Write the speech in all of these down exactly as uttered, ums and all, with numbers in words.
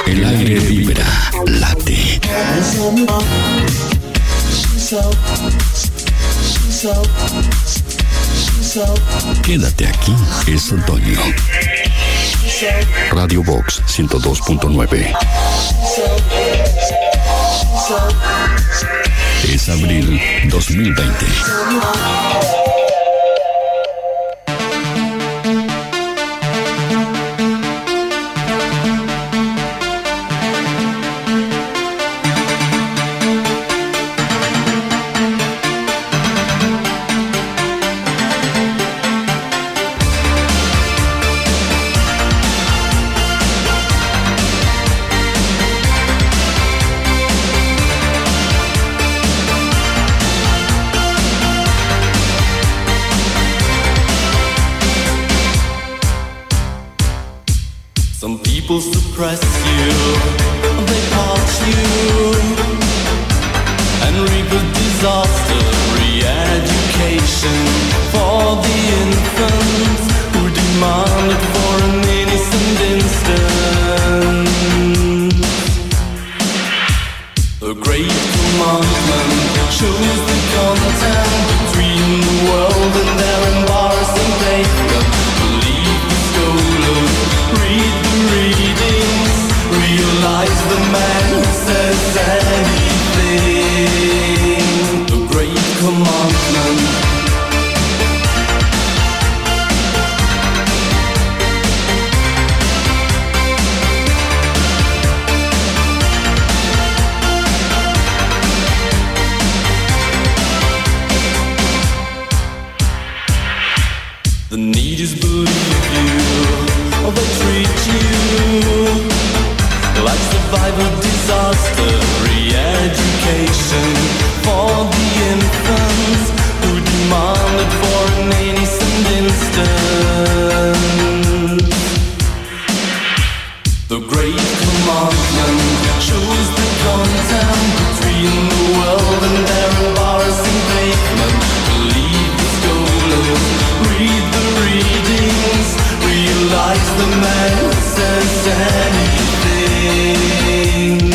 El aire vibra, late. Quédate aquí, es otoño. Radio Box ciento dos punto nueve. Es abril dos mil veinte. People suppress you, they part you, and reap a disaster. Re-education for the infants who demanded for an innocent instant. The great commandment shows the content between the world and their embarrassing pavement. Believe the scholars, read the readings, realize the man who says anything. The great commandment. The need is believe you, or they treat you like survival disaster. Re-education for the infants who demanded for an innocent instant. The great commandment shows the content between the world and their embarrassing pavement. Believe the scholars, read the readings, realize the man who says anything.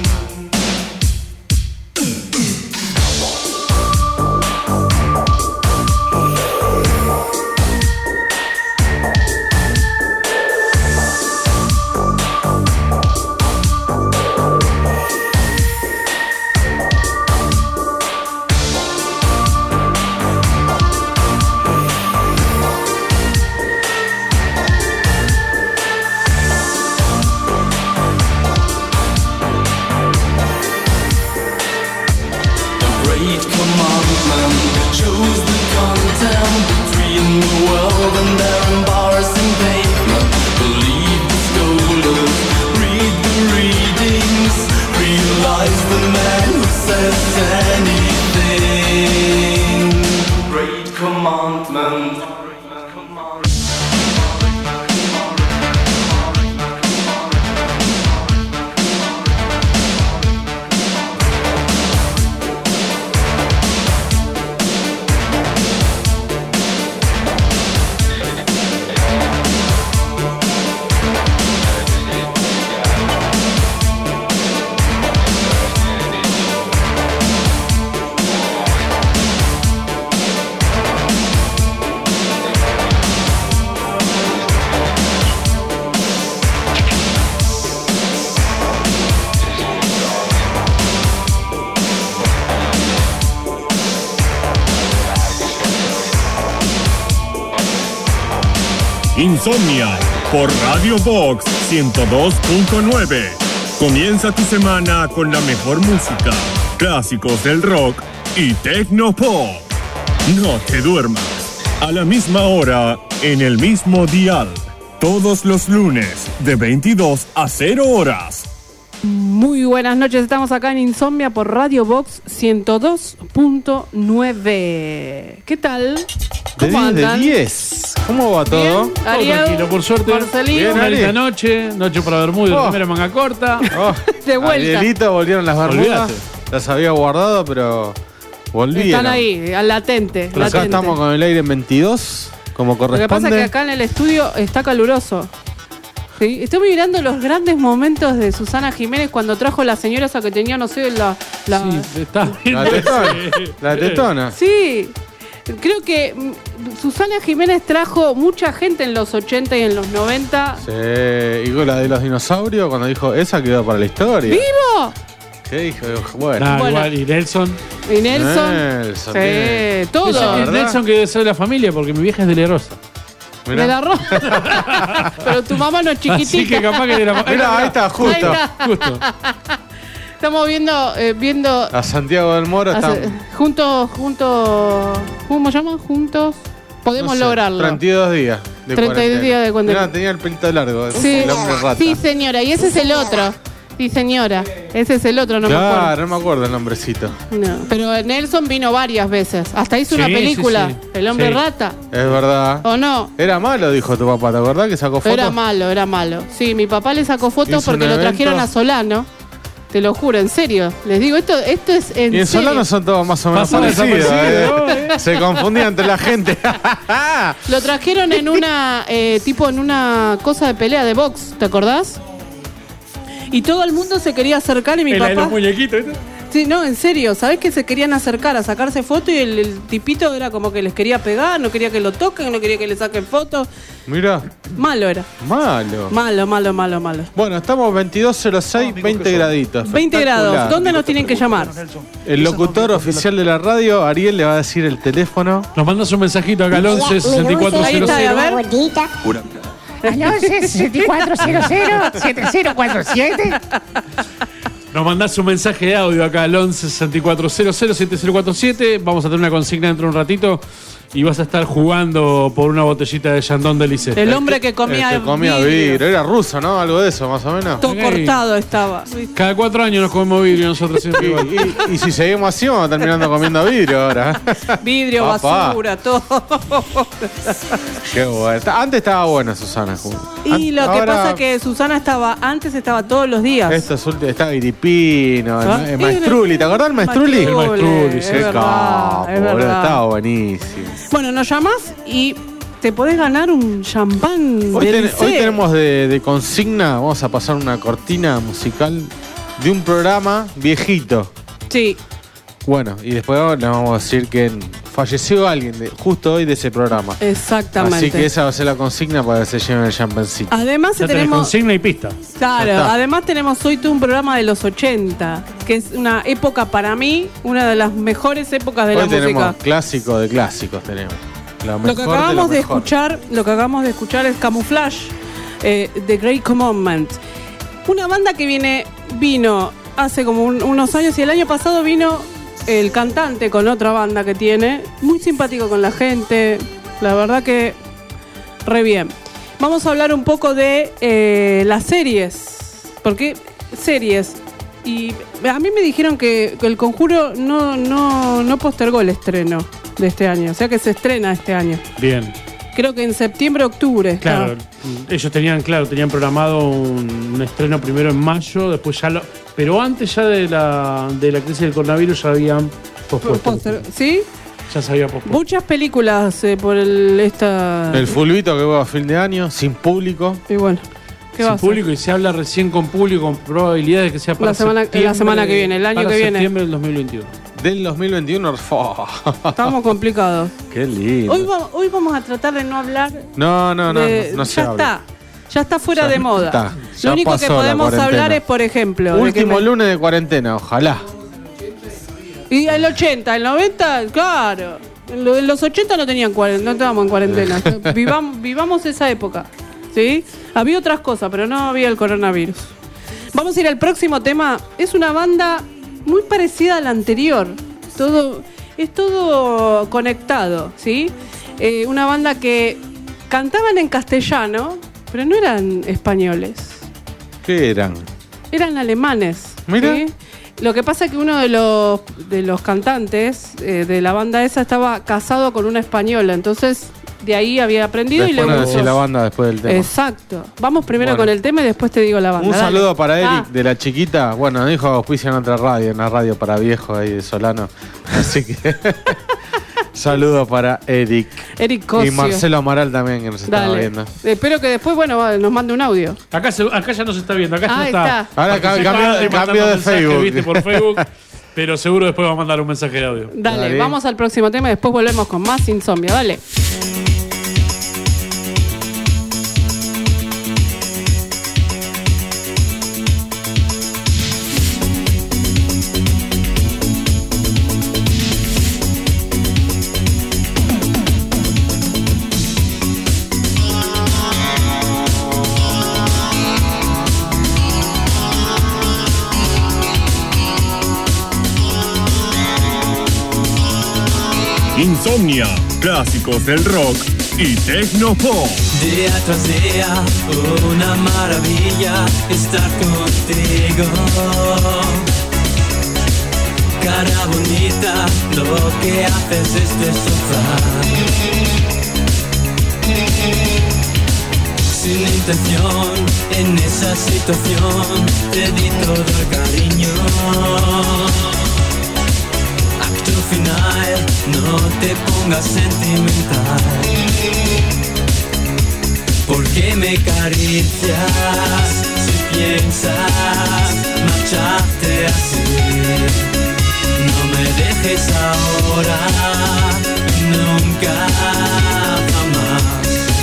Insomnia por Radio Box ciento dos punto nueve. Comienza tu semana con la mejor música, clásicos del rock y tecnopop. No te duermas. A la misma hora, en el mismo dial. Todos los lunes, de veintidós a cero horas. Muy buenas noches, estamos acá en Insomnia por Radio Box ciento dos punto nueve. ¿Qué tal? ¿Cómo De diez, andan? de diez. ¿Cómo va todo? Bien, Todo Ariel, tranquilo, por suerte. Marcelino. Una Ari. linda noche, noche para Bermuda, Oh. primera manga corta. Oh, De vuelta. Arielito, volvieron las bermudas. Olvídate. Las había guardado, pero volvieron. Están ahí, al latente. Acá latente. estamos con el aire en veintidós, como Lo que corresponde. pasa es que acá en el estudio está caluroso. Sí, estoy mirando los grandes momentos de Susana Jiménez cuando trajo la señora esa que tenía, no sé, la... la... Sí, está bien. La tetona. La tetona. Sí, creo que mm, Susana Jiménez trajo mucha gente en los ochenta y en los noventa. Sí, y con la de los dinosaurios, cuando dijo, esa quedó para la historia. ¡Vivo! ¿Qué dijo? Bueno. Nah, Bueno. igual, y Nelson. Y Nelson. Nelson, sí, tiene- todo. Ese- ¿verdad? Nelson que debe ser de la familia, porque mi vieja es de Lerosa. Mirá. De la ropa. Pero tu mamá no es chiquitita. Así que capaz que de la Mirá, ahí está, justo. Ahí está. Justo. Estamos viendo, eh, viendo A Santiago del Moro está. hace- juntos, juntos, ¿cómo se llama? Juntos podemos no sé, lograrlo. treinta y dos días. De treinta y dos cuarentena. días de cuarentena. Mirá, tenía el pelito largo. Sí, El hombre rata. sí, señora, y ese es el otro. Sí, señora, ese es el otro, no me acuerdo. Claro, no me acuerdo el nombrecito. No, pero Nelson vino varias veces. Hasta hizo Sí, una sí, película, sí. El hombre Sí. rata. Es verdad. ¿O no? Era malo, dijo tu papá, ¿te acordás que sacó fotos? Era malo, era malo. Sí, mi papá le sacó fotos Hizo porque un lo evento. trajeron a Solano. Te lo juro, en serio. Les digo, esto, esto es en Y en serio. Solano son todos más o menos Pasan parecidos. desapercibidos, ¿eh? Se confundían entre la gente. Lo trajeron en una, eh, tipo en una cosa de pelea de box, ¿te acordás? Y todo el mundo se quería acercar y mi El de los papá... muñequitos, ¿viste? Sí, no, en serio, ¿sabés que se querían acercar a sacarse fotos y el, el tipito era como que les quería pegar, no quería que lo toquen, no quería que le saquen fotos? Mira, Malo era. malo. Malo, malo, malo, malo. Bueno, estamos veintidós cero seis, veinte graditos. veinte grados. Espectacular. ¿Dónde nos tienen que llamar? El locutor oficial de la radio, Ariel, le va a decir el teléfono. Nos mandas un mensajito acá al once sesenta y cuatro Ahí cero está, cero. a ver. Gordita. Al once sesenta y cuatro cero cero siete cero cuatro siete. Nos mandás un mensaje de audio acá al once sesenta y cuatro cero cero siete cero cuatro siete. Vamos a tener una consigna dentro de un ratito y vas a estar jugando por una botellita de Chandon de Lice. El hombre que comía, El que comía vidrio. vidrio. Era ruso, ¿no? Algo de eso, más o menos. Todo Ok. cortado estaba. Cada cuatro años nos comemos vidrio nosotros siempre Y, igual. y- y si seguimos así, vamos a terminando comiendo vidrio ahora. Vidrio, Papá. basura, todo. Qué bueno. Antes estaba buena Susana. Y lo que Ahora, pasa que Susana estaba, antes estaba todos los días. Estos últimos, estaba Iripino, el, Ah, ma- el Maestruli. ¿Te acordás del Maestruli? El Maestruli, es sí. Qué verdad, capo, es boludo, verdad. estaba buenísimo. Bueno, nos llamás y te podés ganar un champán Hoy, del ten- Liceo. hoy tenemos de, de consigna, vamos a pasar una cortina musical de un programa viejito. Sí, Bueno, y después le vamos a decir que falleció alguien de- justo hoy de ese programa. exactamente. Así que esa va a ser la consigna para que se lleven el champancito. Además Ya tenés tenemos, consigna y pista. claro, Ya está. además tenemos hoy todo un programa de los ochenta, que es una época para mí, una de las mejores épocas de Hoy la tenemos música. clásicos de clásicos, tenemos. Lo, Lo que mejor acabamos lo de, mejor. escuchar, lo que acabamos de escuchar es Camouflage, eh, The Great Commandment. Una banda que viene, vino hace como un- unos años y el año pasado vino el cantante con otra banda que tiene, muy simpático con la gente, la verdad que re bien. Vamos a hablar un poco de eh, las series, porque series. Y a mí me dijeron que, que El Conjuro no, no, no postergó el estreno de este año, o sea que se estrena este año. Bien. Creo que en septiembre, octubre. está. Claro, ellos tenían, claro, tenían programado un, un estreno primero en mayo, después ya lo. Pero antes ya de la, de la crisis del coronavirus ya habían pospuesto. Poster- ¿Sí? Ya se había pospuesto. Muchas películas eh, por el, esta... El fulbito que hubo a fin de año, sin público. Y bueno, ¿qué va a Sin hacer? público y se habla recién con público, con probabilidades de que sea para La semana- septiembre, la semana que viene, el año para que viene. septiembre del dos mil veintiuno. Del dos mil veintiuno. ¡fua! Estamos complicados. Qué lindo. Hoy, va- hoy vamos a tratar de no hablar No, no, no, de- no, no se ya habla. está. Ya está fuera Ya de moda. está. Ya Lo único que pasó la podemos cuarentena. hablar es, por ejemplo, de que Último me- lunes de cuarentena, ojalá. y el ochenta, el noventa, claro. En lo- en los ochenta no tenían cuarentena, no estábamos en cuarentena. Vivam- vivamos esa época. ¿Sí? Había otras cosas, pero no había el coronavirus. Vamos a ir al próximo tema. Es una banda muy parecida a la anterior. Todo, es todo conectado, ¿sí? Eh, una banda que cantaban en castellano, pero no eran españoles. ¿Qué eran? Eran alemanes. Mira. ¿sí? Lo que pasa es que uno de los, de los cantantes eh, de la banda esa estaba casado con una española, entonces de ahí había aprendido Después y nos le decís gustó. la banda después del tema. Exacto. Vamos primero Bueno. con el tema y después te digo la banda. Un Dale. saludo para Eric Ah, de la chiquita. Bueno, dijo auspicia en otra radio, una radio para viejos ahí de Solano. Así que Saludos para Eric. Eric Cosio. Y Marcelo Amaral también, que nos estaba Dale. viendo. Espero que después, bueno, nos mande un audio. Acá, se- acá ya no se está viendo, acá Ah, ya está. está. Ahora ca- participando cambio- y mandando cambio de mensajes, Facebook. ¿viste? Por Facebook. Pero seguro después va a mandar un mensaje de audio. Dale, Dale. vamos al próximo tema y después volvemos con más Insomnia. Dale. Insomnia, clásicos del rock y Tecnopop. Día tras día, una maravilla estar contigo. Cara bonita, lo que haces es destrozar. Sin intención, en esa situación, te di todo el cariño. Acto final, no te pongas sentimental. ¿Por qué me acaricias si piensas marcharte así? No me dejes ahora, nunca jamás.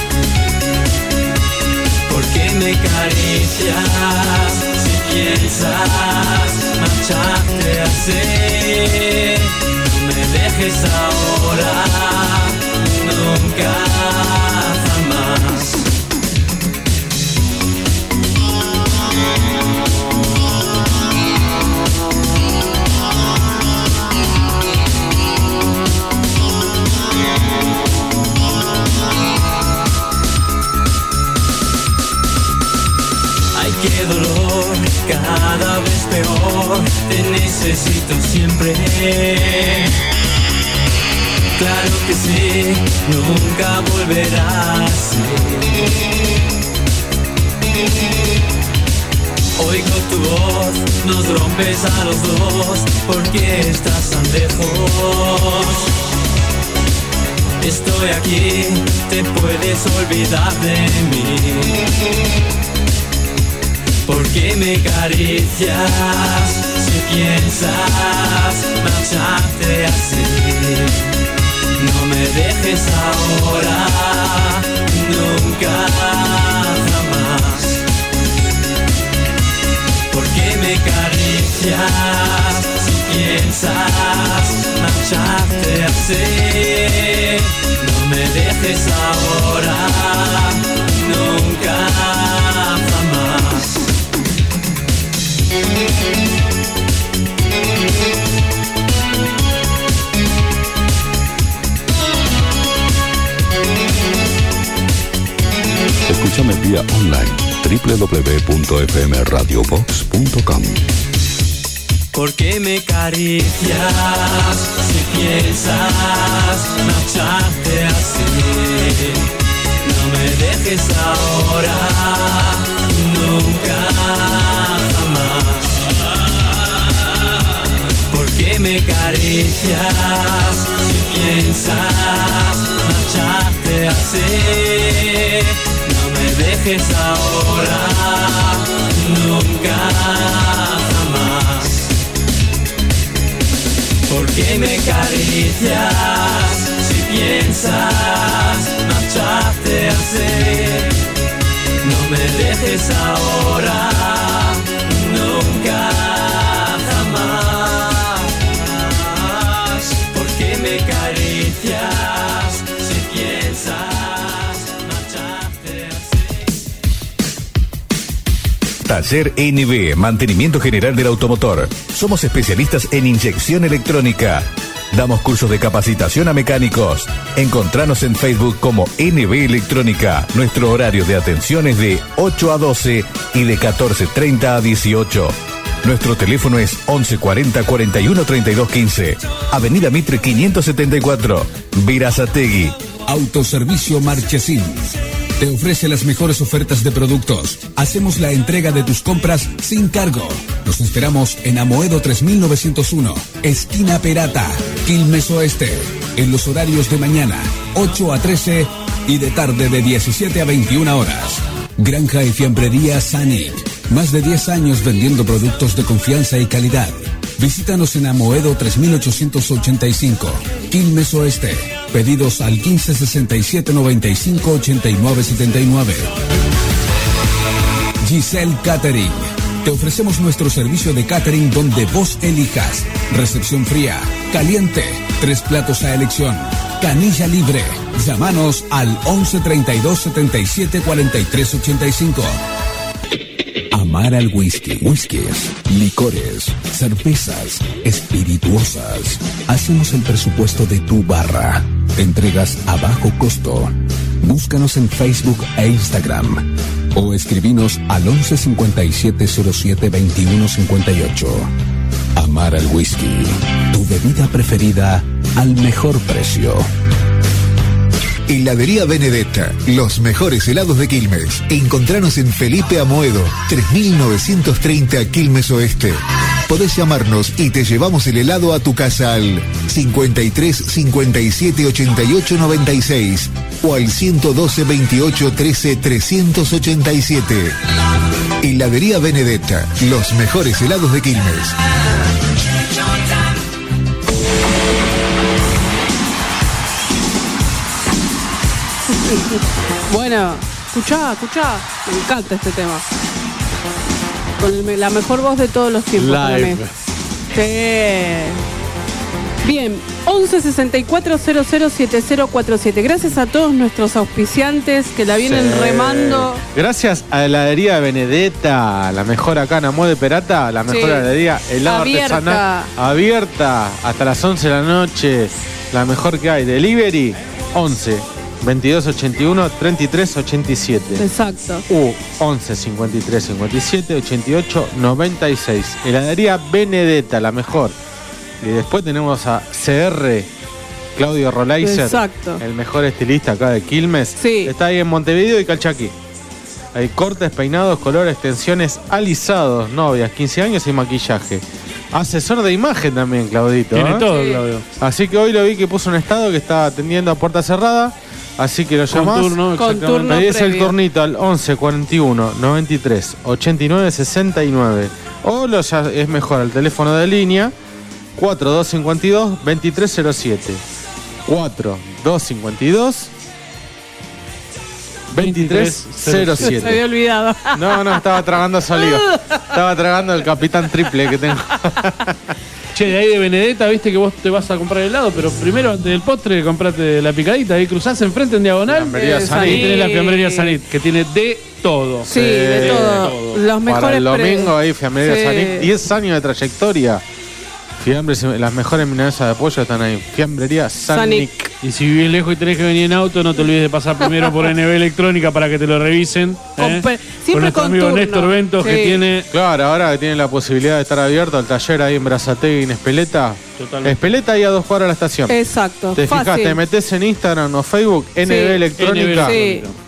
¿Por qué me acaricias si piensas marcharte así? No me dejes ahora, nunca jamás. Ay, qué dolor, cada vez peor, te necesito siempre. Claro que sí, nunca volverás a ser. Oigo tu voz, nos rompes a los dos, porque estás tan lejos. Estoy aquí, te puedes olvidar de mí. ¿Por qué me acaricias si piensas marcharte así? No me dejes ahora, nunca jamás. ¿Por qué me acaricias si piensas marcharte así? No me dejes ahora, nunca jamás. Escúchame vía online doble u doble u doble u punto f m radio box punto com. ¿Por qué me acaricias si piensas marcharte así? No me dejes ahora, nunca jamás. ¿Por qué me acaricias si piensas marcharte así? No me dejes ahora, nunca jamás. ¿Por qué me acaricias si piensas marcharte así? No me dejes ahora, nunca jamás. ¿Por qué me acaricias si piensas marcharte así? Taller N B, Mantenimiento General del Automotor. Somos especialistas en inyección electrónica. Damos cursos de capacitación a mecánicos. Encontranos en Facebook como N B Electrónica. Nuestro horario de atención es de ocho a doce y de catorce treinta a dieciocho. Nuestro teléfono es once cuarenta cuarenta y uno treinta y dos quince. Avenida Mitre quinientos setenta y cuatro, Berazategui. Autoservicio Marchesín te ofrece las mejores ofertas de productos. Hacemos la entrega de tus compras sin cargo. Nos esperamos en Amoedo tres mil novecientos uno, esquina Perata, Quilmes Oeste. en los horarios de mañana, ocho a trece y de tarde de diecisiete a veintiuna horas. Granja y Fiambrería Sanic. Más de diez años vendiendo productos de confianza y calidad. Visítanos en Amoedo tres mil ochocientos ochenta y cinco, Quilmes Oeste. Pedidos al quince sesenta y siete noventa y cinco ochenta y nueve setenta y nueve. Giselle Catering. Te ofrecemos nuestro servicio de catering donde vos elijas. Recepción fría, caliente, tres platos a elección, canilla libre. Llámanos al once treinta y dos setenta y siete cuarenta y tres ochenta y cinco. Amar al whisky. Whiskies, licores, cervezas, espirituosas. Hacemos el presupuesto de tu barra. Entregas a bajo costo. Búscanos en Facebook e Instagram. O escribinos al once cincuenta y siete cero siete veintiuno cincuenta y ocho. Amar al whisky. Tu bebida preferida al mejor precio. Heladería Benedetta, los mejores helados de Quilmes. Encontranos en Felipe Amoedo, tres mil novecientos treinta Quilmes Oeste. Podés llamarnos y te llevamos el helado a tu casa al cincuenta y tres cincuenta y siete ochenta y ocho noventa y seis o al ciento doce veintiocho trece trescientos ochenta y siete. Heladería Benedetta, los mejores helados de Quilmes. Bueno, escuchá, escuchá. Me encanta este tema. Con el- la mejor voz de todos los tiempos. para Live. mí. Sí. Bien, once sesenta y cuatro cero cero siete cero cuatro siete. Gracias a todos nuestros auspiciantes que la vienen Sí. remando. Gracias a la heladería Benedetta, la mejor acá en Amoedo de Perata, la mejor Sí. heladería, helado Abierta. artesanal, abierta hasta las once de la noche, la mejor que hay. Delivery, once veintidós ochenta y uno treinta y tres ochenta y siete. Exacto. U once cincuenta y tres cincuenta y siete ochenta y ocho noventa y seis. Heladería Benedetta, la mejor. Y después tenemos a C R Claudio Rolaiser, Exacto. el mejor estilista acá de Quilmes. Sí. Está ahí en Montevideo y Calchaquí. Hay cortes, peinados, colores, extensiones, alisados, novias, quince años y maquillaje. Asesor de imagen también, Claudito. Tiene ¿eh? todo, Sí. Claudio. Así que hoy lo vi que puso un estado que está atendiendo a puerta cerrada. Así que lo Con llamás. turno, Con exactamente. turno. Pedís el previo. turnito al once cuarenta y uno noventa y tres ochenta y nueve sesenta y nueve. O lo ya es mejor al teléfono de línea cuatro dos cincuenta y dos veintitrés cero siete. cuatro dos cincuenta y dos veintitrés cero Se había siete. olvidado. No, no, estaba tragando saliva. Estaba tragando el capitán triple que tengo. Che, de ahí de Benedetta, viste que vos te vas a comprar helado, pero primero antes del postre comprate la picadita, ahí cruzás enfrente en diagonal. Fiambrería eh, Sanit. y tenés la Fiambrería Sanit, que tiene de todo. Sí, de Sí, todo. todo. Los mejores Para el domingo pre- ahí, Fiambrería Sí. Sanit. diez años de trayectoria. Fiambres, las mejores milanesas de pollo están ahí. Fiambrería Sanit. Sanic. Y si vivís lejos y tenés que venir en auto, no te olvides de pasar primero por N B Electrónica para que te lo revisen. Con ¿eh? pe- siempre con nuestro con amigo turno. Néstor Ventos, que Sí. tiene. Claro, ahora que tienen la posibilidad de estar abierto el taller ahí en Brazategui, en Espeleta. Totalmente. Espeleta y a dos cuadras de la estación. Exacto. Te fijas, fácil. te metes en Instagram o Facebook, N B Sí. Electrónica. N B Sí. Electrónica.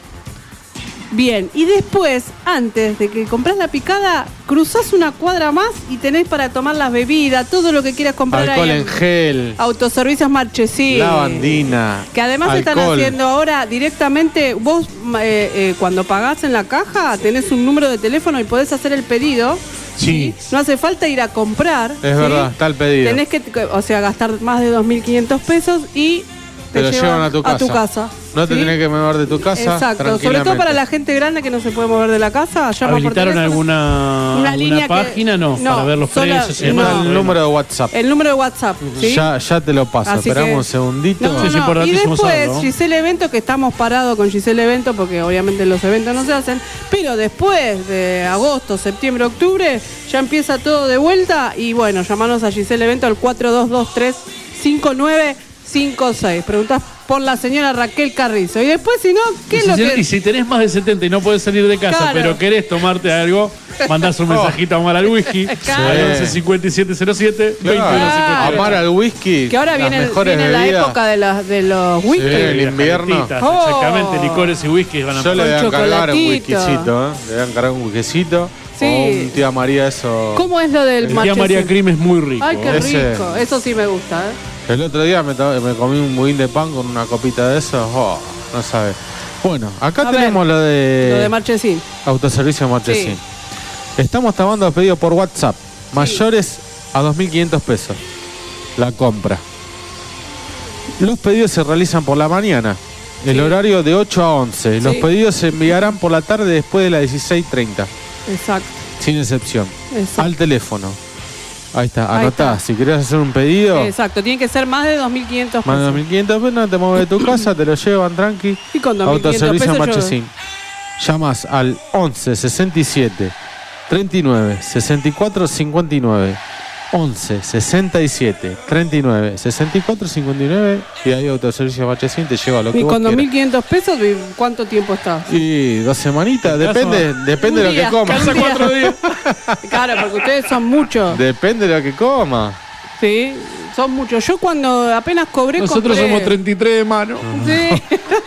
Bien, y después, antes de que compras la picada, cruzás una cuadra más y tenés para tomar las bebidas, todo lo que quieras comprar Alcohol ahí. en gel, Autoservicios Marchesín. lavandina. Que además están alcohol. haciendo ahora directamente, vos eh, eh, cuando pagás en la caja tenés un número de teléfono y podés hacer el pedido. Sí. No hace falta ir a comprar. Es ¿sí? verdad, está el pedido. Tenés que, o sea, gastar más de dos mil quinientos pesos y Te lo llevan a tu casa. casa, No te ¿sí? tenés que mover de tu casa. Exacto, sobre todo tranquilamente. para la gente grande que no se puede mover de la casa. Llama por ¿Habilitaron teléfono. alguna, Una alguna línea que- página? No, no, para ver los sola- precios y Es demás. más, no. el Bueno. número de WhatsApp. El número de WhatsApp, ¿sí? Ya, ya te lo paso. Así Esperamos que- un segundito. No, Sí, es no. Y importantísimo después, saberlo, ¿no? Giselle Evento, que estamos parados con Giselle Evento, porque obviamente los eventos no se hacen, pero después de agosto, septiembre, octubre, ya empieza todo de vuelta. Y bueno, llamanos a Giselle Evento al cuatro dos dos tres cinco nueve cinco seis. Preguntás por la señora Raquel Carrizo. Y después, si no, ¿qué Y es si, lo se- que...? y si tenés más de setenta y no podés salir de casa, Claro. pero querés tomarte algo, mandás un mensajito a Amar al Whisky Claro. al once cincuenta y siete cero siete veintiuno cincuenta y tres. Amar al whisky. Que ahora las viene, mejores viene la bebidas. época de, las de los whisky. Sí, el invierno. Calentitas, Oh. Exactamente, licores y whiskies van a Yo le voy a Con encargar un chocolatito. whiskycito, ¿eh? Le voy a encargar un whiskycito. Sí. O un tía María, eso. ¿Cómo es lo del El tía Marchesín? María Cream es muy rico. Ay, qué Ese- rico. Eso sí me gusta, ¿eh? El otro día me, to- me comí un budín de pan con una copita de eso. Oh, no sabes. Bueno, acá A tenemos ver, lo de, Lo de Marchesín. autoservicio Marchesín. Estamos tomando pedidos por WhatsApp. Mayores a dos mil quinientos pesos. La compra. Los pedidos se realizan por la mañana. El Sí. horario de ocho a once. Los Sí. pedidos se enviarán por la tarde después de las dieciséis treinta. Exacto. Sin excepción. Exacto. Al teléfono. Ahí está, Ahí anotá. está. Si querés hacer un pedido, Exacto. Tiene que ser más de dos mil quinientos más de pesos. dos mil quinientos pesos, no te mueves de tu casa, te lo llevan tranqui. Y con dos mil quinientos Autoservicio pesos yo- Marchesín. Llamas al once sesenta y siete treinta y nueve sesenta y cuatro cincuenta y nueve. once sesenta y siete treinta y nueve sesenta y cuatro cincuenta y nueve y ahí Autoservicio Marchesín te lleva lo que Y vos con dos quieras. mil quinientos pesos, ¿de ¿cuánto tiempo estás? Y dos semanitas, En depende, casa, depende de Un lo día, que comas. un día. Cuatro días. Claro, porque ustedes son muchos. Depende de lo que comas. Sí, son muchos. Yo cuando apenas cobré, Nosotros compré- somos treinta y tres de mano. Sí.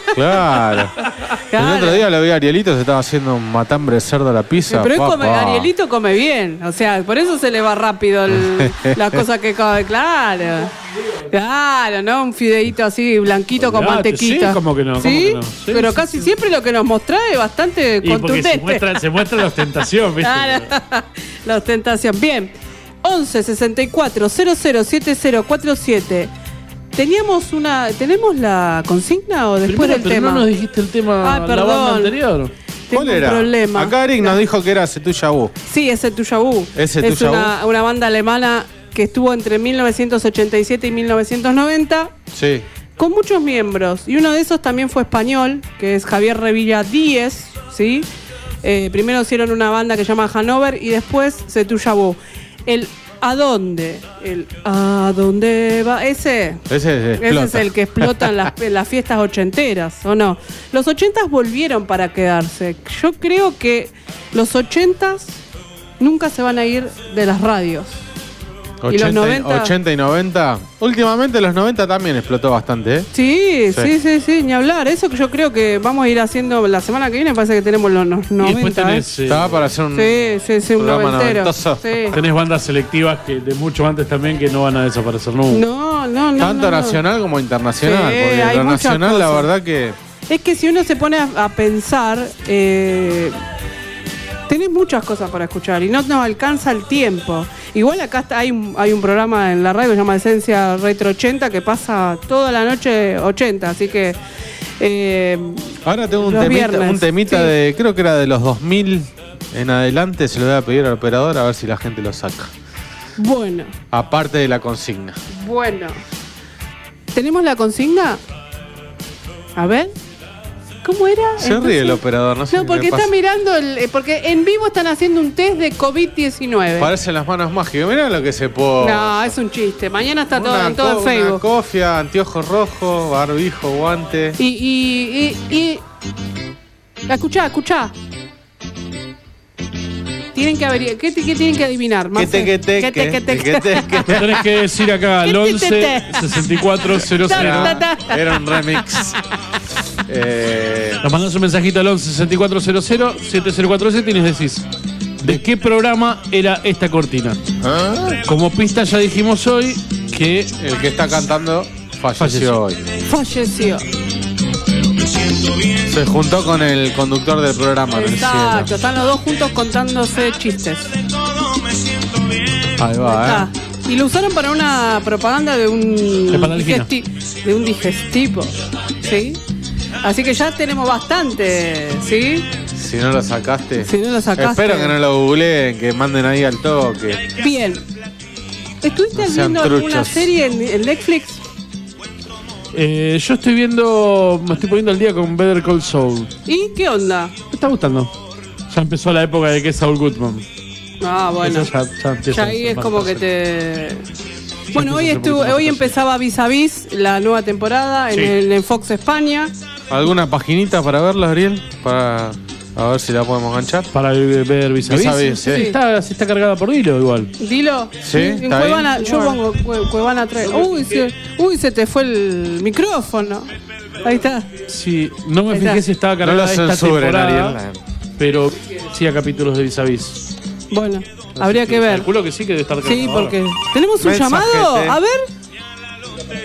Claro. Claro. El otro día lo vi a Arielito, se estaba haciendo un matambre de cerdo a la pizza. Pero él come, papá. Arielito come bien, o sea, por eso se le va rápido el- las cosas que come, claro. Claro, ¿no? Un fideíto así blanquito con Olvidate, mantequita. sí, ¿cómo que no? ¿Cómo ¿Sí? que no? Sí, Pero sí, casi sí. siempre lo que nos mostrá es bastante Y porque contundente. se muestra, se muestra la ostentación, ¿viste? Claro, la ostentación. Bien, once sesenta y cuatro cero cero siete cero cuatro siete. Teníamos una, ¿tenemos la consigna o después Primero, del pero tema? no nos dijiste el tema Ah, la perdón. banda anterior. Tengo ¿Cuál un era? problema. Acá Eric nos dijo que era Setuyabú. Sí, es el Tuyabú. ¿Es el Es Tuyabú? una, una banda alemana que estuvo entre mil novecientos ochenta y siete y mil novecientos noventa, Sí. con muchos miembros. Y uno de esos también fue español, que es Javier Revilla Díez, ¿sí? Eh, primero hicieron una banda que se llama Hanover y después Setuyabú. El ¿A dónde? El ¿A dónde va? Ese... Ese, ese Ese explota. es el que explota en las, en las fiestas ochenteras, ¿o no? Los ochentas volvieron para quedarse. Yo creo que los ochentas nunca se van a ir de las radios. ¿Y los ochenta, noventa? ochenta y noventa. Últimamente los noventa también explotó bastante, ¿eh? Sí, Sí. sí, sí, sí, ni hablar. Eso que yo creo que vamos a ir haciendo la semana que viene, parece que tenemos los los Y después noventa, ¿eh? tenés, eh, Estaba para hacer un Sí, sí, sí, un programa noventero. noventoso. Sí. tenés bandas selectivas que de mucho antes también que no van a desaparecer nunca. No, no, no. tanto no, no. nacional como internacional. Sí, porque hay lo muchas nacional, la cosas. verdad que. Es que si uno se pone a, a pensar, eh, tenés muchas cosas para escuchar y no nos alcanza el tiempo. Igual acá está, hay, un, hay un programa en la radio que se llama Esencia Retro ochenta que pasa toda la noche ochenta, así que... eh, Ahora tengo un los temita, viernes, un temita sí. de. Creo que era de los dos mil en adelante. Se lo voy a pedir al operador a ver si la gente lo saca. bueno, Aparte de la consigna. bueno. ¿Tenemos la consigna? A ver. ¿Cómo era? Se ríe el operador, no sé No, qué porque le pasa. está mirando, el, eh, porque en vivo están haciendo un test de COVID diecinueve. Parecen las manos mágicas. Mirá lo que se pone. No, es un chiste. Mañana está todo, Una en todo co- en Una Facebook. cofia, anteojos rojos, barbijo, guante. Y, y, y, y... Escuchá, escuchá. Tienen que averiguar. ¿Qué, qué tienen que adivinar? Que te, que te, ¿Qué te, que qué te, que te, que te. Tenés que decir acá al ¿Qué te, once te, te? sesenta y cuatro cero cero. Ta, ta, ta. Era un remix. Eh, Nos mandás un mensajito al once sesenta y cuatro cero cero siete cero cuatro siete y nos decís ¿de qué programa era esta cortina? ¿Ah? Como pista ya dijimos hoy que El que está cantando falleció, Falleció. hoy. Falleció. Se juntó con el conductor del programa en el Exacto. cielo. Están los dos juntos contándose chistes. Ahí va, Ah, ¿eh? y lo usaron para una propaganda de un De Panalgina. digesti- de un digestivo, ¿sí? Así que ya tenemos bastante, ¿sí? Si no lo sacaste. Si no lo sacaste. Espero que no lo googleen, que manden ahí al toque. Bien. ¿Estuviste No sean viendo alguna truchos. serie en, en Netflix? eh, yo estoy viendo, me estoy poniendo al día con Better Call Saul. ¿Y qué onda? Me está gustando. Ya empezó la época de que es Saul Goodman. Ah, bueno. Eso ya, ya empieza Ya a ahí ser es más como que fácil. te... Bueno, hoy, empieza a ser un estuvo, poquito más hoy fácil. empezaba Vis a Vis, la nueva temporada, en, Sí. el, en Fox España. ¿Alguna paginita para verla, Ariel? Para a ver si la podemos enganchar. Para ver Vis a Vis a Vis. Vis, sí. Sí, está, sí está cargada por hilo igual. Dilo. Sí, En está Cuevana, bien. yo pongo Cue- Cuevana tres. Uy se, uy, se te fue el micrófono. Ahí está. Sí, no me Ahí fijé está. si estaba No cargada lo esta censuren, temporada, Ariel. pero sí a capítulos de Vis a Vis. Bueno, habría que ver. Calculo que sí que debe estar cargada Sí, ahora. porque. ¿Tenemos un Mensajete. llamado? A ver.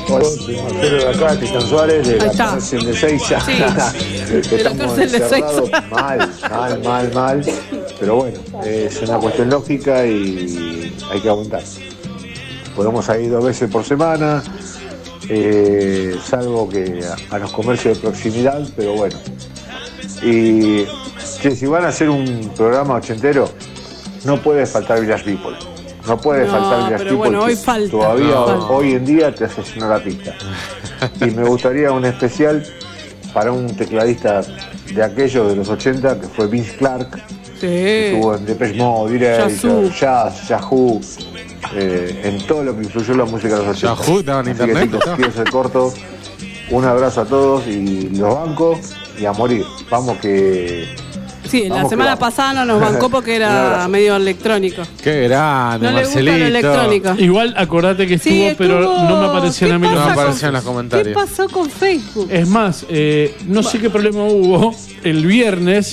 Hola, Marcelo de acá, Titán Suárez, de Ahí la está. cárcel de Seiza. Sí, Que de la estamos cárcel de encerrados Seiza. mal, mal, mal, mal. Pero bueno, es una cuestión lógica y hay que aguantar. Podemos salir dos veces por semana, eh, salvo que a, a los comercios de proximidad, pero bueno. Y che, si van a hacer un programa ochentero, no puede faltar Village People. No puede No, faltar Village pero People. bueno, que hoy falta. Todavía No. ho- hoy en día te asesinó la pista. Y me gustaría un especial para un tecladista de aquellos de los ochenta, que fue Vince Clarke. Sí. Estuvo en Depeche Mode, Director, Yazoo. Jazz, Yahoo, eh, en todo lo que influyó en la música de los ochenta. Yahoo estaba en Así internet, que, chicos, ¿no? quiero ser corto. Un abrazo a todos y los bancos y a morir. Vamos que... Sí, la Vamos que semana vamos. pasada no nos bancó porque Un era abrazo. medio electrónico. Qué grande, No le gusta lo Marcelito. electrónico. Igual acordate que estuvo, Sí, estuvo- pero no me aparecían ¿Qué a mí los pasa No con- aparecían en los ¿Qué comentarios. pasó con Facebook? Es más, eh, no sé qué problema hubo. El viernes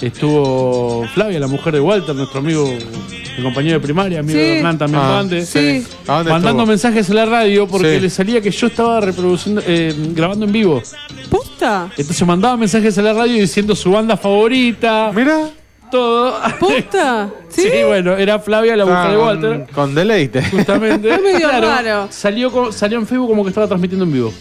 estuvo Flavia, la mujer de Walter, nuestro amigo, mi compañero de primaria, amigo Sí. de Hernán también Ah, antes. Sí. ¿A dónde Mandando estuvo? mensajes a la radio porque Sí. le salía que yo estaba reproduciendo, eh, grabando en vivo. ¿Posta? Entonces mandaba mensajes a la radio diciendo su banda favorita, Mira, todo. ¿Posta? Sí, ¿Sí? bueno, era Flavia, la mujer de con, Walter. con deleite. Justamente. Es medio raro. Salió, co- salió en Facebook como que estaba transmitiendo en vivo.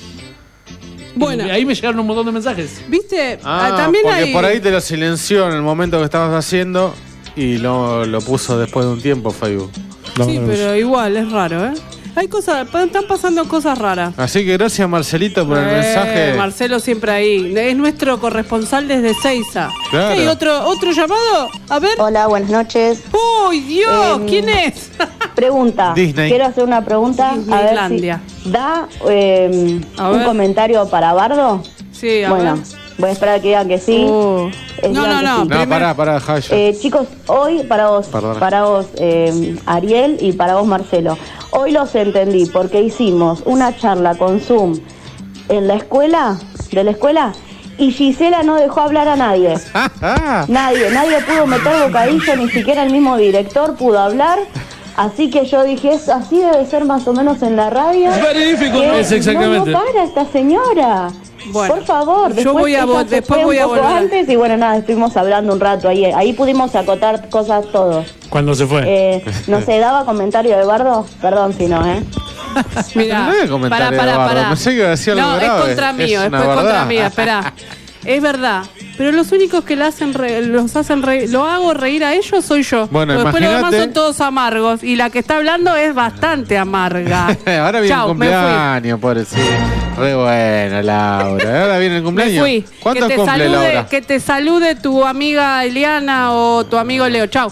Bueno, Y ahí me llegaron un montón de mensajes. ¿viste? Ah, Ah, también porque hay... por ahí te lo silenció en el momento que estabas haciendo y lo, lo puso después de un tiempo Facebook. Sí, pero igual, es raro, ¿eh? Hay cosas, pa- están pasando cosas raras. Así que gracias Marcelito por el Eh, mensaje. Marcelo siempre ahí. Es nuestro corresponsal desde Seiza. Claro. ¿Hay otro, otro llamado? A ver. Hola, buenas noches. ¡Uy, Dios! Em, ¿Quién es? Pregunta. Disney. Quiero hacer una pregunta. A ver Disneylandia. si da eh, A un ver. comentario para Bardo. Sí, a Bueno, ver. voy a esperar a que digan que sí. Uh. Eh, No, digan no, que no. sí. No, primero- pará, pará, Jayo. Eh, chicos, hoy para vos, Perdona. para vos, eh, Ariel, y para vos, Marcelo. Hoy los entendí porque hicimos una charla con Zoom en la escuela, de la escuela, y Gisela no dejó hablar a nadie. Nadie, nadie pudo meter bocadillo, ni siquiera el mismo director pudo hablar. Así que yo dije, "Es- así debe ser más o menos en la radio. Very difficult. Que Es exactamente. No, no para esta señora. Bueno, Por favor, yo después voy a ella vo- se después fue voy un a poco volver a- antes y bueno, nada, estuvimos hablando un rato ahí. Ahí pudimos acotar cosas todos. Cuando se fue. Eh, no sé, ¿daba comentario de Bardo? Perdón si no, ¿eh? Mira, No es comentario pará, pará, de Bardo, pará. pensé que iba a decir algo No, grave. es contra Es mío, una después contra verdad. mío, esperá. Es verdad. Pero los únicos que la hacen re- los hacen reír, lo hago reír a ellos soy yo. Bueno, Porque después los demás imagínate- son todos amargos. Y la que está hablando es bastante amarga. Ahora viene Chau, el me fui. cumpleaños, pobrecito. Re bueno, Laura. Ahora viene el Me cumpleaños. fui. ¿Cuánto que te cumple, salude, Laura? Que te salude tu amiga Eliana o tu amigo Leo. Chau.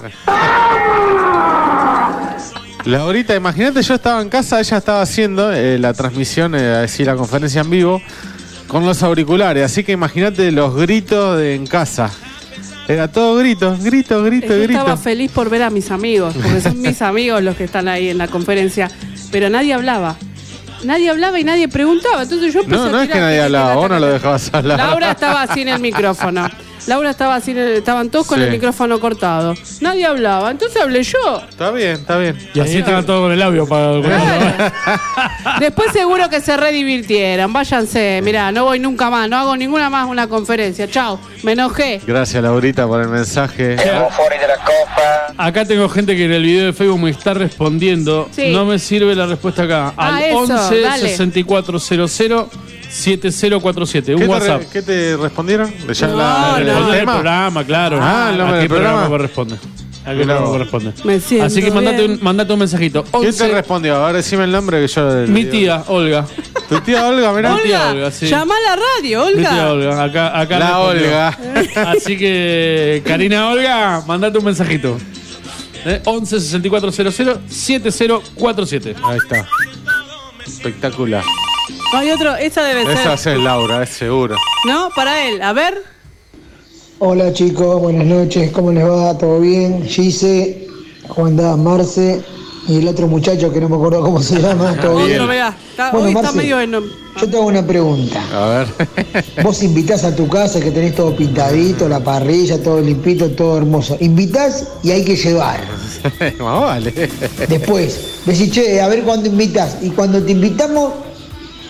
Laurita, imagínate, yo estaba en casa, ella estaba haciendo eh, la transmisión, eh, decir, la conferencia en vivo, con los auriculares. Así que imagínate los gritos de, en casa. Era todo gritos, gritos, gritos, Yo gritos. estaba feliz por ver a mis amigos, porque son mis amigos los que están ahí en la conferencia. Pero nadie hablaba. Nadie hablaba y nadie preguntaba. Entonces yo empecé No, a no es tirar, que nadie tirar, hablaba, tirar, vos no tirar, lo tirar. dejabas hablar. Laura estaba sin el micrófono. Laura estaba sin el, estaban todos con Sí. el micrófono cortado. Nadie hablaba. Entonces hablé yo. Está bien, está bien. Y así estaban todos con el audio para. Después seguro que se redivirtieron. Váyanse. Mirá, no voy nunca más. No hago ninguna más una conferencia. Chao. Me enojé. Gracias, Laurita, por el mensaje. Acá tengo gente que en el video de Facebook me está respondiendo. Sí. No me sirve la respuesta acá. Ah, Al eso, once dale. sesenta y cuatro cero cero siete cero cuatro siete. Un ¿Qué te, WhatsApp. re- ¿Qué te respondieron? ¿Ya No, la- El el nombre del tema? programa, claro. Ah, el nombre ¿A qué del programa? corresponde? ¿A qué Mirá programa vos. corresponde? Me siento Así que mandate bien. un, mandate un mensajito. ¿Quién once te respondió? Ahora decime el nombre que yo... le Mi digo. tía, Olga. Tu tía Olga, mirá. Mi tía Olga, Olga, sí. llama a la radio, Mi tía Olga. Olga. Acá, acá La respondió. Olga. Así que, Karina Olga, mandate un mensajito. ¿Eh? once sesenta y cuatro cero cero siete cero cuatro siete. Ahí está. Espectacular. No hay otro. Esa debe Esa ser. es Laura, es seguro. ¿No? Para él. A ver. Hola chicos, buenas noches, ¿cómo les va? ¿Todo bien? Gise, ¿cómo andás? Marce y el otro muchacho que no me acuerdo cómo se llama, ¿todo bien? Otro, vea. Está- Bueno, hoy está Marce, medio en. Yo te hago una pregunta. A ver. Vos invitás a tu casa que tenés todo pintadito, la parrilla, todo limpito, todo hermoso. Invitás y hay que llevar. Más vale. Después, decís, che, a ver cuándo invitas. Y cuando te invitamos,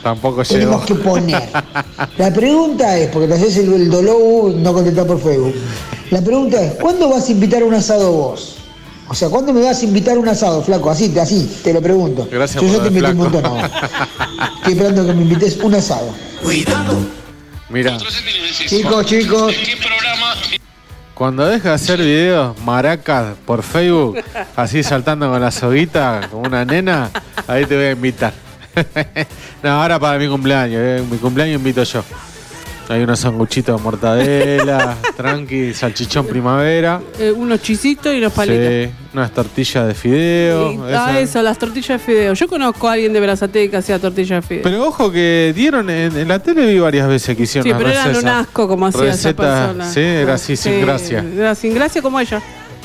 Tampoco Tenemos llegó. que poner. La pregunta es, porque te haces el, el dolor, no contestar por Facebook. La pregunta es, ¿cuándo vas a invitar a un asado vos? O sea, ¿cuándo me vas a invitar a un asado, flaco? Así, así, te lo pregunto. Gracias Yo por ya te lo de invité un flaco. montón ahora. Estoy esperando que me invites un asado. Mira, Chicos, chicos. cuando deja de hacer videos maracas por Facebook, así saltando con la soguita, como una nena, ahí te voy a invitar. No, ahora para mi cumpleaños, eh, mi cumpleaños invito yo. Hay unos sanguchitos de mortadela, tranqui, salchichón primavera. Eh, unos chisitos y unos palitos. Sí, unas tortillas de fideo. Y- ah, eso, las tortillas de fideo. Yo conozco a alguien de Brazate que hacía tortillas de fideo. Pero ojo que dieron en, en la tele, vi varias veces que hicieron Sí, unas pero eran recetas. un asco como hacía esa Recetas, persona. Sí, era así, sin Sí, gracia. Era sin gracia como ella.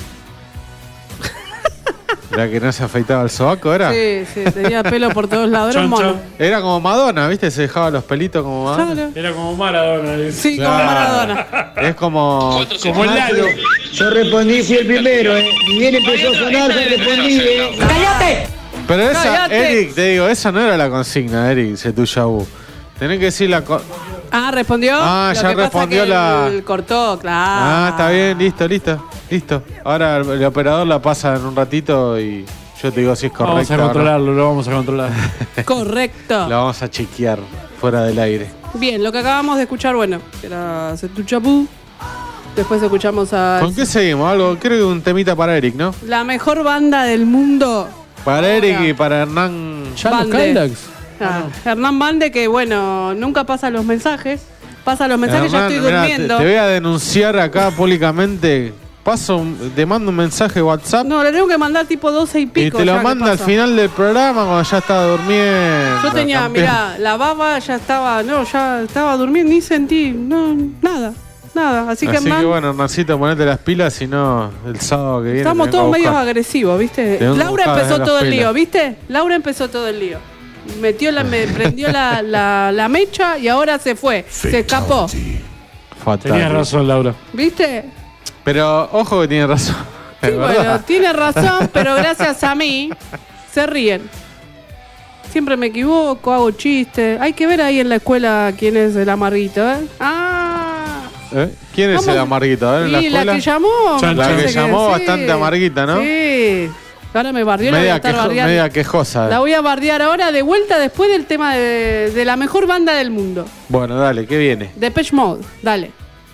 La que no se afeitaba el sobaco, ¿era? Sí, sí, tenía pelo por todos lados. Era un mono. Era como Madonna, ¿viste? Se dejaba los pelitos como Madonna. Claro. Era como Maradona. Sí, como Claro. Maradona. Es como... Como el Lalo. Yo respondí, fui el primero, ¿eh? Ni bien empezó a sonar, yo respondí, ¿eh? ¡Cállate! Pero esa, ¡Cállate! Eric, te digo, esa no era la consigna, Eric, Setuyabú. Tenés que decir la... co- Ah, ¿respondió? Ah, Lo ya que pasa respondió que la- él cortó, claro. Ah, está bien, listo, listo, listo. Ahora el, el operador la pasa en un ratito y yo te digo si es correcta. Vamos a o no. controlarlo, lo vamos a controlar. Correcto. La vamos a chequear fuera del aire. Bien, lo que acabamos de escuchar, bueno, era Setuchapú. Después escuchamos a ¿Con qué seguimos? Algo, creo que un temita para Eric, ¿no? la mejor banda del mundo. Para Eric Ahora. y para Hernán. ¿Ya los Bande. Kylax? Ah, Hernán Bande, que bueno, nunca pasa los mensajes. Pasa los mensajes, Hernán, ya estoy mirá, durmiendo. Te, te voy a denunciar acá públicamente. Paso, un- te mando un mensaje WhatsApp No, le tengo que mandar tipo doce y y pico. te lo ya, ¿qué manda al pasa? final del programa cuando ya estaba durmiendo. Yo tenía, campeón. mirá, la baba ya estaba, no, ya estaba durmiendo, ni sentí, no, nada, nada. Así que, Así Hernán, que bueno, Hernancito, ponete las pilas, si no, el sábado que viene. estamos te vengo todos a medio buscar. agresivos, ¿viste? Te vengo a Laura buscar empezó en las todo el pilas. lío, ¿viste? Laura empezó todo el lío. Metió la, me prendió la, la, la mecha y ahora se fue, se escapó, Fatal. Tenías razón, Laura. ¿viste? Pero ojo que tiene razón. Sí, es bueno, verdad. tiene razón, pero gracias a mí se ríen. Siempre me equivoco, hago chistes. Hay que ver ahí en la escuela quién es el amarguito, ¿eh? Ah, ¿Eh? ¿Quién es ¿Cómo? el amarguito? A ver, en la y la escuela. que llamó. Chan, La parece que llamó sí. bastante amarguita, ¿no? Sí. Ahora me bardeó, la voy a Media, estar quejo- bardeando. media quejosa. La voy a bardear ahora de vuelta después del tema de, de la mejor banda del mundo. Bueno, dale, ¿qué viene? Depeche Mode, dale.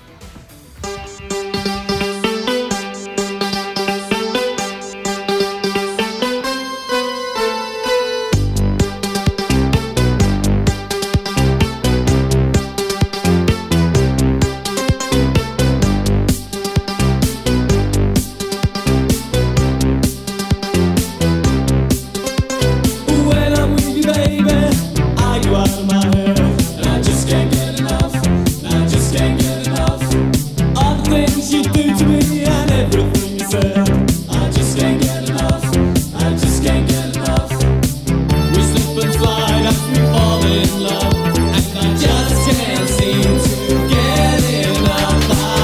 When I'm with you, baby, I you out of my head, and I just can't get enough. And I just can't get enough. All the things you do to me and everything you said, I just can't get enough. I just can't get enough. We slip and slide as we fall in love, and I just can't seem to get enough.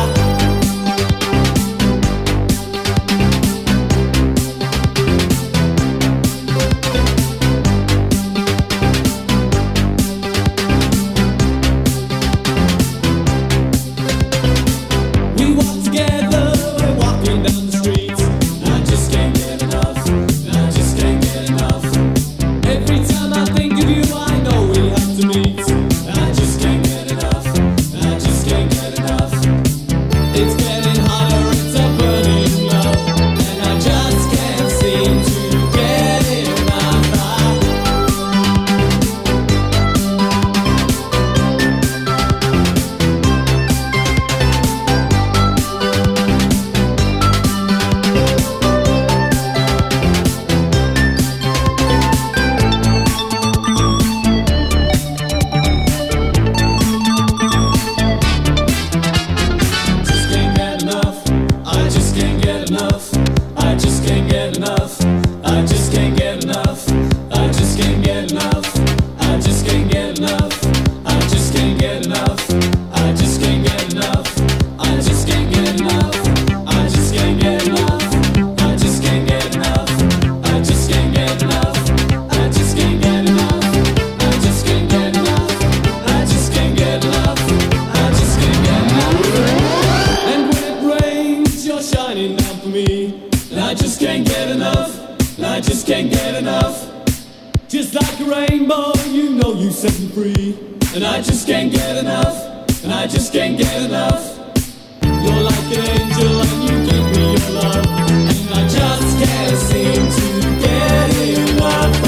We walk together, we're walking down the street. I just can't get enough. I just can't get enough. Every time I think of you, I know we have to meet. I just can't get enough. I just can't get enough. It's getting hotter, it's a burning love, and I just can't seem to get enough. Just can't get enough. I just can't get enough. I just can't get enough. I just can't get enough. I just can't get enough. I just can't get enough. I just can't get enough. I just can't get enough. I just can't get enough. I just can't get enough. I just can't get enough. I just can't get enough. I just can't get enough. I just can't get enough. down for me. And I just can't get enough. And I just can't get enough. Just like a rainbow, you know you set me free. And I just can't get enough. And I just can't get enough. You're like an angel and you give me your love. And I just can't seem to get enough.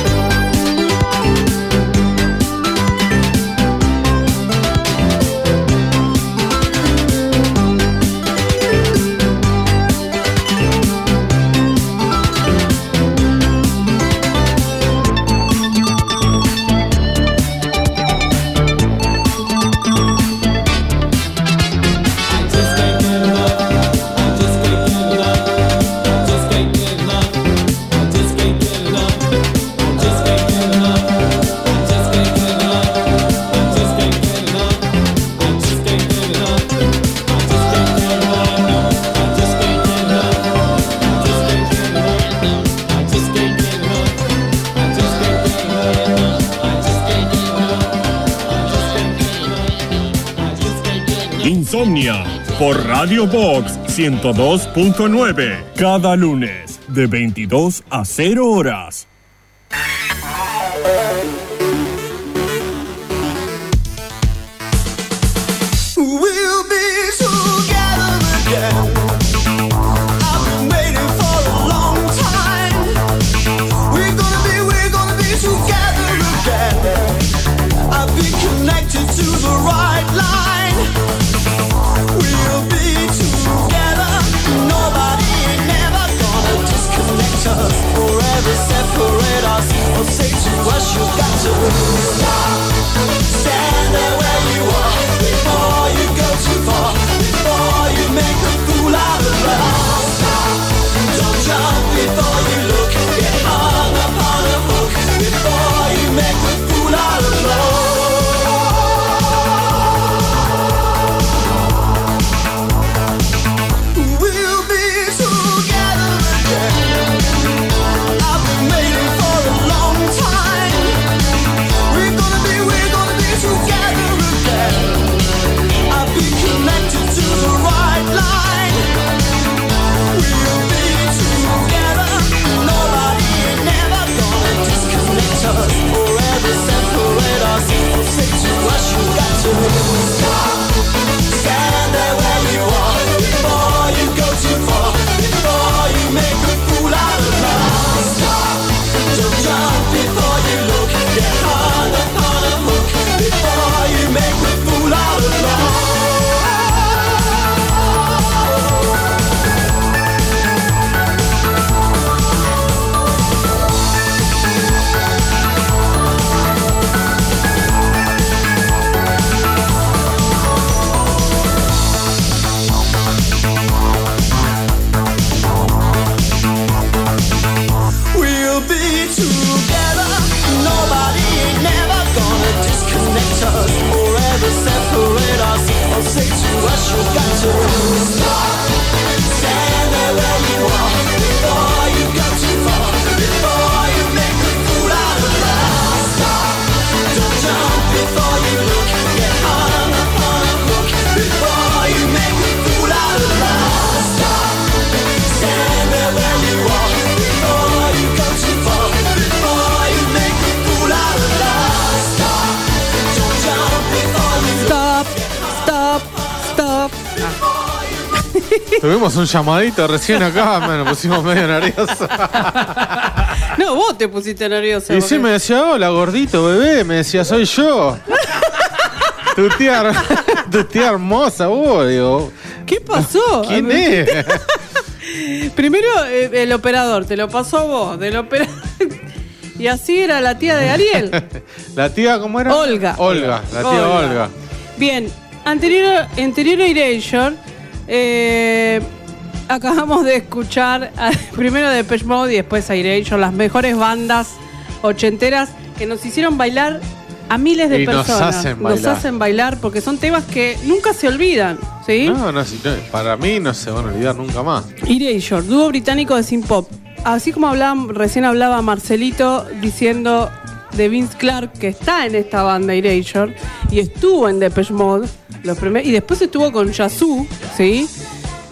Insomnia por Radio Box ciento dos punto nueve cada lunes de veintidós a cero horas. Tuvimos un llamadito recién acá, me nos pusimos medio nerviosos. No, vos te pusiste nervioso. Y sí me decía, hola gordito, bebé, me decía, soy yo. Tu tía, tu tía hermosa, vos, digo. ¿Qué pasó? ¿Quién es? Primero eh, el operador, te lo pasó a vos, del operador. Y así era la tía de Ariel. ¿La tía cómo era? Olga. Olga, la tía Olga. Olga. Bien, anterior, anterior a Erasure, eh, acabamos de escuchar a, primero Depeche Mode y después a Erasure, las mejores bandas ochenteras que nos hicieron bailar a miles de y personas. Nos hacen bailar. Nos hacen bailar porque son temas que nunca se olvidan, ¿sí? No, no, para mí no se van a olvidar nunca más. Erasure, dúo británico de synth pop. Así como hablaba, recién hablaba Marcelito diciendo de Vince Clarke, que está en esta banda Erasure y estuvo en Depeche Mode los primer, y después estuvo con Yazoo, ¿sí?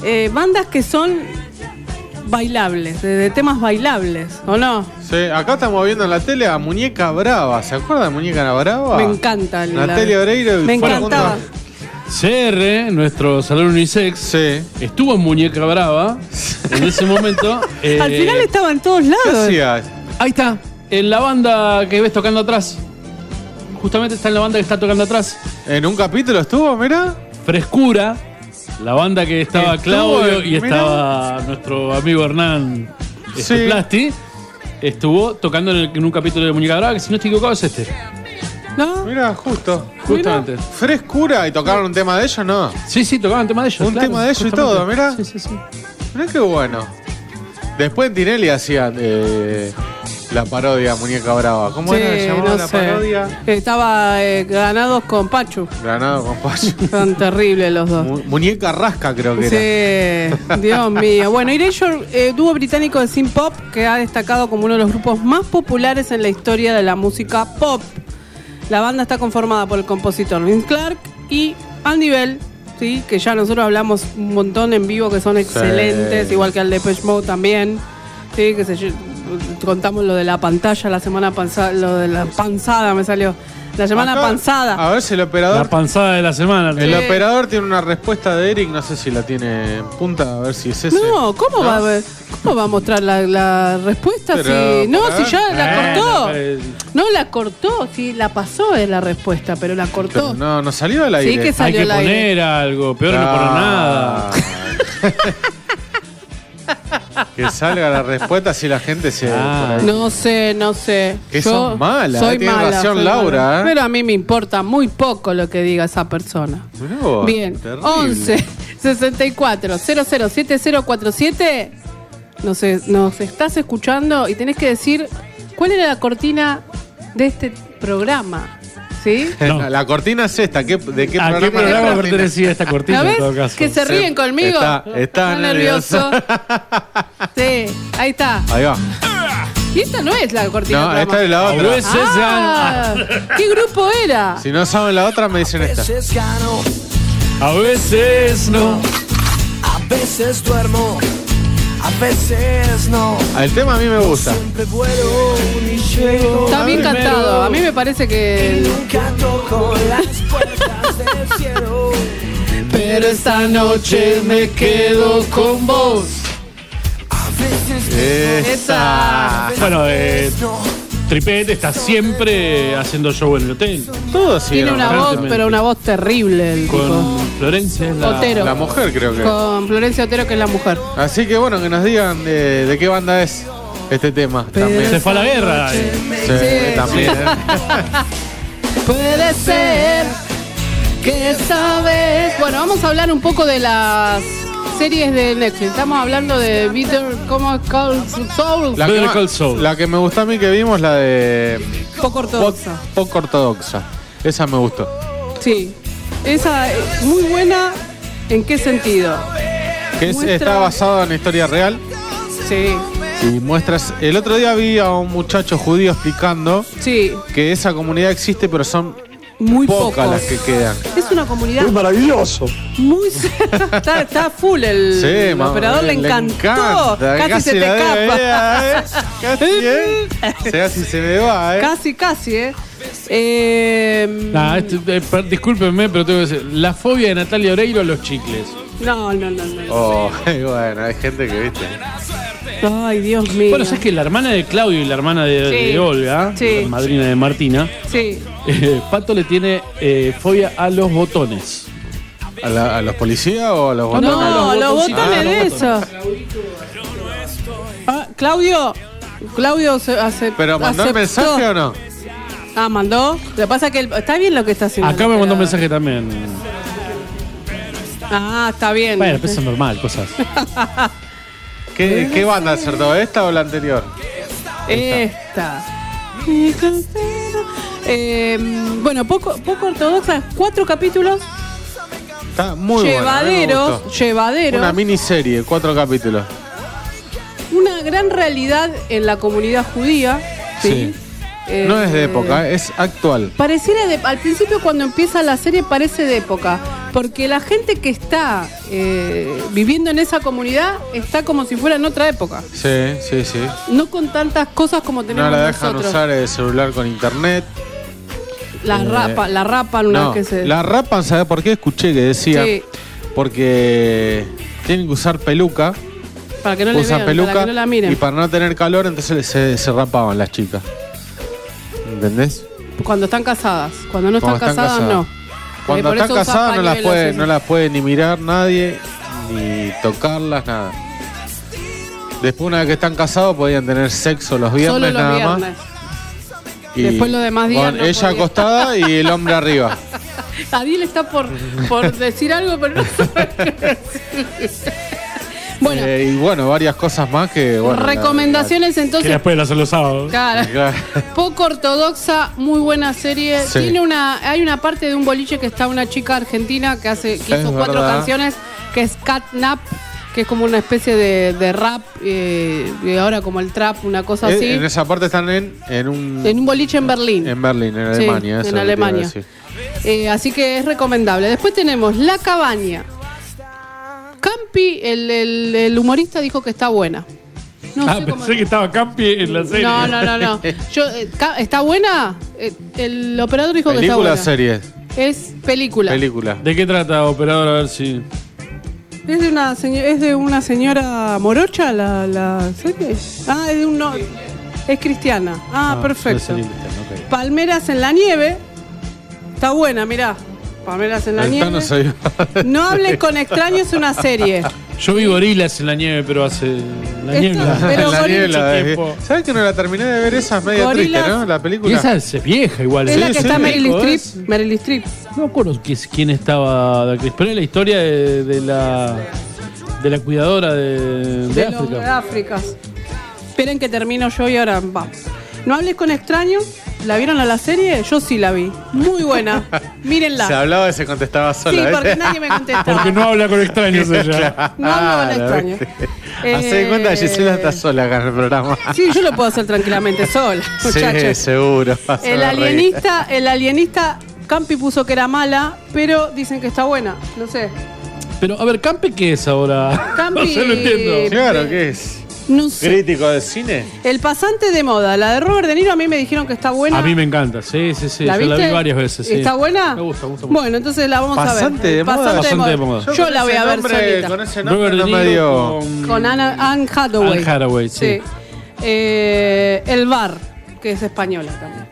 eh, bandas que son bailables, de, de temas bailables, ¿o no? Sí, acá estamos viendo en la tele a Muñeca Brava. ¿Se acuerdan de Muñeca Brava? Me encanta. el- Natalia la- Oreiro y Me Juan encantaba. Junta. C R, nuestro salón unisex, Sí. estuvo en Muñeca Brava en ese momento. eh, Al final estaba en todos ¿Qué lados. hacías? Ahí está, en la banda que ves tocando atrás. Justamente está en la banda que está tocando atrás. ¿En un capítulo estuvo, mira? Frescura, la banda que estaba Estuvo Claudio en- y estaba nuestro amigo Hernán este, Sí. Plasti, estuvo tocando en, el- en un capítulo de Muñeca Brava, que si no estoy equivocado es este. ¿No? Mira, justo. Justamente. Frescura y tocaron un tema de ellos, ¿no? Sí, sí, tocaban tema de ellos. Un claro, tema de ellos y justamente. todo, mira. Sí, sí, sí. Mirá qué bueno. Después en Tinelli hacían eh, la parodia Muñeca Brava. ¿Cómo Sí, era? ¿Se llamaba no la sé. parodia? Estaba eh, ganados con Pachu. Granado con Pacho. Son terribles los dos. Mu- Muñeca Rasca creo que era. Sí, Dios mío. Bueno, Erasure, eh, dúo británico de synth pop que ha destacado como uno de los grupos más populares en la historia de la música pop. La banda está conformada por el compositor Vince Clarke y Andy Bell, ¿sí? Que ya nosotros hablamos un montón en vivo, que son excelentes, igual que al Depeche Mode también. Sí, que se, contamos lo de la pantalla la semana pasada, lo de la panzada me salió. La semana Acá, panzada. A ver si el operador. La panzada de la semana. El Sí. operador tiene una respuesta de Eric, no sé si la tiene en punta, a ver si es ese. No, ¿cómo, ¿No? Va, a ver? ¿Cómo va a mostrar la, la respuesta? Pero, si, no, para si ver. ya la Bueno, cortó. pues, No la cortó, sí, la pasó en la respuesta, pero la cortó. Pero no, no salió al aire. Sí que hay salió que al aire. poner algo, peor no Ah. poner nada. Que salga la respuesta si la gente se. Ah. por ahí. No sé, no sé. Que Yo sos mala, soy eh, tiene mala, razón soy Laura, mala. eh. Pero a mí me importa muy poco lo que diga esa persona. Mirá vos, Bien, terrible. once sesenta y cuatro cero cero siete cero cuatro siete. Nos, nos estás escuchando y tenés que decir cuál era la cortina de este programa. ¿Sí? No. La cortina es esta. ¿qué- ¿De qué ¿A programa qué es la programa cortina? pertenecía esta cortina ¿La en ves? todo caso? Que se ríen conmigo. Está, está nervioso. Sí, ahí está. Ahí va. Y esta no es la cortina. No, del esta es programa. la otra. A veces Ah, ¿qué grupo era? Si no saben la otra, me dicen esta. A veces no. A veces duermo, a veces no. El tema a mí me gusta. Siempre vuelo ni llego. Está bien Primero. cantado. A mí me parece que. el- Nunca toco las puertas del cielo. Pero esta noche me quedo con vos. A veces Esa. Bueno, eh, Tripet está siempre haciendo show en el hotel. Todos Tiene siguen. una voz, aparentemente. pero una voz terrible el tipo. Con Florencia es la, Otero. La mujer creo que. Con Florencia Otero, que es la mujer. Así que bueno, que nos digan de, de qué banda es este tema. También. Se fue a la guerra. Sí, Sí. también. Puede ser que esta vez. Bueno, vamos a hablar un poco de las series de Netflix. Estamos hablando de Better Como Call Saul. La, que Better ma- Call Saul. la que me gustó a mí que vimos, la de Poco Poc- ortodoxa. Poco ortodoxa. Esa me gustó. Sí. Esa es muy buena. ¿En qué sentido? Que es- Muestra- está basada en la historia real. Sí. Y muestras. El otro día vi a un muchacho judío explicando Sí. que esa comunidad existe, pero son Muy pocas pocos. las que quedan. Es una comunidad maravilloso. muy. está, está full el, Sí, el ma- operador, le encantó. encanta. Casi, se te la escapa. debe, eh. Casi, ¿eh? Casi se me va, ¿eh? Casi, casi, ¿eh? eh Nah, este, eh, per- discúlpenme, pero tengo que decir. La fobia de Natalia Oreiro a los chicles. no, no, no, no. Oh, bueno, hay gente que viste. Ay, Dios mío. Bueno, sabes que la hermana de Claudio y la hermana de, Sí. de Olga, Sí. la madrina de Martina, Sí. eh, Pato le tiene eh, fobia a los botones. ¿A, la- a los policías o a los No, botones? No, los botoncitos. botones Ah, de los eso. Ah, Claudio. Claudio se hace. ¿Pero mandó el aceptó. mensaje o no? Ah, mandó. Lo que pasa es que el- está bien lo que está haciendo. Acá me mandó un mensaje también. Ah, está bien. Bueno, pues es normal, cosas. ¿Qué, ¿Qué banda acertó? ¿Esta o la anterior? Esta. Eh, bueno, poco, poco ortodoxa, cuatro capítulos, Está muy buena. a mí me llevaderos, gustó. llevaderos, Una una, miniserie, cuatro capítulos. gran realidad en la comunidad judía. Sí. Eh, No es de época, es actual. Pareciera de, al principio cuando empieza la serie parece de época, Porque la gente que está eh, viviendo en esa comunidad está como si fuera en otra época. Sí, sí, sí. No con tantas cosas como tenemos No la dejan nosotros. usar el celular con internet. La Eh, rapa, la rapan una No, vez que se... la rapan, ¿sabes por qué? Escuché que decía. Sí. Porque tienen que usar peluca. Para que no le usan vean, peluca para que no la miren. y para no tener calor, entonces se, se rapaban las chicas. ¿Entendés? Cuando están casadas. Cuando no están, Cuando están casadas, casadas. no. Cuando Eh, por están eso usan casadas no las, pañuelos puede, y- no las puede ni mirar nadie, ni tocarlas, nada. Después, una vez que están casados, podían tener sexo los viernes Solo los nada viernes. más. Y Después los demás días con no ella podía. acostada y el hombre arriba. Adiel está por, por decir algo, pero no sabe qué decir. Bueno, Eh, y bueno, varias cosas más que. Bueno, la- recomendaciones Que entonces. las pueden hacer los sábados. Claro. Claro. Poco ortodoxa, muy buena serie. Sí. Tiene una, hay una parte de un boliche que está una chica argentina que hace, que Es hizo cuatro verdad. canciones, que es Catnap, que es como una especie de, de rap, eh, y ahora como el trap, una cosa Eh, así. En esa parte están en, en un. En un boliche en Berlín. En Berlín, en Sí, Alemania. eso en es lo que te iba a Alemania. decir. Eh, así que es recomendable. Después tenemos La Cabaña. Campi, el, el- el humorista, dijo que está buena. No ah, sé cómo- pensé que estaba Campi en la serie. No, no, no, no. Yo, eh, ca- ¿está buena? Eh, el operador dijo que está ¿Película o buena. serie? Es película. Película. ¿De qué trata, operador? A ver si. ¿Es de una, seño- es de una señora morocha la, la serie? Ah, es de un... no- es cristiana. Ah, perfecto. Palmeras en la nieve. Está buena, mirá. Palmeras en la El nieve. tono soy yo. No hables con extraños, es una serie. Yo vi gorilas en la nieve, pero hace. La Esto- niebla. pero la goril- niebla. Mucho de- tiempo. ¿Sabes que no la terminé de ver? Esa es medio Gorilas. triste, ¿no? La Y película. esa es vieja igual. Es ¿eh? la que sí, está sí. Meryl Rico, Streep. es. Meryl Streep. No me acuerdo quién, quién estaba de actriz, pero es la historia de, de la de la cuidadora de, de De los de África. África. Esperen que termino yo y ahora va. No hables con extraños. ¿La vieron a la serie? Yo sí la vi. Muy buena. Mírenla. Se hablaba y se contestaba sola. Sí, ¿viste? porque nadie me contesta. Porque no habla con extraños ella. No hablo con Claro, extraños. ¿viste? Hacé de cuenta que Gisela Eh, está sola acá en el programa. Sí, yo lo puedo hacer tranquilamente sola, Sí, muchachos. seguro. vas a El reír. alienista, el alienista, Campi puso que era mala, pero dicen que está buena. No sé. Pero, a ver, ¿Campi qué es ahora? Campi- No se lo entiendo. Claro, ¿qué es? No sé. ¿Crítico de cine? El pasante de moda, la de Robert De Niro, a mí me dijeron que está buena. A mí me encanta, sí, sí, sí. ¿La Yo la viste? vi varias veces. Sí. ¿Está buena? Me gusta, me gusta mucho. Bueno, entonces la vamos a ver. Pasante de El moda. Pasante, Pasante de de moda. moda. Yo la con voy ese a ver nombre- solita. Con ese nombre Robert no De me Niro dio. con- Con Anna, Anne Hathaway. Anne Hathaway, sí. Eh, el Bar, que es española también.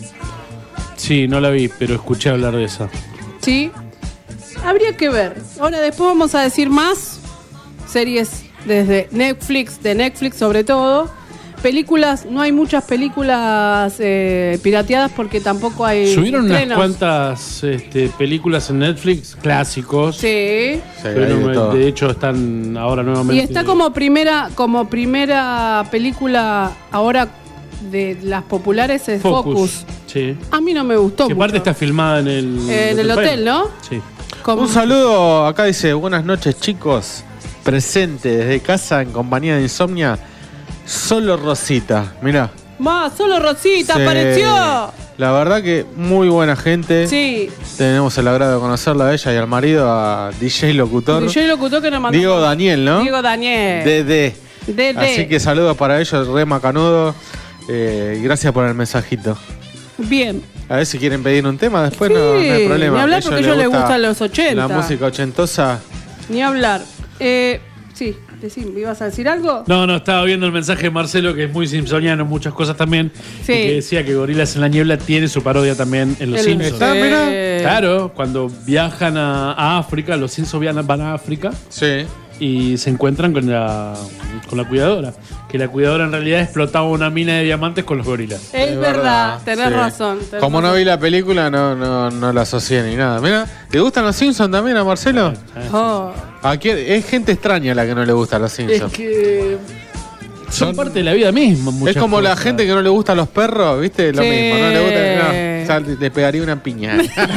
Sí, no la vi, pero escuché hablar de esa. Sí. Habría que ver. Ahora después vamos a decir más series desde Netflix, de Netflix sobre todo. Películas, no hay muchas películas eh, pirateadas porque tampoco hay Subieron unas estrenos. cuantas este, películas en Netflix, clásicos. Sí. Pero hay de no- todo. de hecho están ahora nuevamente. Y está como primera, como primera película ahora de las populares es Focus. Focus. Sí. A mí no me gustó Que mucho. parte está filmada en el, En el hotel, ¿no? Sí. Como- Un saludo, acá dice, buenas noches chicos, presente desde casa en compañía de Insomnia, solo Rosita, mirá. Más, solo Rosita se- apareció. La verdad que muy buena gente. Sí. Tenemos el agrado de conocerla a ella y al marido, a D J Locutor. D J Locutor que nos mandó. Diego Daniel, ¿no? Diego Daniel. Dede. Dede. Así que saludos para ellos, re macanudo. Eh, y gracias por el mensajito. Bien. A ver si quieren pedir un tema, después Sí, no, no hay problema. ni hablar porque a ellos les gustan los ochenta. La música ochentosa. Ni hablar. Eh, sí, decime, ¿ibas a decir algo? No, no, estaba viendo el mensaje de Marcelo, que es muy simpsoniano en muchas cosas también. Sí. Y que decía que Gorilas en la Niebla tiene su parodia también en Los El- Simpsons. Está, mirá. Eh, Claro, cuando viajan a, a África, los Simpsons viajan- van a África Sí. y se encuentran con la, con la cuidadora. Que la cuidadora en realidad explotaba una mina de diamantes con los gorilas. Es, verdad, tenés sí. razón. tenés Como no razón. vi la película, no, no, no la asocié ni nada. Mira, ¿le gustan los Simpsons también a Marcelo? Oh. ¿A quién? Es gente extraña la que no le gusta los Es Simpsons. que son, Son- parte de la vida misma. Es muchas como la cosas. gente que no le gustan los perros, ¿viste? Lo Sí. mismo, no le gusta. No, o sea, le pegaría una piña.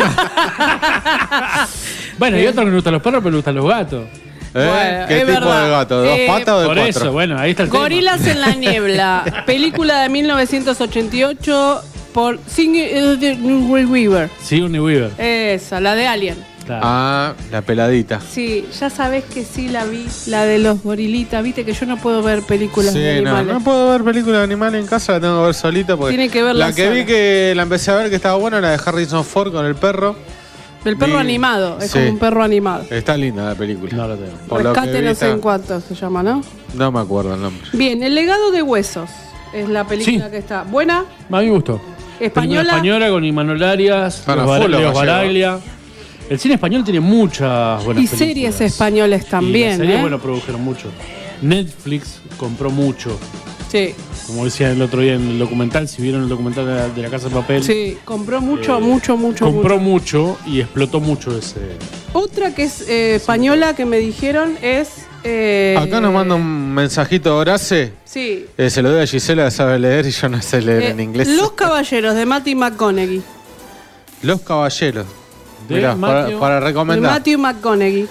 Bueno, hay otros que no gustan los perros, pero le gustan los gatos. ¿Eh? Bueno, ¿Qué es tipo verdad. de gato? ¿De dos Eh, patas o de Por cuatro? eso, bueno, ahí está el Gorilas tema. en la niebla. Película de mil novecientos ochenta y ocho por Sigourney Weaver. Sigourney Weaver. Esa, la de Alien. Claro. Ah, la peladita. Sí, ya sabés que sí la vi, la de los gorilitas. Viste que yo no puedo ver películas Sí, de no, animales. no puedo ver películas de animales en casa, la tengo que ver solita porque Tiene que verla la que sola. vi que la empecé a ver que estaba buena la de Harrison Ford con el perro. El perro Vi- animado, es Sí. como un perro animado. Está linda la película. No la tengo. Por lo que Rescate vi, no sé está- en cuánto se llama, ¿no? No me acuerdo el nombre. Bien, El legado de huesos es la película Sí. que está. ¿Buena? A mí me gustó. Película ¿Española? española con Imanol Arias, Bueno, Leos Bar- full lo Leos gallego. Baraglia. El cine español tiene muchas buenas Y películas. series españoles Y también, las series, ¿eh? bueno, produjeron mucho. Netflix compró mucho. Sí, Como decía el otro día en el documental, si vieron el documental de la, de la Casa de Papel, sí, compró mucho, Eh, mucho, mucho, compró mucho. mucho y explotó mucho ese. Otra que es eh, española que me dijeron es... eh, Acá nos manda un mensajito Horace. Sí. Eh, se lo doy a Gisela, sabe leer y yo no sé leer eh, en inglés. Los Caballeros de Matthew McConaughey. Los Caballeros. De Mirá, para, Matthew- para De recomendar. Matthew McConaughey.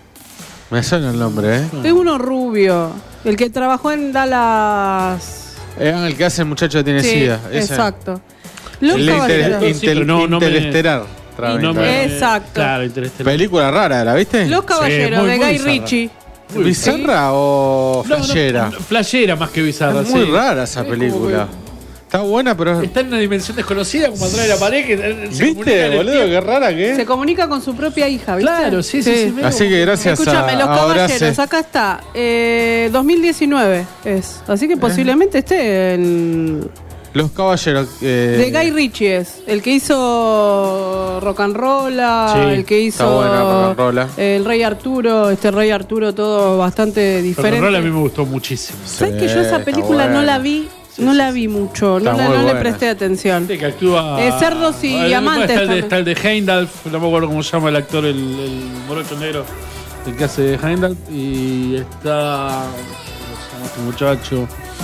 Me suena el nombre, ¿eh? Es uno rubio. El que trabajó en Dallas. Eh, el que hace el muchacho que tiene Sí, sida. ese. exacto. Los El de Caballeros. Inter- Sí, pero no- no me- Interestelar. Trae No me- también. Exacto. Claro, Interestelar. Película rara, ¿la viste? Los Caballeros Sí, muy, de muy Guy bizarra. Ritchie. ¿Bizarra o No, no, flashera? flashera más que bizarra. Es muy sí. rara esa Es como película. Está buena, pero. que Está en una dimensión desconocida, como atrás de la pared. Que se comunica ¿Viste, en el boludo? tiempo. Qué rara que es. Se comunica con su propia hija, ¿viste? Claro, sí, sí, sí, medio Así que gracias Escúchame, a, Los a Caballeros, Horace. acá está. Eh, dos mil diecinueve es. Así que posiblemente esté en. Los Caballeros. eh, De Guy Ritchie es. El que hizo Rock and Roll, Sí, el que hizo está buena Rock and Rolla. El Rey Arturo, este Rey Arturo, todo bastante Rock diferente. and Roll a mí me gustó muchísimo. ¿Sabes que yo Sí, esa está película no buena. la vi? No la vi mucho, no, Está la- muy no le buena. presté atención. Sí, que actúa. Eh, Cerdos y Ah, Diamantes Está el, de, también. está el de Heimdall, no me acuerdo cómo se llama el actor, el, el morocho negro, el que hace de Heimdall. Y está. ¿Cómo se llama este muchacho?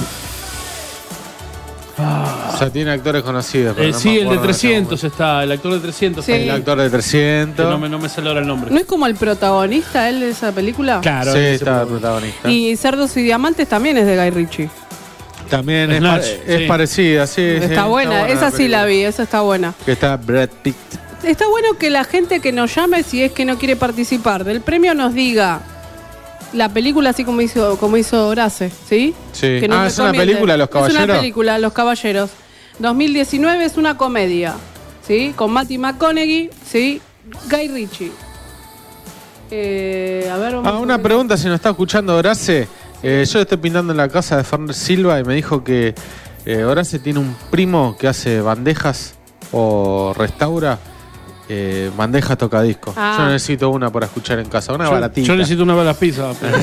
O sea, tiene actores conocidos. pero Eh, no sí, me el de acuerdo trescientos está, el actor de trescientos. Sí. está ahí. El actor de Que trescientos. no, me, no me sale ahora el nombre. ¿No es como el protagonista él de esa película? Claro, Sí, ese está el protagonista. protagonista. Y Cerdos y Diamantes también es de Guy Ritchie. También es, Snatch, pa- es sí. parecida, sí. sí, está buena, esa sí la vi, esa está buena. Que está Brad Pitt. Está bueno que la gente que nos llame, si es que no quiere participar del premio, nos diga la película así como hizo, como hizo Horace, ¿sí? Sí. Que nos Ah, ¿es una recomiende. película, Los Es Caballeros? una película, Los Caballeros. dos mil diecinueve es una comedia, ¿sí? Con Matthew McConaughey, ¿sí? Guy Ritchie. Eh, a ver, vamos Ah, a una ver. pregunta, si nos está escuchando Horace. Eh, yo estoy pintando en la casa de Ferner Silva y me dijo que eh, Horace tiene un primo que hace bandejas o restaura eh, bandejas tocadiscos. Ah. Yo necesito una para escuchar en casa, una Yo, baratita. yo necesito una bala pizza. pero-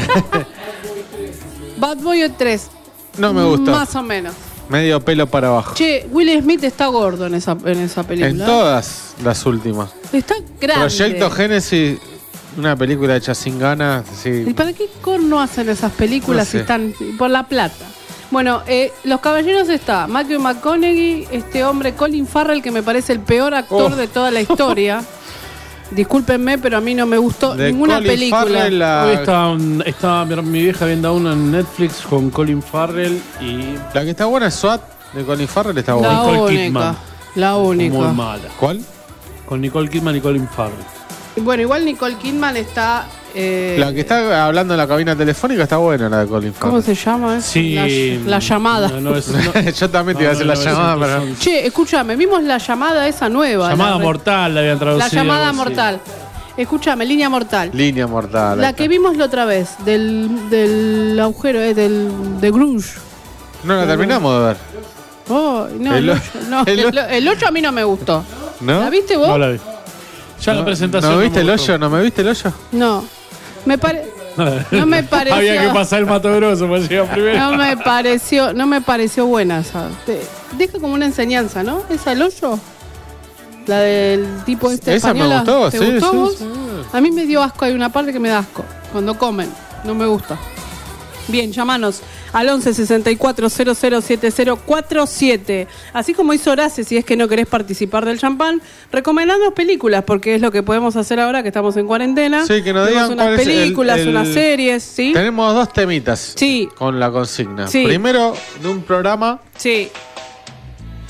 Bad Boy tres. No me gustó. Más o menos. Medio pelo para abajo. Che, Will Smith está gordo en esa, en esa película. En todas las últimas. Está grande. Proyecto Génesis, una película hecha sin ganas. Sí. ¿Y para qué corno hacen esas películas No sé. si están por la plata? Bueno, eh, Los Caballeros está Matthew McConaughey, este hombre Colin Farrell, que me parece el peor actor Oh. de toda la historia. Discúlpenme, pero a mí no me gustó De ninguna Colin película. Farrell, la- Hoy estaba, estaba mi, mi vieja viendo una en Netflix con Colin Farrell y. La que está buena es SWAT de Colin Farrell, está La buena. Nicole única. Kidman. La única. Muy mala. ¿Cuál? Con Nicole Kidman y Colin Farrell. Y bueno, igual Nicole Kidman está. eh, La que está hablando en la cabina telefónica está buena, la de Colin ¿Cómo Farrell. se llama? Sí. La, la llamada. No, no, es- no- Yo también te iba a hacer no, la no, llamada, es- pero. son- Che, escúchame, vimos la llamada esa nueva. Llamada la, mortal la habían La traducido. llamada algo así. mortal. Escúchame, línea mortal. Línea mortal. La ahí que está. vimos la otra vez, del, del agujero, eh, del, de Grunge. No la terminamos de ver. Oh, no, El el o- ocho, no, el el, o- el ocho a mí no me gustó. ¿No? ¿La viste vos? No la vi. Ya la ¿No- presentación. ¿No viste me el gustó. hoyo? ¿No me viste el hoyo? No. Me pare... No me pareció. Había que pasar el Mato Grosso para llegar primero. No me pareció, no me pareció buena esa. Te- deja como una enseñanza, ¿no? ¿Esa el hoyo? La del tipo este Esa me española. gustó, ¿Te sí, gustó sí, vos? sí. A mí me dio asco, hay una parte que me da asco. Cuando comen, no me gusta. Bien, llamanos al once sesenta y cuatro cero cero siete cero cuatro siete. Así como hizo Horace, si es que no querés participar del champán, recomendando películas, porque es lo que podemos hacer ahora que estamos en cuarentena. Sí, que nos Vemos digan unas cuál es el- películas, el- unas series, ¿sí? Tenemos dos temitas Sí. con la consigna. Sí. Primero, de un programa Sí.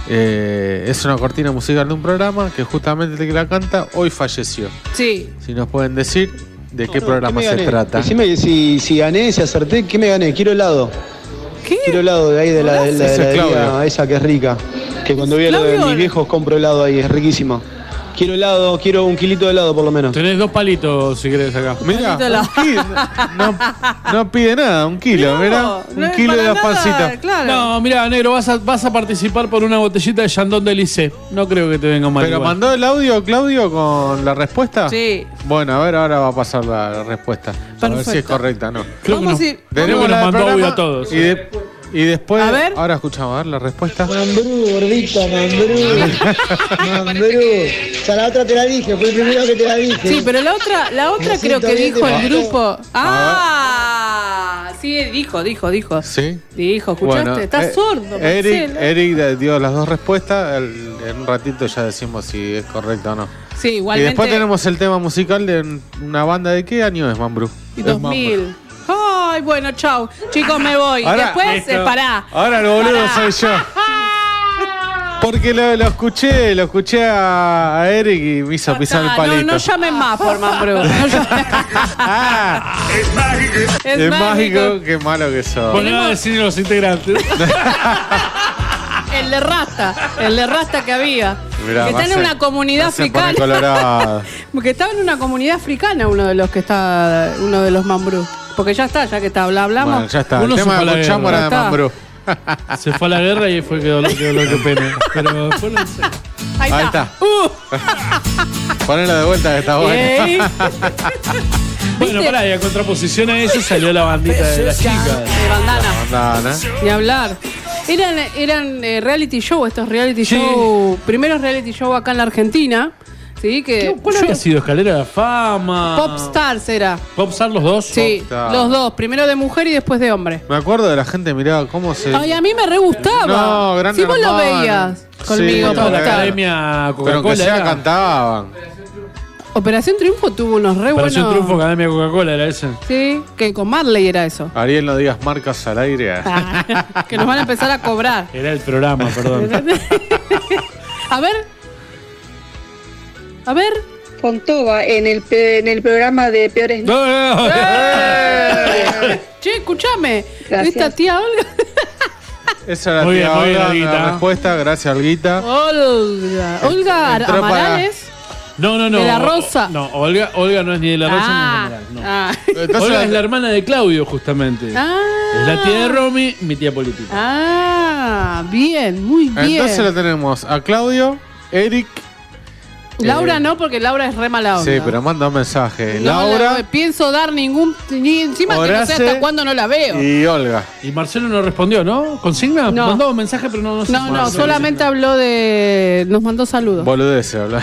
Eh, es una cortina musical de un programa que justamente el que la canta hoy falleció. Sí. Si nos pueden decir de qué No, programa ¿qué me se gané? trata. Decime si, si gané, si acerté, ¿qué me gané? Quiero helado. ¿Qué? Quiero helado de ahí de la, de la, Ese de la es Claudio. heladería, esa que es rica. Que cuando voy a lo de Claudio. mis viejos compro helado ahí, es riquísimo. Quiero helado, quiero un kilito de helado por lo menos. Tenés dos palitos si querés acá. Mira, Palito de la- un kilo, no, no pide nada, un kilo, No, mira, no un es kilo para de nada, pancita. Claro. No, mira, negro, vas a, vas a participar por una botellita de Chandon de Licé. No creo que te venga mal. Pero igual. mandó el audio Claudio con la respuesta. Sí. Bueno, a ver, ahora va a pasar la respuesta. A ver Perfecto. si es correcta o no. Creo que Vamos nos, a ir- creo Tenemos que la nos del mandó programa audio a todos. Y, de- y después, A ver. ahora escuchamos, a ver la respuesta. Mambrú, gordita, mambrú. Mambrú. O sea, la otra te la dije, fue el primero que te la dije. Sí, pero la otra, la otra Me creo siento que bien dijo de el paso. grupo. Ah, sí, dijo, dijo, dijo. Sí. Dijo, ¿escuchaste? Estás eh, sordo, Eric, Marcelo. Eric dio las dos respuestas. el- en un ratito ya decimos si es correcta o no. Sí, Y igualmente. después tenemos el tema musical de un- una banda de qué año es, Mambrú. Y dos mil. Ay, bueno, chau. Chicos, me voy. Ahora- Después, Listo. eh, pará. Ahora el boludo soy yo. Porque lo, lo escuché, lo escuché a, a Eric y me hizo pisar el Ah, palito. no, no llamen más por Mambrú. No llamen- es, es mágico. mágico, qué malo que sos. Bueno, nada a decir los integrantes. El de Rasta. El de Rasta que había. Mirá, que está en Marce- una comunidad Marce pone africana. colorado. Porque estaba en una comunidad africana uno de los que está, uno de los Mambrú. Porque ya está, ya que está, habla, hablamos. Bueno, ya está. Uno El se tema fue a la que escuchamos guerra. era de Ya está. Mambrú. Se fue a la guerra y fue quedó lo que lo que pena. Pero después lo sé. Ahí, Ahí está. está. Uh, Ponelo de vuelta que está bueno. Ey. Bueno, pará, y a contraposición a eso salió la bandita de las chicas. De bandana. Bandana. Ni hablar. Eran, eran eh, reality show, estos reality Sí. show, primeros reality show acá en la Argentina. ¿Sí? Que ¿Cuál yo- había sido? ¿Escalera de la Fama? Popstars era. ¿Popstar los dos? Sí, Popstar. los dos, primero de mujer y después de hombre. Me acuerdo de la gente, miraba cómo se. Ay, a mí me re gustaba. No, Gran Si vos lo Hermano. veías conmigo, Sí, Toda la Popstar. academia Pero aunque Coca-Cola. sea era. cantaban. Operación Triunfo tuvo unos re Operación buenos. Triunfo, Academia Coca-Cola era ese. Sí, que con Marley era eso. Ariel, no digas marcas al aire. Ah, que nos van a empezar a cobrar. Era el programa, perdón. A ver. A ver. Fontova en el, pe- en el programa de Peores No, no, no. ¡Eh! Che, escúchame. Gracias. Esta tía Olga. Esa era la Muy tía bien, muy bien, Olga, Olguita. la respuesta, gracias Olguita. Olga. Olga Ar- Entró para- Amarales. No, no, no. De la Rosa. No, Olga, Olga no es ni de la Rosa Ah, ni de la Moral, no. ah. Entonces, Olga es la hermana de Claudio, justamente. Ah. Es la tía de Romy, mi tía política. Ah, bien, muy bien. Entonces lo tenemos a Claudio, Eric. Laura eh, no, porque Laura es re mala onda. Sí, pero manda un mensaje. No Laura le pienso dar ningún. Ni encima que no sé Horace hasta cuándo no la veo. y Olga. Y Marcelo no respondió, ¿no? ¿Consigna? No. Mandó un mensaje, pero no, no sé. No, si- no, sé si- solamente habló de. Nos mandó saludos. Boludeces, habla.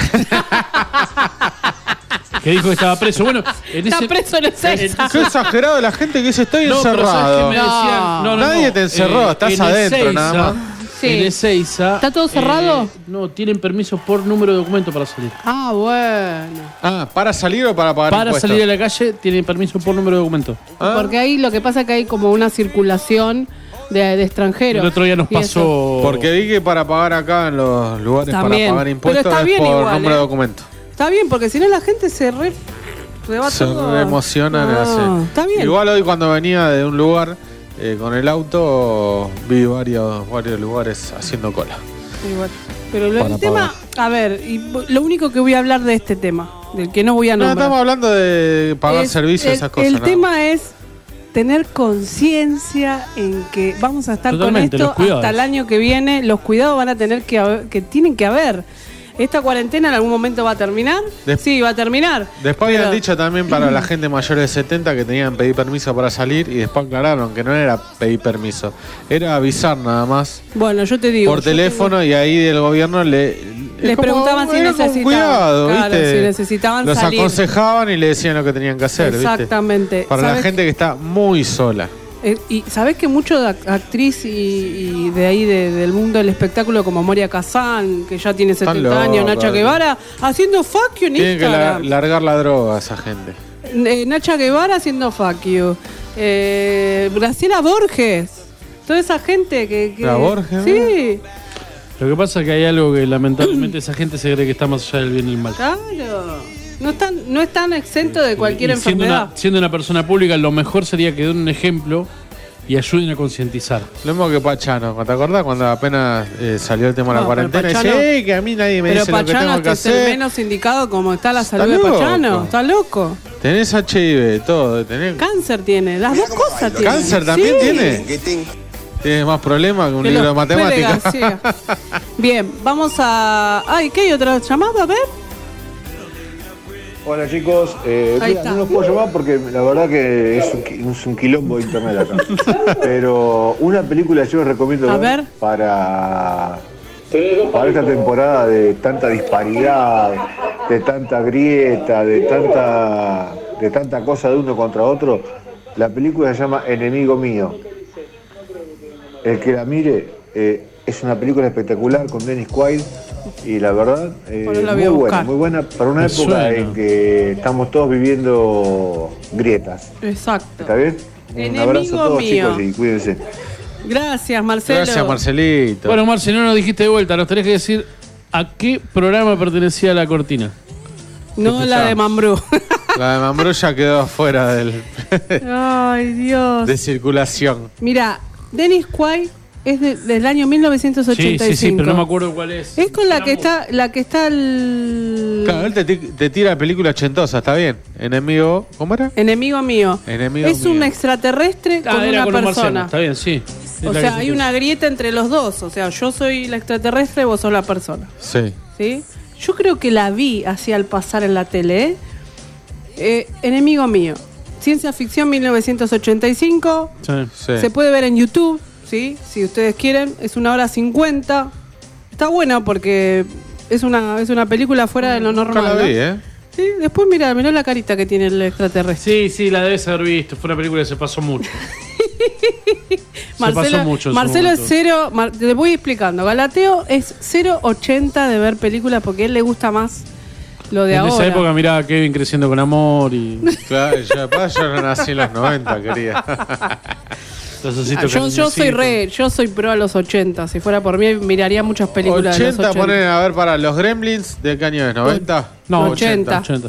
Que dijo que estaba preso. Bueno, en Está ese. preso en el Seiza. Qué exagerado la gente que dice estoy No, pero ¿sabes encerrado. qué me decían? No. No, no, Nadie no. te encerró, estás en adentro Ezeiza, nada más. Sí. En Ezeiza, ¿Está todo cerrado? eh, no, tienen permiso por número de documento para salir. Ah, bueno. Ah, ¿para salir o para pagar Para impuestos? salir a la calle tienen permiso por número de documento. Ah. Porque ahí lo que pasa es que hay como una circulación de, de extranjeros. El otro día nos Y eso. pasó. Porque vi que para pagar acá en los lugares También. para pagar impuestos Pero está es bien por igual, número ¿eh? de documento. Está bien, porque si no la gente se re. se va Se todo- emocionan. No, así. está bien. Igual hoy cuando venía de un lugar eh, con el auto vi varios, varios lugares haciendo cola. Igual. Pero lo- Para el tema. A ver, y lo único que voy a hablar de este tema, del que no voy a No, nombrar. estamos hablando de pagar es- servicios, el, esas cosas. El ¿no? tema es tener conciencia en que vamos a estar Totalmente, con los esto cuidados. hasta el año que viene. Los cuidados van a tener que haber- que tienen que haber. ¿Esta cuarentena en algún momento va a terminar? Des- sí, va a terminar. Después Pero- habían dicho también para la gente mayor de setenta que tenían que pedir permiso para salir y después aclararon que no era pedir permiso, era avisar nada más Bueno, yo te digo. por yo teléfono y ahí del gobierno le tengo- es les como, preguntaban si era con necesitaban. cuidado, claro, ¿viste? si necesitaban Los salir. aconsejaban y le decían lo que tenían que hacer, ¿viste? Exactamente. Para la ¿Sabes gente que está muy sola. Eh, y sabés que mucho de ac- actriz y, y de ahí de- del mundo del espectáculo como Moria Kazan, que ya tiene Están setenta años, locos. Nacha Guevara, haciendo fuck you en Tienen que la- Instagram. largar la droga a esa gente. Eh, Nacha Guevara haciendo fuck you. Eh, Graciela Borges. Toda esa gente que... que- ¿La Borges? Sí. Lo que pasa es que hay algo que lamentablemente esa gente se cree que está más allá del bien y el mal. Claro. No están, no están exentos de cualquier Y siendo enfermedad. una, siendo una persona pública, lo mejor sería que den un ejemplo y ayuden a concientizar. Lo mismo que Pachano. ¿Te acordás cuando apenas eh, salió el tema de la No, pero cuarentena? Pachano- Dice, "Eh, que a mí nadie me Pero dice lo que Pachano tengo que es el hacer. menos indicado como está la Está salud de loco. Pachano. Está loco. Tenés H I V, todo. Tenés... Cáncer tiene. Las dos cosas tiene. ¿Cáncer también Sí. tiene? Tienes más problemas que un Que libro de los matemáticas. García. Bien, vamos a... Ay, ¿qué hay otra llamada? A ver. Hola chicos, eh, Ahí mira, está. no los puedo llamar porque la verdad que es un, qui- es un quilombo de internet acá. Pero una película yo les recomiendo A ver ver. para, para esta temporada de tanta disparidad, de tanta grieta, de tanta, de tanta cosa de uno contra otro. La película se llama Enemigo Mío. El que la mire, eh, es una película espectacular con Dennis Quaid y la verdad, eh, Bueno, la voy muy a buena, buscar. muy buena para una Me época suena. en que estamos todos viviendo grietas. Exacto. ¿Está bien? Un Enemigo abrazo a todos mío. chicos y cuídense. Gracias, Marcelo. Gracias, Marcelito. Bueno, Marce, no nos dijiste de vuelta, nos tenés que decir a qué programa pertenecía la cortina. No la de Mambrú. La de Mambrú ya quedó afuera del, Ay, Dios. de circulación. Mira, Dennis Quaid es de- del año mil novecientos ochenta y cinco. Sí, sí, sí, pero no me acuerdo cuál es. Es con la que está, la que está el Claro, él te, ti- te tira película ochentosa, está bien. Enemigo, ¿cómo era? enemigo mío. Enemigo es un mío. extraterrestre Ah, con era una con un marciano, persona. está bien, sí. Es O la sea, que hay se una grieta entre los dos. O sea, yo soy la extraterrestre, vos sos la persona. Sí. ¿Sí? Yo creo que la vi así al pasar en la tele. ¿eh? Eh, enemigo mío. Ciencia ficción mil novecientos ochenta y cinco. Sí. Sí. Se puede ver en YouTube, ¿sí? Si ustedes quieren. Es una hora cincuenta. Está buena porque es una, es una película fuera de lo Nunca normal. la ¿no? vi, ¿eh? Sí, después mira, mirá la carita que tiene el extraterrestre. Sí, sí, la debes haber visto. Fue una película que se pasó mucho. Marcelo, se pasó mucho. en su Marcelo es momento. cero, Mar- te voy explicando. Galateo es cero ochenta de ver películas porque a él le gusta más lo de En ahora. esa época miraba a Kevin creciendo con amor y Claro, yo, pa, yo no nací en los noventa, quería. los Ah, ositos yo, yo soy cariñositos. re, yo soy pro a los ochenta. Si fuera por mí miraría muchas películas de los ochenta, ochenta. ponen a ver para los Gremlins, ¿de qué año es? ¿noventa? No, ochenta. ochenta.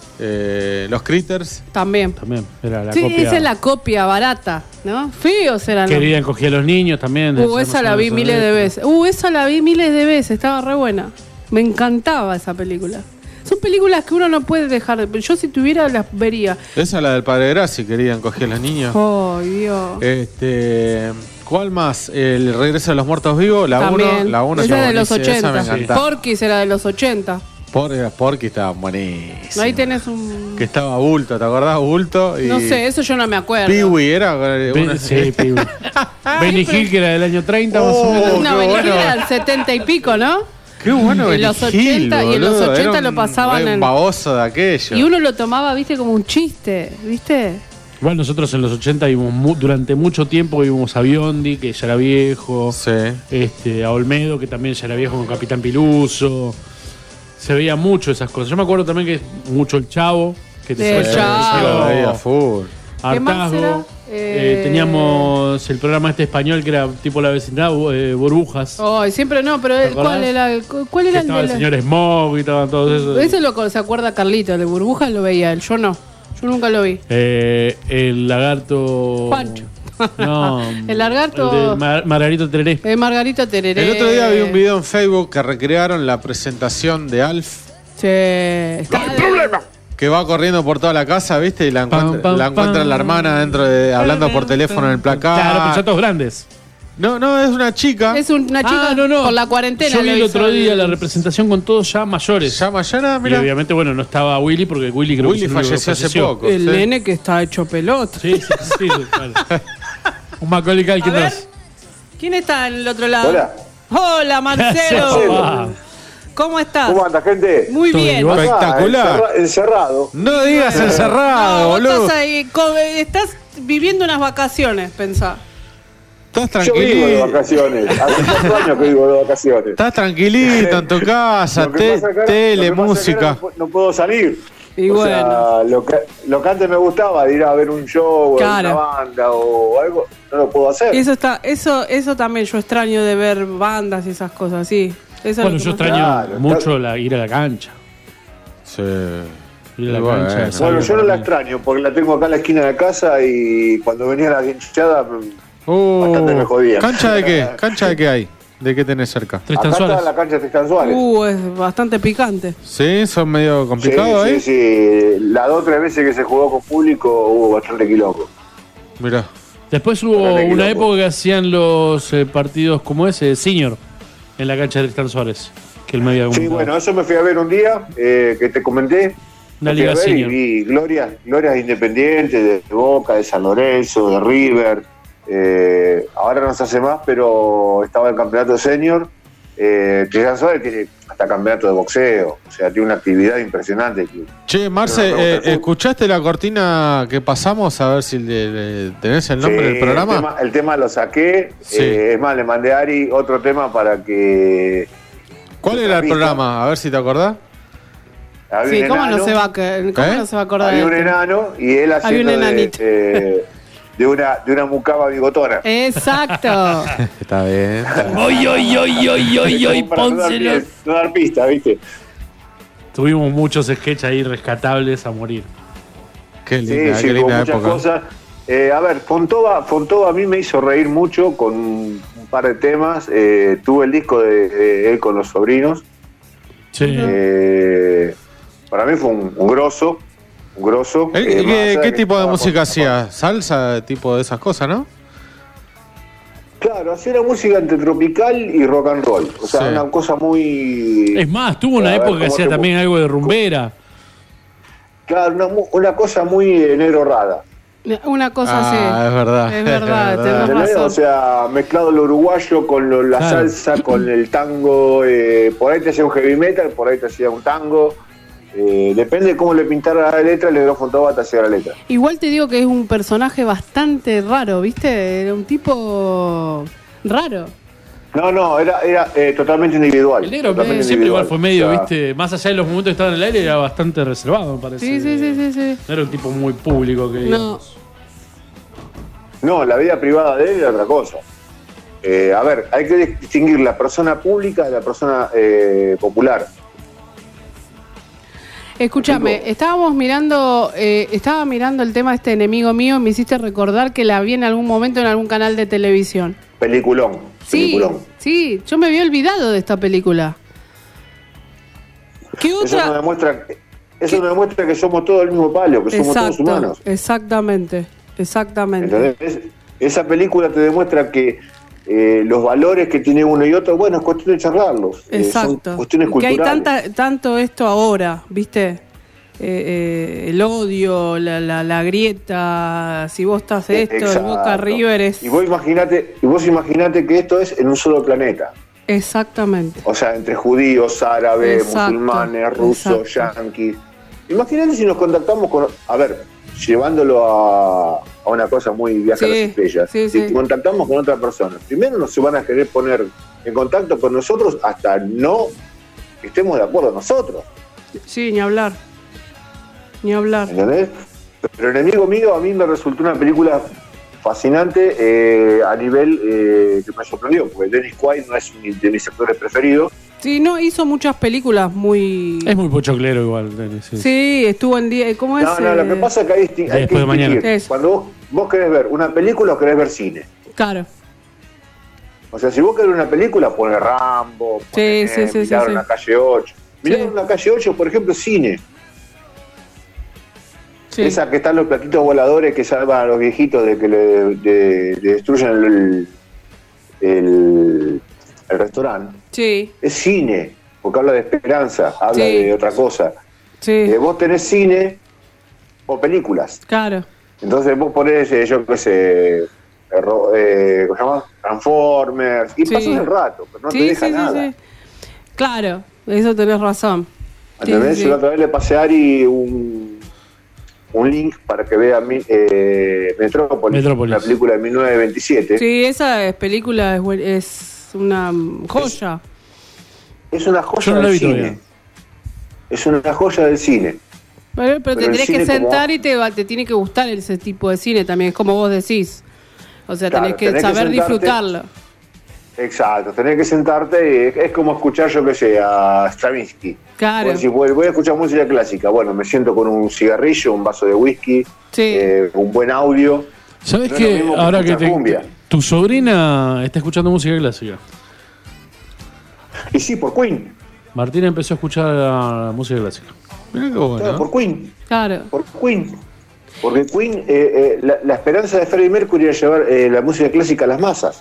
Eh, los Critters. También. También, era la Sí, copia. esa es la copia barata, ¿no? Feos eran. los- Querían coger a los niños también. Uh, esa la vi miles de veces. Uh, esa la vi miles de veces, estaba re buena. Me encantaba esa película. Son películas que uno no puede dejar de... Yo si tuviera las vería. Esa es la del Padre Graci, querían coger a los niños. Oh, Dios. Este, ¿cuál más? El Regreso de los Muertos Vivos, la uno, También. la uno Esa es de los buenísima, esa me ochenta. encantaba. Porky's era de los ochenta. Por, Porky estaba buenísimo. Ahí tenés un... Que estaba Bulto, ¿te acordás? Bulto y No sé, eso yo no me acuerdo. Peewee era eh, Ben- una- sí, Peewee. Benny Hill, que era del año treinta más o Oh, menos. No, qué Benny Hill bueno. era del setenta y pico, ¿no? Qué bueno En Benny los Hill, ochenta, y en los boludo. ochenta Era lo un pasaban re en- baboso de aquello. Y uno lo tomaba, viste, como un chiste, ¿viste? Bueno, nosotros en los ochenta vimos mu- durante mucho tiempo vimos a Biondi, que ya era viejo. Sí. Este, a Olmedo, que también ya era viejo con Capitán Piluso. Se veía mucho esas cosas. Yo me acuerdo también que mucho el Chavo, que te El sacaba- Chavo. Yo lo veía full. ¿Qué más era? Hartazgo. Eh, Eh, teníamos el programa este español que era tipo La Vecindad, eh, Burbujas. Oh, siempre no, pero ¿Te el- ¿cuál acordás? era? el- ¿Cuál Que era el estaba de el la- señor Smog y estaban todos esos. Eso lo co- se acuerda Carlito, el de Burbujas lo veía él, yo no. Yo nunca lo vi. Eh, el lagarto. Pancho. No. El lagarto- El de Mar- Margarito Tereré. Eh, Margarito Tereré. El otro día vi un video en Facebook que recrearon la presentación de Alf, Che, está de- que va corriendo por toda la casa, ¿viste? Y la encuentra, Pam, pam, la, encuentra pam. la hermana dentro de, hablando por teléfono en el placar. Claro, pero ya todos grandes. No, no, es una chica. Es una chica Ah, no, no. por la cuarentena. Yo vi lo el hizo otro día el- la representación con todos ya mayores. Ya mañana, Y mira. obviamente, bueno, no estaba Willy porque Willy creo Willy que es el único que falleció hace poco. El sí. nene que está hecho pelota. Sí, sí, sí. sí, claro. Un Macaulay Culkin A ver. más. ¿Quién está en el otro lado? Hola. Hola, Marcelo. Marcelo. ¿Cómo estás? ¿Cómo anda, gente? Muy Todo bien. igual. Acá, Espectacular. encerra- encerrado. No digas encerrado, No, vos boludo. estás ahí, co- estás viviendo unas vacaciones, pensá. Estás Yo vivo de tranquilito. vacaciones. Hace cuatro años que vivo de vacaciones. Estás tranquilito en tu casa, Lo que te- pasa acá- tele, lo que pasa acá música. No, pu- no puedo salir. Y o bueno. sea, lo que, lo que antes me gustaba, de ir a ver un show, Claro. o una banda o algo, no lo puedo hacer. Eso está, eso, eso también yo extraño de ver bandas y esas cosas, sí. Eso es Bueno, lo que yo más- extraño Claro, mucho la, ir a la cancha. Sí. Ir a la Y bueno, cancha. es Bueno, algo yo no la para mí. extraño porque la tengo acá en la esquina de casa y cuando venía la hinchada, Uh, bastante me jodían. ¿Cancha de qué? ¿Cancha de qué hay? ¿De qué tenés cerca? acá está la cancha de Tristan Suárez. Uh, es bastante picante. Sí, son medio Sí, complicados sí, ahí. sí. Las dos o tres veces que se jugó con público hubo bastante quilombo. Mirá. Después hubo Bastante una quilombo. época que hacían los eh, partidos como ese, senior, en la cancha de Tristan Suárez. Que él me había Sí, comentado. bueno, eso me fui a ver un día, eh, que te comenté. Una Me fui liga a ver y senior. vi glorias, glorias independientes de Boca, de San Lorenzo, de River. Eh, ahora no se hace más, pero estaba el campeonato senior. Eh, Tristan Suárez tiene hasta campeonato de boxeo, o sea, tiene una actividad impresionante. Che, Marce, No, no, eh, no, ¿escuchaste la cortina que pasamos? A ver si le, le- tenés el nombre Sí, del programa. El tema, el tema lo saqué. Sí. Eh, es más, le mandé a Ari otro tema para que. ¿Cuál era el programa? A ver si te acordás. Había Sí, un ¿cómo, no enano, se, va a, que- cómo ¿Eh? no se va a acordar había de un esto? enano y él Había haciendo un de, enanito. eh, de una de una mucama bigotona. Exacto. Está bien. está bien. ¡Oy, oy, oy, oy, oy, oy! Como para no dar Pónselo. pie- no dar pista, ¿viste? Tuvimos muchos sketches ahí rescatables a morir. Qué Sí, linda, sí, qué con linda muchas época. cosas. Eh, a ver, Fontova, Fontova a mí me hizo reír mucho con un par de temas. Eh, tuve el disco de, de él con los sobrinos. Sí. Eh, para mí fue un, un grosso. Un grosso. ¿El- Eh, más ¿Qué, allá qué de que tipo de estaba música con- hacía? ¿Salsa? Tipo de esas cosas, ¿no? Claro, hacía una música entre tropical y rock and roll. O sea, Sí. una cosa muy. Es más, tuvo una A ver, época que ¿cómo hacía te- también algo de rumbera. Claro, una, mu- una cosa muy eh, negro rara. Una cosa Ah, así. es verdad. Es verdad, Es tenés verdad. ¿Entendés? razón. O sea, mezclado lo uruguayo con lo- la Claro. salsa, con el tango. Eh, por ahí te hacía un heavy metal, por ahí te hacía un tango. Eh, depende de cómo le pintara la letra, el negro Fontova te hacía la letra. Igual te digo que es un personaje bastante raro, ¿viste? Era un tipo raro. No, no, era, era eh, totalmente individual. El negro totalmente siempre igual individual. fue medio, O sea, viste, más allá de los momentos que estaban en el aire, era bastante reservado, me parece. Sí, sí, sí, sí, sí. No era un tipo muy público que No. digamos. No, la vida privada de él era otra cosa. Eh, a ver, hay que distinguir la persona pública de la persona eh, popular. Escúchame, estábamos mirando, eh, estaba mirando el tema de este enemigo mío y me hiciste recordar que la vi en algún momento en algún canal de televisión. Peliculón. Sí, Peliculón. sí, yo me había olvidado de esta película. ¿Qué Eso nos otra? demuestra, eso nos demuestra que somos todos el mismo palo, que somos todos Exacto, humanos. exactamente, exactamente. ¿Entendés? Esa película te demuestra que eh, los valores que tiene uno y otro, bueno, es cuestión de charlarlos. Eh, Exacto. son cuestiones que hay culturales. tanta, tanto esto ahora, ¿viste? Eh, eh, el odio, la, la, la grieta, si vos estás esto, el Exacto. Boca River es... Y vos imaginate, y vos imaginate que esto es en un solo planeta. Exactamente. O sea, entre judíos, árabes, Exacto, musulmanes, rusos, exacto. yanquis. Imagínate si nos contactamos con... A ver, llevándolo a, a una cosa muy viaje a Sí, las estrellas. sí, si sí. contactamos con otra persona, primero no se van a querer poner en contacto con nosotros hasta no estemos de acuerdo nosotros. Sí, ni hablar. Ni hablar. ¿Entendés? Pero Enemigo Mío a mí me resultó una película fascinante eh, a nivel eh, que me sorprendió, porque Dennis Quaid no es mi- de mis actores preferidos. Sí, no, hizo muchas películas muy... Es muy pochoclero igual, Denis. Sí. Sí, estuvo en día... ¿Cómo es? No, no, lo que Eh, pasa es que hay, disti- hay que Después de mañana. distinguir. Eso. Cuando vos, vos querés ver una película o querés ver cine. Claro. O sea, si vos querés ver una película, pones Rambo, Sí, ponés sí, sí, Milagro sí, en sí. la calle ocho. Milagro Sí. en la calle ocho, por ejemplo, cine. Sí. Esa que están los platitos voladores que salvan a los viejitos de que le, de- de destruyan el, el, el restaurante. Sí, Es cine, porque habla de esperanza, habla Sí. de otra cosa. sí, Eh, vos tenés cine o películas. claro. Entonces vos ponés, eh, yo qué sé, eh, ro- eh, ¿cómo se llama? Transformers, y Sí. pasás el rato, pero no sí, te deja sí, sí, nada. sí. Claro, eso tenés razón. Sí, ¿Entendés? sí, Yo sí. la otra vez le pasé a Ari un, un link para que vea mi- eh, Metrópolis, Metrópolis. una película de mil novecientos veintisiete. Sí, esa es- película es, buen- es una mm, joya. Es una joya Yo no la del vi cine. todavía. Es una joya del cine. Pero, pero, Pero te el tenés que cine como- sentar y te, va- te tiene que gustar ese tipo de cine también, es como vos decís. O sea, Claro, tenés que tenés que saber sentarte. disfrutarlo. Exacto, tenés que sentarte y es, es como escuchar, yo qué sé, a Stravinsky. Claro. Vos decís, voy, voy a escuchar música clásica. Bueno, me siento con un cigarrillo, un vaso de whisky, eh, un buen audio. ¿Sabes No es lo qué? mismo Ahora que escuchar te, cumbia. tu sobrina está escuchando música clásica. Y sí, por Queen. Martina empezó a escuchar la música clásica. Mirá qué bueno. Claro, por Queen. Claro. Por Queen. Porque Queen, eh, eh, la, la esperanza de Freddie Mercury era llevar eh, la música clásica a las masas.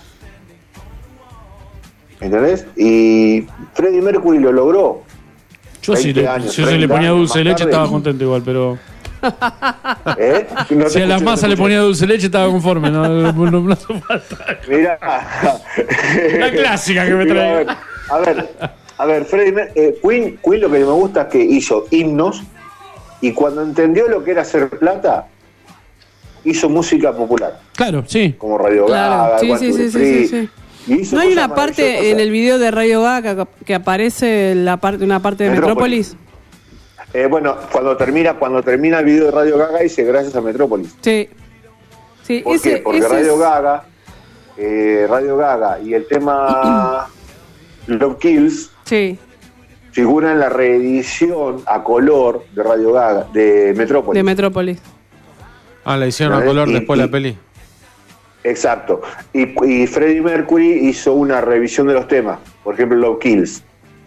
¿Entendés? Y Freddie Mercury lo logró. Yo si, veinte le, años, si yo se le treinta ponía años dulce de más leche tarde. estaba contento igual, pero... ¿Eh? No te Si a las escuché, masas no le te ponía dulce de leche estaba conforme, no, no, no, no hace falta. Mirá. La clásica que me Mira, trae. A ver, a ver, a ver Freddie Mer- eh, Queen, Queen lo que me gusta es que hizo himnos y cuando entendió lo que era hacer plata, hizo música popular. Claro, sí. Como Radio Claro, Gaga, sí, One, sí, Two, sí, sí, Three. sí, sí. Y hizo ¿No hay cosas una parte maravillosas. en el video de Radio Gaga que, que aparece la parte, una parte de Metrópolis. Metrópolis? Eh, bueno, cuando termina, cuando termina el video de Radio Gaga dice gracias a Metrópolis. Sí. Sí, ¿Por ese, qué? Porque ese Radio es- Gaga, eh, Radio Gaga y el tema Love Kills Sí, figura en la reedición a color de Radio Gaga, de Metrópolis. de Metrópolis. Ah, la hicieron a ¿Sabes? color Y- después y- la peli. Exacto. Y, y Freddie Mercury hizo una revisión de los temas. Por ejemplo, Love Kills.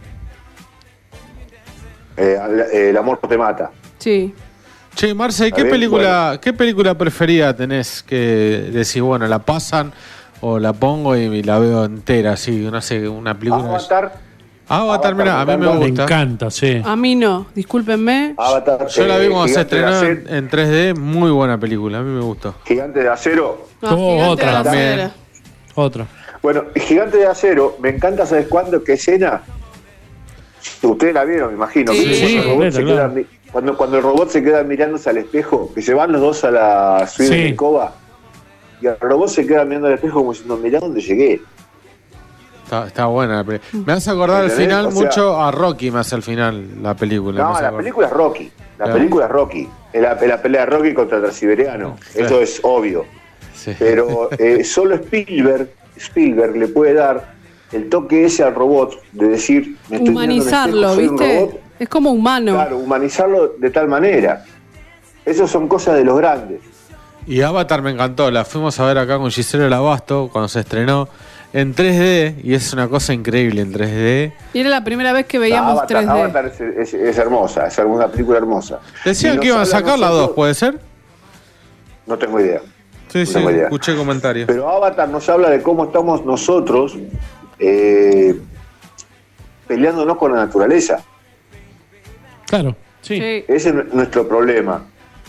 Eh, el amor te mata. Sí. Che, Marce, ¿qué ¿Está bien? película, ¿qué película preferida tenés que decir, bueno, la pasan o la pongo y, y la veo entera, así, no sé, una película? Avatar. Avatar, mira, a mí me me gusta. Me encanta, sí. A mí no, discúlpenme. Avatar. Yo la vi eh, cuando se Gigante de estrenó Acero- en, en tres D, muy buena película, a mí me gustó. Gigante de Acero. No, Oh, Gigante otra de la también. Acera. Otra. Bueno, Gigante de Acero, me encanta, ¿sabes cuándo? ¿Qué escena? Ustedes la vieron, me imagino. Sí, que sí, cuando, el robot completa, se claro. queda mi- cuando, cuando el robot se queda mirándose al espejo, que se van los dos a la suite Sí. de Cova, y el robot se queda mirando al espejo como diciendo, mirá dónde llegué. Está, está buena la película. Me hace acordar al ¿Entendés? final O sea- mucho a Rocky, más al final, la película. me No, hace la acordar. película es Rocky. La Claro. película es Rocky. Es la, es la pelea de Rocky contra el transiberiano. Claro. Eso es obvio. Sí. Pero eh, solo Spielberg, Spielberg le puede dar el toque ese al robot de decir, me estoy mirando al Humanizarlo, espejo, soy un ¿viste? robot. Es como humano. Claro, humanizarlo de tal manera. Esas son cosas de los grandes. Y Avatar me encantó, la fuimos a ver acá con Gisela Labasto cuando se estrenó en tres D y es una cosa increíble en tres D. Y era la primera vez que veíamos Avatar, tres D. Avatar es, es- es hermosa, es una película hermosa. Decían Y que iban a nos habla sacar la nosotros- dos, ¿puede ser? No tengo idea. Sí, No sí, tengo idea. escuché comentarios. Pero Avatar nos habla de cómo estamos nosotros eh, peleándonos con la naturaleza. Claro, sí. Sí. Ese es nu- nuestro problema.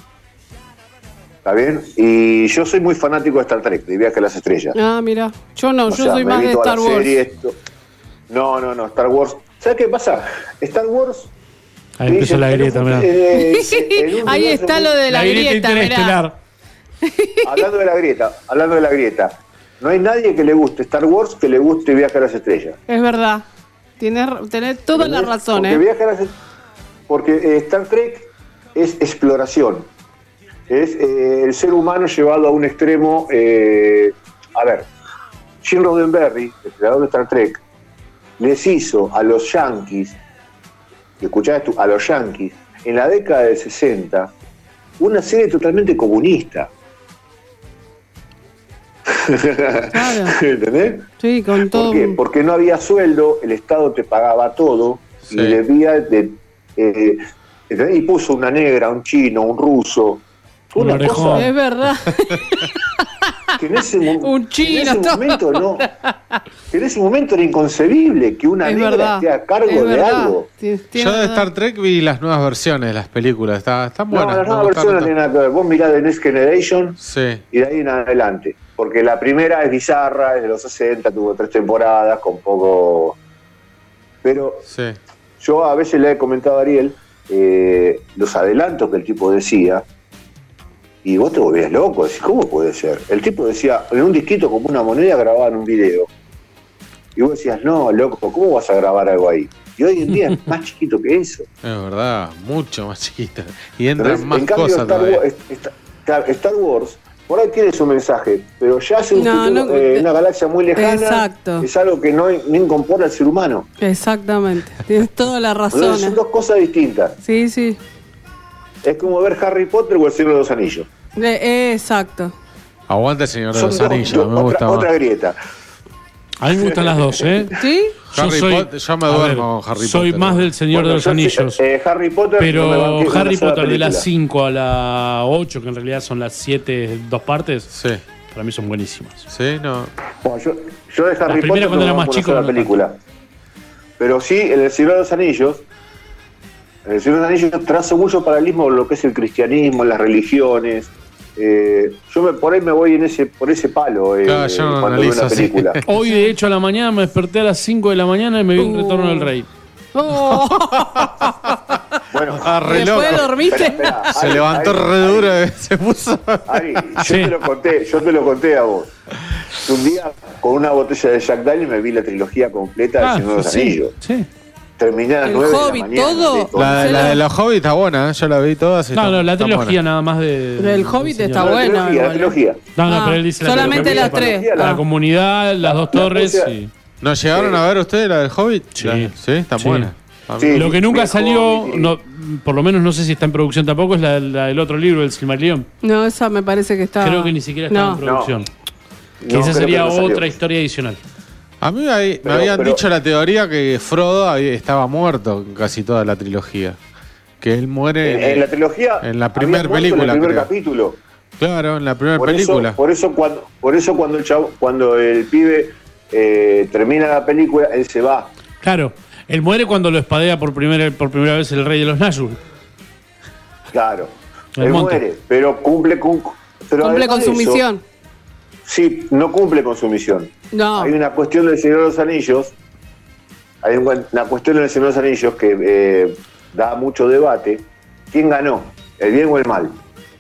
¿Está bien? Y yo soy muy fanático de Star Trek, de Viaje a las Estrellas. Ah, mira. Yo no, O yo sea, soy me más vi de toda la Star Wars. serie, esto- No, no, no, Star Wars. ¿Sabes qué pasa? Star Wars. Ahí empezó dicen, la en un grieta, fu- mirá. eh, en un Ahí universo está muy- lo de la, La grieta grieta, mirá. interestelar. Hablando de la grieta, hablando de la grieta. No hay nadie que le guste Star Wars que le guste Viaje a las Estrellas. Es verdad. Tienes, tenés toda la ¿Entendés? razón, Porque ¿eh? Viaje a las Est- Porque eh, Star Trek es exploración. Es eh, el ser humano llevado a un extremo. eh, a ver, Gene Roddenberry, el creador de Star Trek, les hizo a los yankees, y escuchá esto, a los yankees, en la década del sesenta, una serie totalmente comunista. Claro. ¿Entendés? Sí, con todo. ¿Por qué? Porque no había sueldo, el Estado te pagaba todo Sí. y debía de, eh, ¿entendés? Y puso una negra, un chino, un ruso. Fue Un una orejón. cosa Es verdad. que en ese, mo- Un chino, que en ese todo. momento no, que en ese momento era inconcebible que una Es negra verdad. esté a cargo Es de verdad. algo. Tien- tiene Yo de razón. Star Trek vi las nuevas versiones de las películas, está- están No, buenas. la me nueva gustaron versión no tiene tanto. nada que ver. Vos mirá The Next Generation Sí, y de ahí en adelante. Porque la primera es bizarra, es de los sesenta, tuvo tres temporadas con poco. Pero sí. yo a veces le he comentado a Ariel eh, los adelantos que el tipo decía, y vos te volvías loco, decís, ¿cómo puede ser? El tipo decía, en un disquito como una moneda grababan un video. y vos decías, no, loco, ¿cómo vas a grabar algo ahí? Y hoy en día es más chiquito que eso. Es verdad, mucho más chiquito. Y Pero entran es- más en cambio, cosas Star todavía. Wars, Star- Star- Star Wars, por ahí tiene su mensaje, pero ya hace un No, futuro, no, eh, una galaxia muy lejana, Exacto. es algo que no, no incorpora al ser humano. Exactamente. Tienes toda la razón. Entonces, son dos cosas distintas. Sí, sí. Es como ver Harry Potter o el Señor de los Anillos. De- exacto. Aguanta el Señor de Son los dos- Anillos, dos- me gusta otra, más. otra grieta. A mí me gustan las dos, ¿eh? ¿Sí? Yo Harry soy, Potter- yo me a duermo ver, con Harry soy Potter. más del Señor Bueno, de los yo sí, Anillos. eh, Harry Potter, Pero no me banqué con Harry una sola Potter de las película. cinco a la ocho, que en realidad son las siete, dos partes, Sí. para mí son buenísimas. Sí, no. Bueno, yo, yo de Harry primera Potter cuando era no me más banco chico, una no sola película. Pero sí, en el Señor de los Anillos, en el Señor de los Anillos trazo mucho paralelismo con lo que es el cristianismo, las religiones. Eh, yo me, por ahí me voy en ese, por ese palo eh, Claro, yo no cuando veo analizo una así. película. Hoy, de hecho, a la mañana me desperté a las cinco de la mañana y me vi el Retorno del Rey. Oh. Bueno, Ah, re Después loco. dormiste. espera, espera, Se Ari, levantó Ari, re duro, eh, se puso. Ari, yo Sí. te lo conté, yo te lo conté a vos. Un día con una botella de Jack Daniel me vi la trilogía completa del Ah, Señor de los sí, Anillos. sí. Terminé a las El nueve Hobbit, de la mañana. todo. listo. La, la de los Hobbits está buena, ¿eh? Yo la vi todas. y No, está- no, la está trilogía buena. nada más de. Del Hobbit del está señor. La bueno. trilogía, la igual, ¿eh? trilogía. No, no, Ah, pero él dice la solamente trilogía las para- tres. La Ah. comunidad, las dos La- torres la- y. ¿No llegaron a ver ustedes la del Hobbit? Sí. La- sí, está Sí. buena. Sí. Lo que nunca Mejor, salió, sí. no, por lo menos no sé si está en producción tampoco, es la, la del otro libro, el Silmarillion. No, esa me parece que está. Creo que ni siquiera está No. en producción. No, Que esa creo sería que no salió. otra historia adicional. A mí me, habí- me Pero- habían pero- dicho la teoría que Frodo había- estaba muerto en casi toda la trilogía. Que él muere En, en la trilogía. en la había primer muerto película, En el primer creo. capítulo. Claro, en la primera Por película. eso, por eso cuando, por eso cuando el chavo, cuando el pibe eh, termina la película, él se va. Claro, él muere cuando lo espadea por primera, por primera vez el rey de los Nazgûl. Claro. El él monte. muere, pero cumple con. Pero Cumple además con su de eso, misión. Sí, no cumple con su misión. No. Hay una cuestión del Señor de los Anillos. Hay un- una cuestión del Señor de los Anillos que eh, da mucho debate. ¿Quién ganó? ¿El bien o el mal?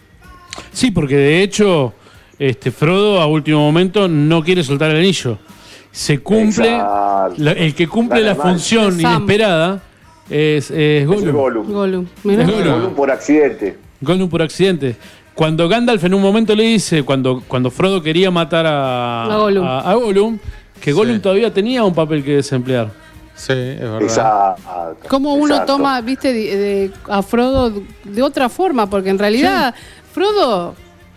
Sí, porque de hecho, este Frodo a último momento no quiere soltar el anillo. Se cumple. Exacto. la- el que cumple Gana la el mal. función Es Sam. inesperada es, es Es el Gollum. Gollum. Gollum. Mirá. Es El Gollum. Gollum por accidente. Gollum por accidente. Cuando Gandalf en un momento le dice, cuando, cuando Frodo quería matar a, A Gollum. a- a Gollum, que Gollum Sí. todavía tenía un papel que desemplear. Sí, es verdad. Exacto. Cómo uno Exacto. toma, viste, de, de- a Frodo de otra forma, porque en realidad Frodo.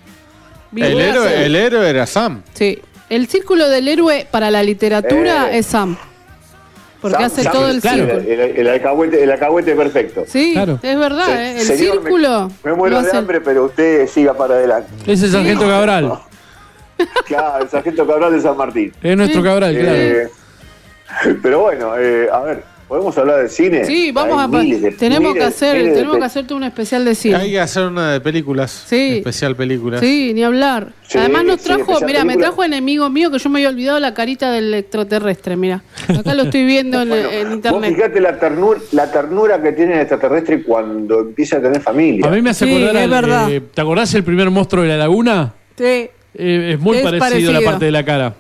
El vivió héroe, hace- el héroe era Sam. Sí. El círculo del héroe para la literatura Eh. es Sam. Porque Sam- hace Sam- todo el claro, círculo. El, el alcahuete, el alcahuete perfecto. Sí, Claro. es verdad, Se- ¿eh? El señor, me- círculo. Me, muero lo de hace- hambre, pero usted siga para adelante. Ese es el sargento Cabral. Claro, el sargento Cabral de San Martín. Es nuestro Sí. Cabral, claro. Eh, pero bueno, eh, a ver, ¿podemos hablar del cine? Sí, vamos Hay a. miles de- tenemos miles- que hacer, miles de tenemos pe- que hacerte un especial de Hay cine. que hacer una de películas. Sí. Especial películas. Sí, ni hablar. Sí, Además nos sí, trajo, especial mira, me película. trajo enemigo mío que yo me había olvidado la carita del extraterrestre, mira. Acá lo estoy viendo en, Bueno, en vos internet. fijate la ternura, la ternura que tiene el extraterrestre cuando empieza a tener familia. A mí me hace Sí, acordar es al, verdad. eh, ¿te acordás el primer monstruo de la laguna? Sí. Eh, es muy Es parecido, parecido. a la parte de la cara.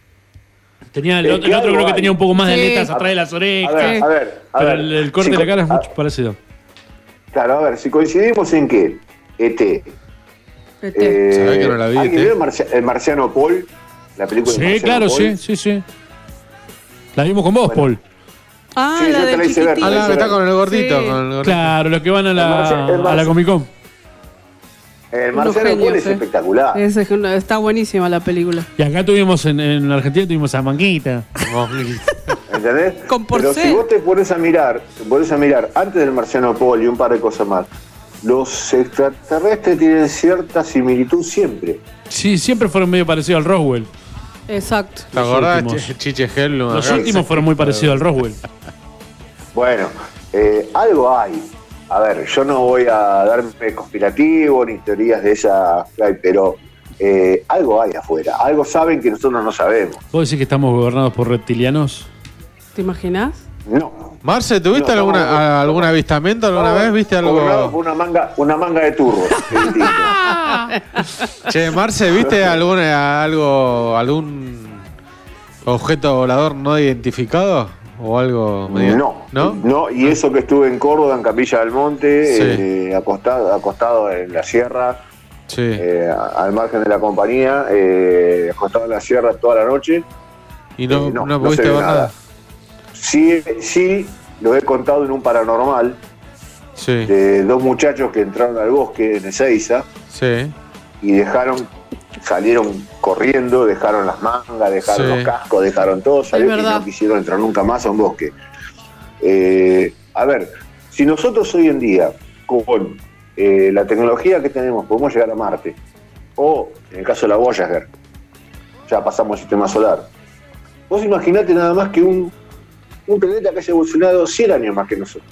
Tenía el, Es otro, que el otro algo creo que hay. tenía un poco más de Sí. aletas atrás de las A orejas. ver, a ver, a Pero ver. el, el corte Si de la co- cara es a- mucho parecido. Claro, a ver, si coincidimos en que E T. Este. Eh, Sabés que no la vi, ¿alguien E T? vio el, marcia- el Marciano Paul? La película del Sí, Marciano claro, Paul. sí, sí, sí. La vimos con vos, Bueno. Paul. Ah, Sí, la yo te de la hice ver. Ah, la que está con el gordito. Sí. Con el gordito. Claro, los que van a El Marcia- la, el a la Marcia- Comic Con. El Unos Marciano Paul genios, es eh. espectacular. Ese es una- está buenísima la película. Y acá tuvimos en, en Argentina tuvimos a Manguita. ¿Entendés? Con Pero Porcel. si vos te pones a mirar, te pones a mirar antes del Marciano Paul y un par de cosas más, los extraterrestres tienen cierta similitud siempre. Sí, siempre fueron medio parecidos al Roswell. Exacto. ¿Te acordás? últimos. Ch- Chiche Hellum. Los acá. últimos fueron muy parecidos al Roswell. Bueno, eh, algo hay. A ver, yo no voy a darme conspirativo ni teorías de esa, pero eh, algo hay afuera. Algo saben que nosotros no sabemos. ¿Vos decís que estamos gobernados por reptilianos? ¿Te imaginas? No. Marce, ¿tuviste No, alguna, no, no. algún avistamiento alguna No, vez? ¿Viste gobernado algo? por una manga, una manga de turros. que es distinto. Che, Marce, ¿viste alguna, algo, algún ¿Objeto volador no identificado? ¿O algo medio? No, ¿No? no, y eso que estuve en Córdoba, en Capilla del Monte, Sí. eh, acostado, acostado en la sierra, Sí. eh, al margen de la compañía, eh, acostado en la sierra toda la noche. ¿Y no, eh, no, no pudiste se ve ver nada? nada. Sí, sí, lo he contado en un paranormal, Sí. de dos muchachos que entraron al bosque en Ezeiza Sí. y dejaron, salieron corriendo, dejaron las mangas, dejaron Sí. los cascos, dejaron todo, salieron y verdad. no quisieron entrar nunca más a un bosque. Eh, a ver, si nosotros hoy en día, con eh, la tecnología que tenemos, podemos llegar a Marte, o en el caso de la Voyager, ya pasamos al sistema solar, vos imaginate nada más que un, un planeta que haya evolucionado cien años más que nosotros.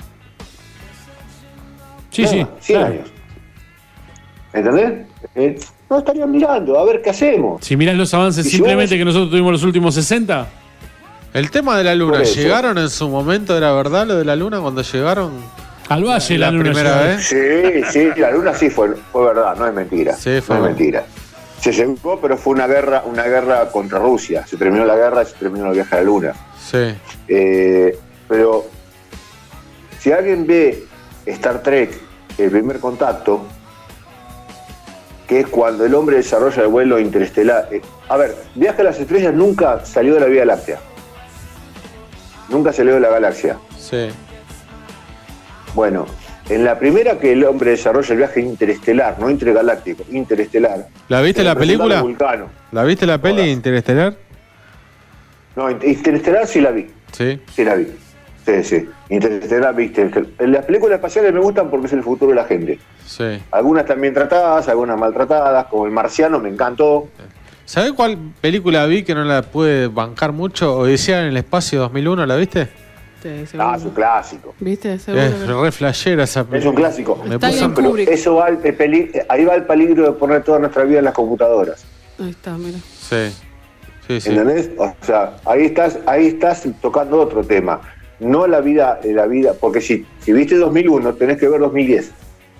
Sí, Nada sí. más, cien claro. años. ¿Entendés? Eh, no estarían mirando, a ver qué hacemos. Si mirás los avances Y si simplemente vos- que nosotros tuvimos los últimos sesenta, El tema de la luna, Por eso. ¿llegaron en su momento? ¿Era verdad lo de la luna cuando llegaron? al valle la, La luna primera llegó. vez. Sí, sí, la luna sí fue, fue verdad, no es mentira. Sí, fue no es verdad. mentira. Se llegó, pero fue una guerra, una guerra contra Rusia. Se terminó la guerra y se terminó el viaje a la luna. Sí. Eh, pero si alguien ve Star Trek, el primer contacto, que es cuando el hombre desarrolla el vuelo interestelar. eh, a ver, Viaje a las Estrellas nunca salió de la Vía Láctea. Nunca salió de la galaxia. Sí. Bueno, en la primera que el hombre desarrolla el viaje interestelar, no intergaláctico, interestelar. ¿La viste se la le presenta película? un Vulcano. ¿La viste la peli Todas. Interestelar? No, interestelar sí la vi. Sí. Sí la vi. Sí, sí. Interestelar, viste. Las películas espaciales me gustan porque es el futuro de la gente. Sí. Algunas también tratadas, algunas maltratadas, como El Marciano me encantó. ¿Sabés cuál película vi que no la pude bancar mucho? Odisea en el espacio dos mil uno, ¿la viste? Sí, seguro. Ah, es un clásico. ¿Viste? Seguro. Es que- re flashera esa película. Es un clásico. Me Está puso- bien. Pero Kubrick. eso va al peli- ahí va el peligro de poner toda nuestra vida en las computadoras. Ahí está, mira. Sí. Sí, sí. ¿Entendés? O sea, ahí estás, ahí estás tocando otro tema. No la vida, eh, la vida, porque si, si viste dos mil uno, tenés que ver dos mil diez.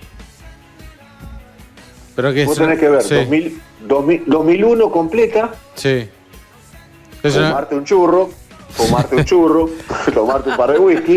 Pero que Vos es- tenés que ver sí. dos mil, dos mil, dos mil uno completa, Sí. Es una- tomarte un churro, fumarte un churro, tomarte un par de whisky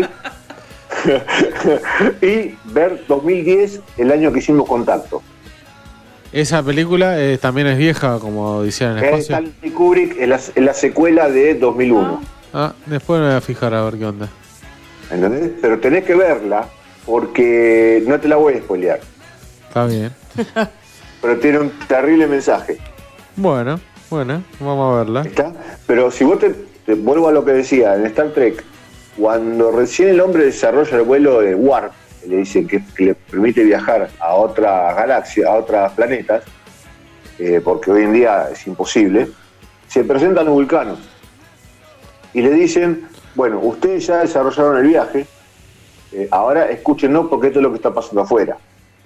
y ver dos mil diez, el año que hicimos contacto. Esa película eh, también es vieja, como Odisea en el Es espacio. Stanley Kubrick, es la, es la secuela de dos mil uno. Ah, después me voy a fijar a ver qué onda. ¿Entendés? Pero tenés que verla porque no te la voy a spoilear. Está bien. Pero tiene un terrible mensaje. Bueno, bueno, vamos a verla. ¿Está? Pero si vos te, te- vuelvo a lo que decía, en Star Trek, cuando recién el hombre desarrolla el vuelo de Warp, le dicen que, que le permite viajar a otra galaxia, a otros planetas, eh, porque hoy en día es imposible, se presentan los vulcanos y le dicen, bueno, ustedes ya desarrollaron el viaje, eh, ahora escúchenos porque esto es lo que está pasando afuera.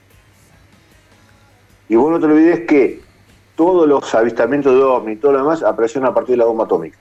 Y vos no te olvides que todos los avistamientos de ovni y todo lo demás aparecieron a partir de la bomba atómica.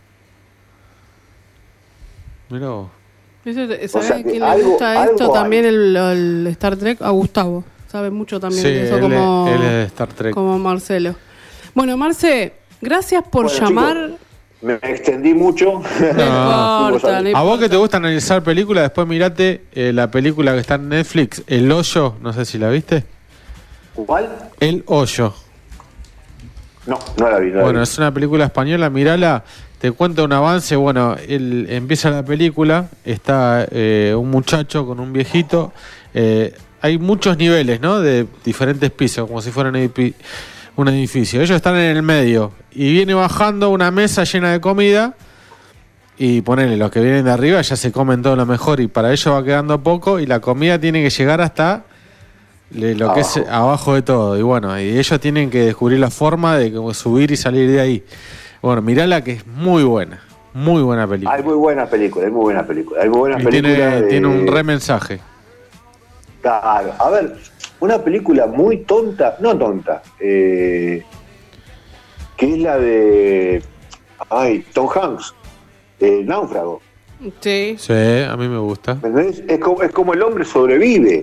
Mirá vos. Eso, ¿sabés O sea que quién le algo- gusta algo esto? hay. También el, el Star Trek, a Gustavo. Sabe mucho también Sí, de eso él, como, es, él es de Star Trek. como Marcelo. Bueno, Marce, gracias por Bueno, llamar. chicos, me extendí mucho. No. importa, no A vos que te gusta analizar películas, después mirate eh, la película que está en Netflix, El Hoyo, no sé si la viste. ¿Cuál? El Hoyo. No, no la vi. No la Bueno, vi. es una película española, mirala, te cuento un avance. Bueno, él, empieza la película, está eh, un muchacho con un viejito. eh, hay muchos niveles, ¿no? De diferentes pisos, como si fuera un, edifi- un edificio. Ellos están en el medio y viene bajando una mesa llena de comida. Y ponele, los que vienen de arriba ya se comen todo lo mejor y para ellos va quedando poco y la comida tiene que llegar hasta le- lo que es Abajo. abajo de todo. Y bueno, y ellos tienen que descubrir la forma de cómo subir y salir de ahí. Bueno, mirala que es muy buena, muy buena película. Hay muy buenas películas, hay muy buenas películas. Hay muy buenas Y películas. tiene, de- tiene un re mensaje. Claro. A ver, una película muy tonta, no tonta, eh, que es la de. Ay, Tom Hanks, eh, Náufrago. Sí. Sí, a mí me gusta. ¿Me entendés? Es como, es como el hombre sobrevive.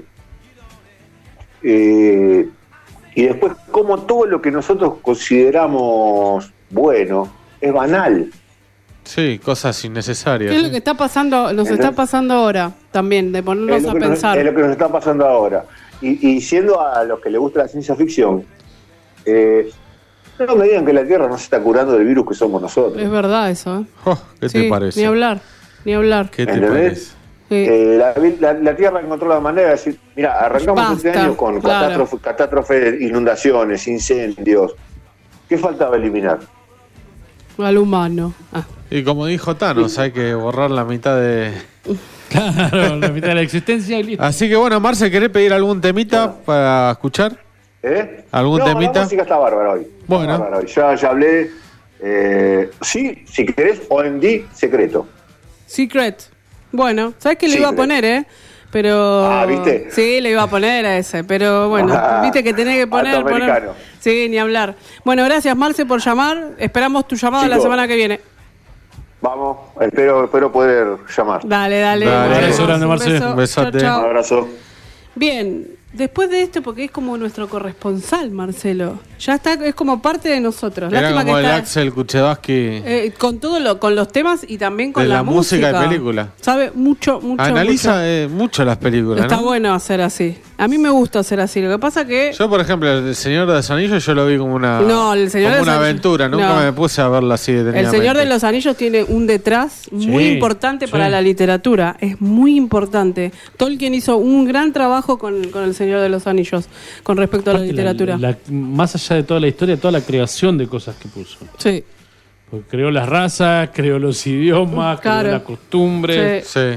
Eh, y después, como todo lo que nosotros consideramos bueno es banal. Sí, cosas innecesarias. ¿Qué es lo que está pasando, nos está pasando ahora también, de ponernos a nos, pensar? es lo que nos está pasando ahora. Y, y siendo a los que les gusta la ciencia ficción, eh, no me digan que la Tierra no se está curando del virus que somos nosotros. Es verdad eso, ¿eh? Oh, ¿Qué sí, te parece? Ni hablar, ni hablar. ¿Qué te ¿Entendés? parece? Sí. Eh, la, la, la Tierra encontró la manera de decir, mira, arrancamos Basta, este año con claro. catástrofe, catástrofe, inundaciones, incendios. ¿Qué faltaba eliminar? Al humano. Ah. Y como dijo Thanos, hay que borrar la mitad de... Claro, la mitad de la existencia y listo. Así que bueno, Marce, ¿querés pedir algún temita para escuchar? ¿Eh? ¿Algún no, temita? La música está bárbara hoy. Bueno. Está bárbara hoy. Ya, ya hablé. Eh, sí, si querés, O M D secreto. Secret. Bueno, ¿sabes qué le iba a Secret. poner, eh? Pero... Ah, ¿viste? Sí, le iba a poner a ese, pero bueno, Ah, viste que tenés que poner... alto poner... americano. Sí, ni hablar. Bueno, gracias, Marce, por llamar. Esperamos tu llamado la Chicos. semana que viene. Vamos, espero, espero poder llamar. Dale, dale. Dale. Nos Un vemos. beso grande, Marce. beso. Un besote. Chau, chau. Un abrazo. Bien, después de esto, porque es como nuestro corresponsal, Marcelo. Ya está, es como parte de nosotros. Era Lástima como que el está Axel Kuchevaski eh, con todo lo, con los temas y también con de la, la música de película. Sabe mucho, mucho. Analiza mucho. eh, mucho las películas, Está ¿no? bueno hacer así. A mí me gusta hacer así. Lo que pasa que Yo, por ejemplo, El Señor de los Anillos yo lo vi como una, No, El Señor como de los una Anillos- aventura. Nunca no. me puse a verla así El detenidamente. Señor de los Anillos tiene un detrás muy Sí, importante sí. para la literatura. Es muy importante. Tolkien hizo un gran trabajo con, con El Señor de los Anillos con respecto a la Aparte, literatura. la- la- más allá de toda la historia, toda la creación de cosas que puso. Sí. Porque creó las razas, creó los idiomas, Claro. creó las costumbres. Sí.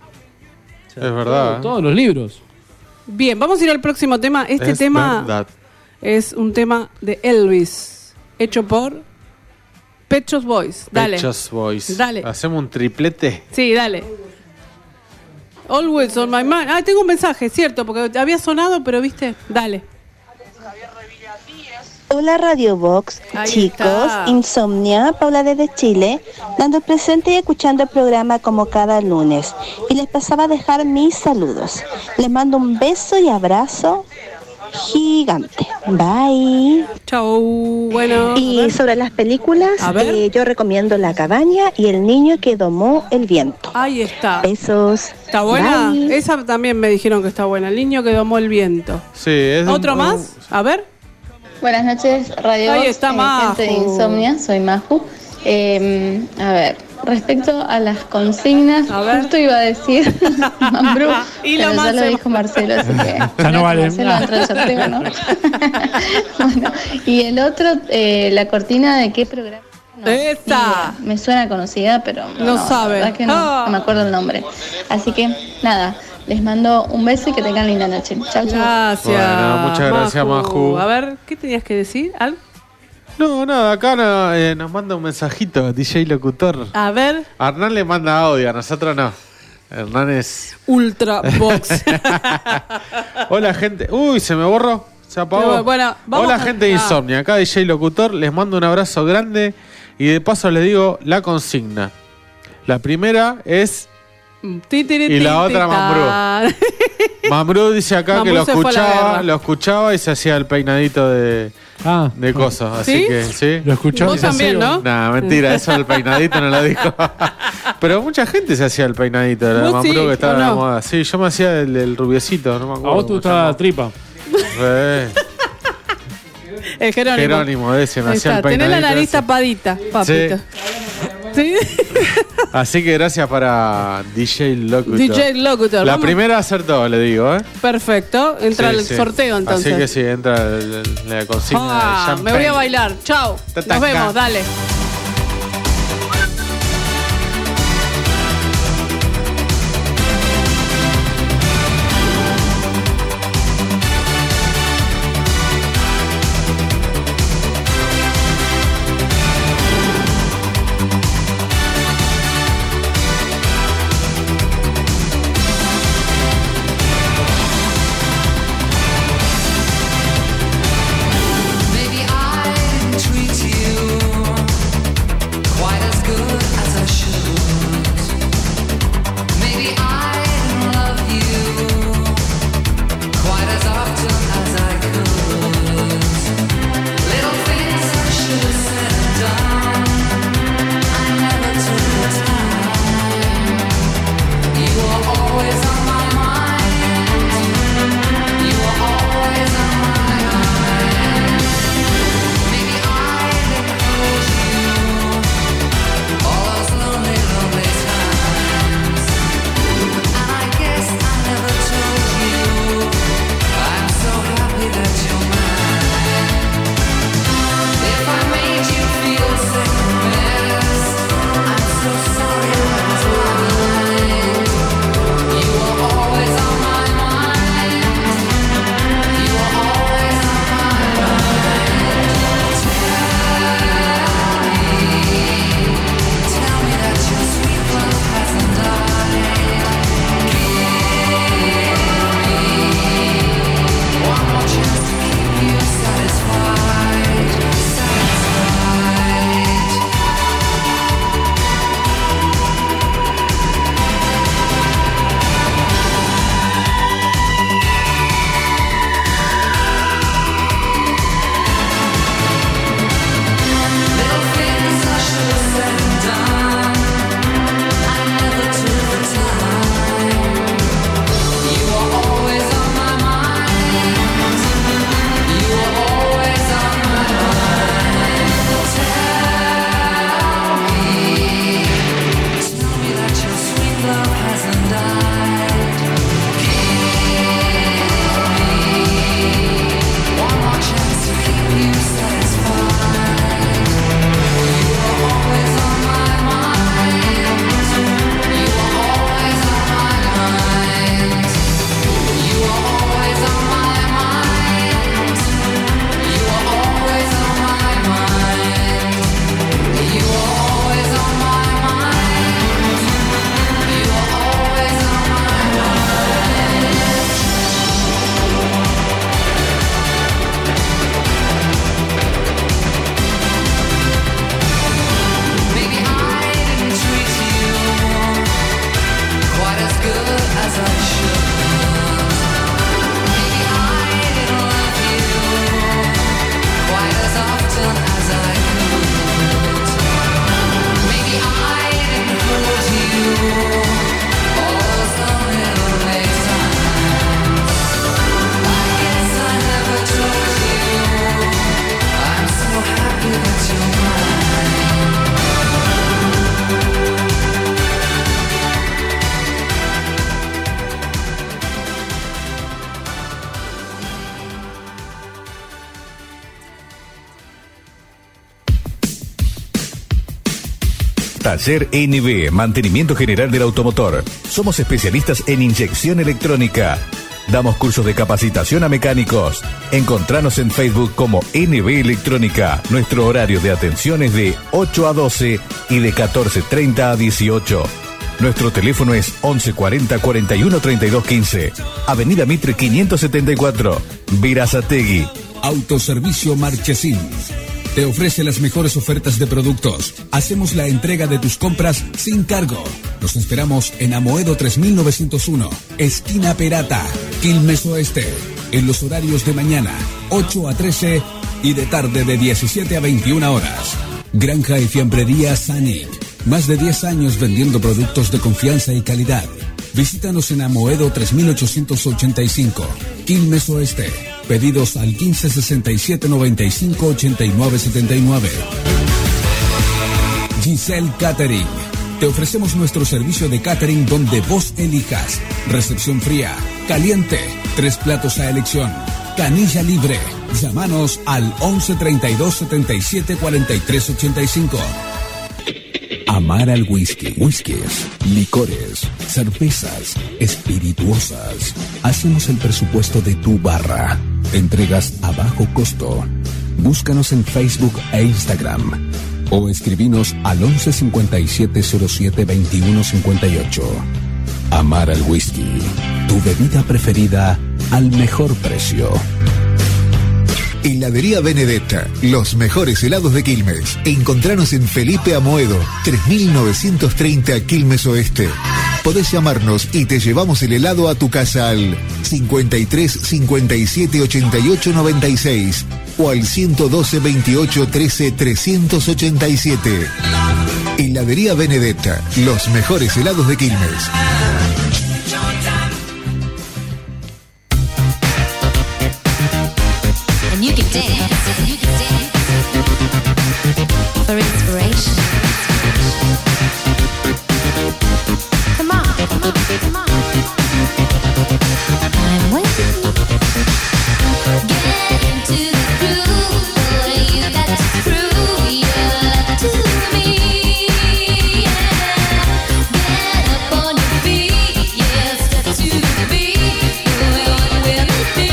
Es verdad. ¿eh? Todos los libros. Bien, vamos a ir al próximo tema. Este Es tema verdad. es un tema de Elvis, hecho por Pet Shop Boys. Dale. Pet Shop Boys. Dale. Hacemos un triplete. Sí, dale. Always on my mind. Ah, tengo un mensaje, cierto, porque había sonado, pero viste. Dale. Hola Radio Box, Ahí chicos, está. Insomnia, Paula desde Chile, dando presente y escuchando el programa como cada lunes. Y les pasaba a dejar mis saludos. Les mando un beso y abrazo gigante. Bye. Chau. Bueno. a Y ver. sobre las películas, A ver. eh, yo recomiendo La cabaña y El niño que domó el viento. Ahí está. Besos. ¿Está buena? Bye. Esa también me dijeron que está buena. El niño que domó el viento. Sí, es de un- ¿Otro más? A ver. Buenas noches, Radio Ahí Box, está eh, Maju. gente de Insomnia, soy Maju. Eh, a ver, respecto a las consignas, A ver. justo iba a decir Mambrú, Y lo pero ya más lo se- dijo Marcelo, así que Ya no vale. Marcelo entra al sorteo, ¿no? Bueno, y el otro, eh, la cortina de qué programa. No, Esa. ni idea. Me suena conocida, pero no, No no, sabe. la verdad que no, Ah. no me acuerdo el nombre. Así que nada, les mando un beso y que tengan linda noche. Chau, chau. Gracias. Bueno, muchas gracias, Maju. A ver, ¿qué tenías que decir? ¿Al? No, nada, acá no, eh, nos manda un mensajito, D J Locutor. A ver, Hernán le manda audio, a nosotros no. Hernán es... Ultra Box. Hola, gente. Uy, se me borró. Se apagó. Pero bueno, vamos Hola, a- gente de ah. Insomnia. Acá D J Locutor. Les mando un abrazo grande. Y de paso les digo la consigna. La primera es... Y la otra, Mambrú. Mambrú dice acá Mambrú que lo se fue a la escuchaba, guerra. lo escuchaba y se hacía el peinadito de, Ah, de cosas. Así ¿Sí? que, sí. lo escuchamos. Vos también, ¿no? Nah, mentira, eso del peinadito no lo dijo. Pero mucha gente se hacía el peinadito, la ¿Vos Mambrú sí, que estaba o en la no? moda. Sí, yo me hacía el, el rubiecito, no me A acuerdo. vos te cómo gustaba se la llama. tripa. Eh, El Jerónimo. Jerónimo, ese, me Ahí hacía el está. Tenés peinadito. la nariz ese. tapadita, papito. ¿Sí? Así que gracias para D J Locutor. D J Locutor. La Vamos. primera acertó, le digo, ¿eh? Perfecto. Entra Sí, el sí. sorteo entonces. Así que sí, entra el- el- la consigna Ah, de me voy a champagne. bailar. Chao. Nos Tataca. vemos. Dale. Maybe I didn't treat you Taller N B, Mantenimiento General del Automotor. Somos especialistas en inyección electrónica. Damos cursos de capacitación a mecánicos. Encontranos en Facebook como N B Electrónica. Nuestro horario de atención es de ocho a doce y de catorce treinta a dieciocho. Nuestro teléfono es once cuarenta cuarenta y uno treinta y dos quince. Avenida Mitre quinientos setenta y cuatro, Verazategui. Autoservicio Marchesín te ofrece las mejores ofertas de productos. Hacemos la entrega de tus compras sin cargo. Los esperamos en Amoedo tres mil novecientos uno, esquina Perata, Quilmes Oeste. En los horarios de mañana, ocho a trece y de tarde de diecisiete a veintiuna horas. Granja y Fiambrería Sanic. Más de diez años vendiendo productos de confianza y calidad. Visítanos en Amoedo tres mil ochocientos ochenta y cinco, Quilmes Oeste. Pedidos al quince sesenta y siete noventa y cinco ochenta y nueve setenta y nueve. Giselle Catering. Te ofrecemos nuestro servicio de catering donde vos elijas. Recepción fría, caliente, tres platos a elección, canilla libre. Llámanos al once treinta y dos setenta y siete cuarenta y tres ochenta y cinco. Amar al whisky. Whiskies, licores, cervezas, espirituosas. Hacemos el presupuesto de tu barra. Entregas a bajo costo. Búscanos en Facebook e Instagram. O escribinos al once cincuenta y siete cero siete veintiuno cincuenta y ocho. Amar al whisky. Tu bebida preferida al mejor precio. Heladería Benedetta, los mejores helados de Quilmes. Encontranos en Felipe Amoedo, tres mil novecientos treinta Quilmes Oeste. Podés llamarnos y te llevamos el helado a tu casa al cincuenta y tres cincuenta y siete ochenta y ocho noventa y seis o al ciento doce veintiocho trece trescientos ochenta y siete. Heladería Benedetta, los mejores helados de Quilmes. And you can dance, and you can dance for inspiration. Come on, come on, come on. I'm waiting. Get into the groove, boy, you got to prove your love to me. Yeah. Get up on your feet, yeah, step to the beat, boy, you're with me.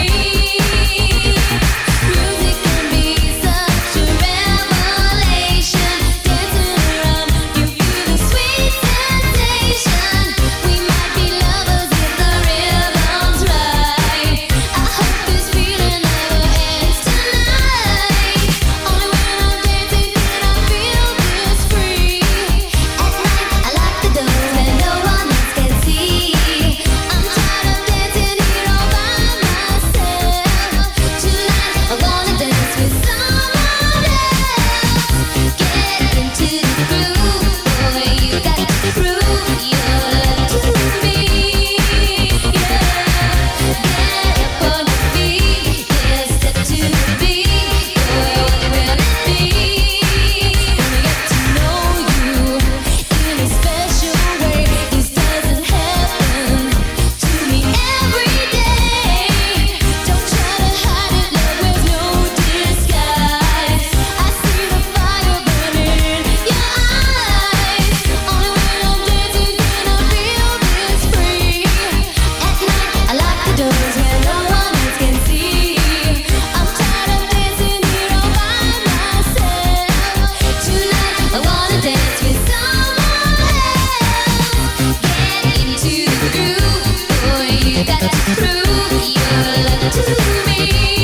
Music can be such a revelation. Dancing around, you feel the sweet sensation. We might be lovers if the rhythm's right. I hope this feeling never ends tonight. Only when I'm dancing can I feel this free. At night I lock the doors where no one else can see. I'm tired of dancing here all by myself. Tonight I wanna dance with someone else. Get into the groove, boy, you got to prove your love to me. Yeah. Get up on your feet, yeah, step to the beat, boy, what will it be? When we get to know you in a special way. This doesn't happen to me every day. Don't try to hide it, love with no disguise. I see the fire burning in your eyes. Only when I'm dancing can I feel this free. At night I lock the doors where no one else can see. I'm tired of dancing here all by myself. Tonight I wanna dance with someone else. Get into the groove, boy, you got to prove your love to me.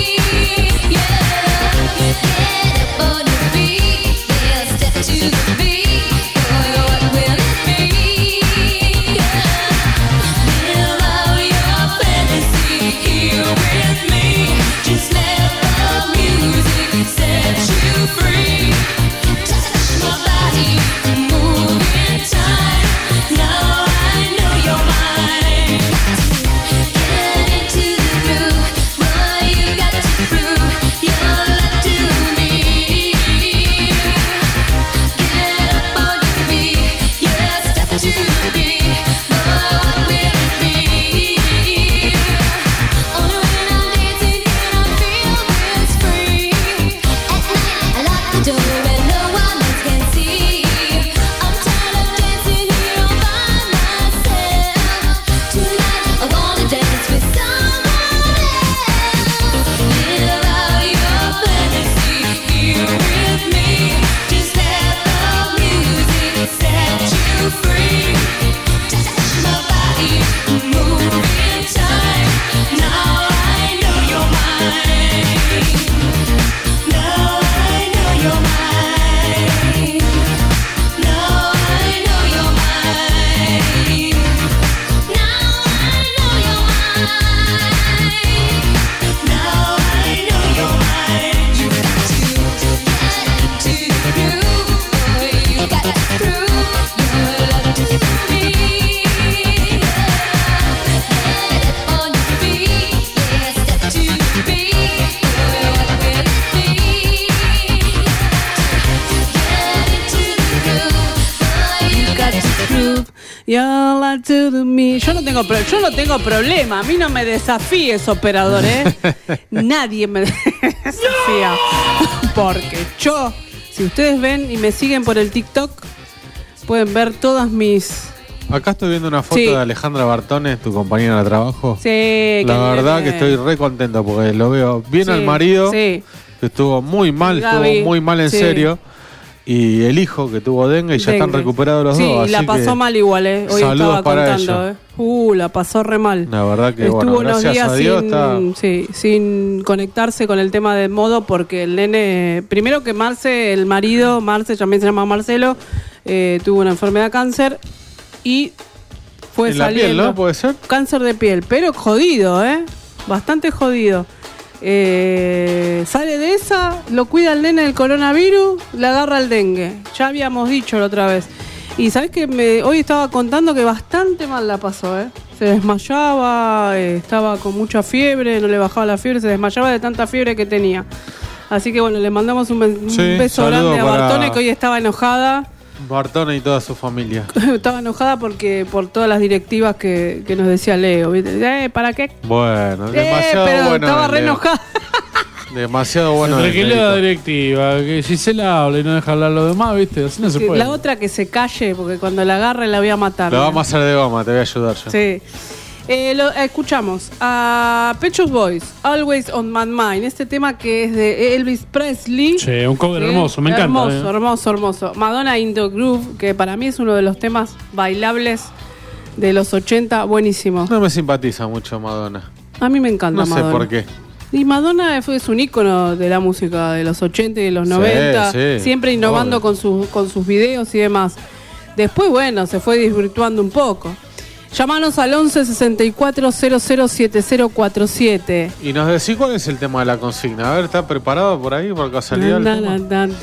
Yeah. Get up on your feet, yeah, step to the beat, boy, what will it be? Yeah. Live out your fantasy here with me. Just let the music set you free. Touch my body, move in time. Now I know you're mine. Get into the groove, boy, you groove. You're like to the me. Yo no tengo pro- yo no tengo problema. A mí no me desafíes, operador, ¿eh? Nadie me desafía. Porque yo, si ustedes ven y me siguen por el TikTok, pueden ver todas mis... Acá estoy viendo una foto Sí. de Alejandra Bartones, tu compañera de trabajo. Sí, La que verdad viene- que estoy re contento porque lo veo bien Sí, al marido, sí. que estuvo muy mal, Gaby, estuvo muy mal en sí. serio. Y el hijo que tuvo dengue y ya están Dengue. recuperados los sí, dos. Sí, la así pasó que mal igual, ¿eh? Hoy saludos estaba para contando, ella. ¿eh? Uh, la pasó re mal. La verdad que, Estuvo bueno, unos gracias días a Dios sin, está... sí, sin conectarse con el tema de modo porque el nene, primero que Marce, el marido, Marce también se llama Marcelo, eh, tuvo una enfermedad de cáncer y fue En la saliendo. piel, ¿no? ¿Puede ser? Cáncer de piel, pero jodido, ¿eh? Bastante jodido. Eh, sale de esa, lo cuida el nene del coronavirus, le agarra el dengue. Ya habíamos dicho la otra vez. Y sabes que me, hoy estaba contando que bastante mal la pasó, ¿eh? Se desmayaba, eh, estaba con mucha fiebre, no le bajaba la fiebre, se desmayaba de tanta fiebre que tenía. Así que bueno, le mandamos un, be- un Sí, beso saludo grande a para- Bartone, que hoy estaba enojada. Bartones y toda su familia. Estaba enojada porque por todas las directivas que, que nos decía Leo. ¿Viste? Eh, ¿para qué? Bueno, Eh, demasiado pero bueno. estaba el re Leo. enojada. Demasiado bueno. Entre el que lea la Leito. directiva, que si se la habla y no deja hablar lo demás, ¿viste? Así no se Sí, puede. la otra que se calle, porque cuando la agarre la voy a matar. Lo ¿no? vamos a hacer de goma, te voy a ayudar yo. Sí. Eh, lo, escuchamos a Pet Shop Boys, Always on My Mind, este tema que es de Elvis Presley. Sí, un cover Sí, hermoso, me encanta. Hermoso, eh. hermoso, hermoso. Madonna in the Groove, que para mí es uno de los temas bailables de los ochenta, buenísimo. No me simpatiza mucho Madonna. A mí me encanta No sé Madonna. por qué. Y Madonna fue es un ícono de la música de los ochenta y de los Sí, noventa, sí, siempre innovando obvio. con, sus con sus videos y demás. Después, bueno, se fue desvirtuando un poco. Llámanos al once sesenta y cuatro cero cero siete cero cuatro siete. Y nos decís cuál es el tema de la consigna. A ver, ¿está preparado por ahí por casualidad? el tema?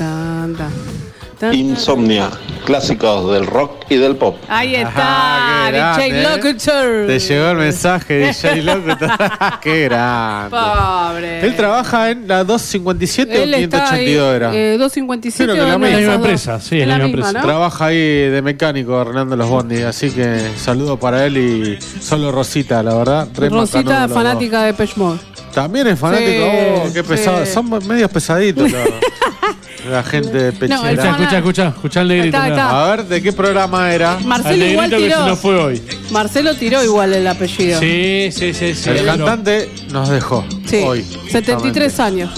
Insomnia, clásicos del rock y del pop. Ahí está, Ah, qué D J grande, ¿eh? Locutor. Te llegó el mensaje de D J Locutor. Qué grande. Pobre. Él trabaja en la doscientos cincuenta y siete o Él está quinientos ochenta y dos ahí, era. eh, doscientos cincuenta y siete Creo que o la una de misma esas dos. empresa, sí, es la misma, ¿no? Trabaja ahí de mecánico arreglando los bondis, así que saludo para él y solo Rosita, la verdad. re Rosita, macanudo los fanática de Depeche Mode. dos. También es fanático, Sí, oh, qué sí. pesado. Son medios pesaditos los- la gente de Pechera. No, el Escucha, fana- escucha, escucha, escucha el negrito. Ahí está, mirá. ahí está. A ver, ¿de qué programa era? Marcelo Al igual negrito que tiró. se nos fue hoy. Marcelo tiró igual el apellido. Sí, sí, sí, sí. El pero- cantante nos dejó Sí, hoy. setenta y tres años.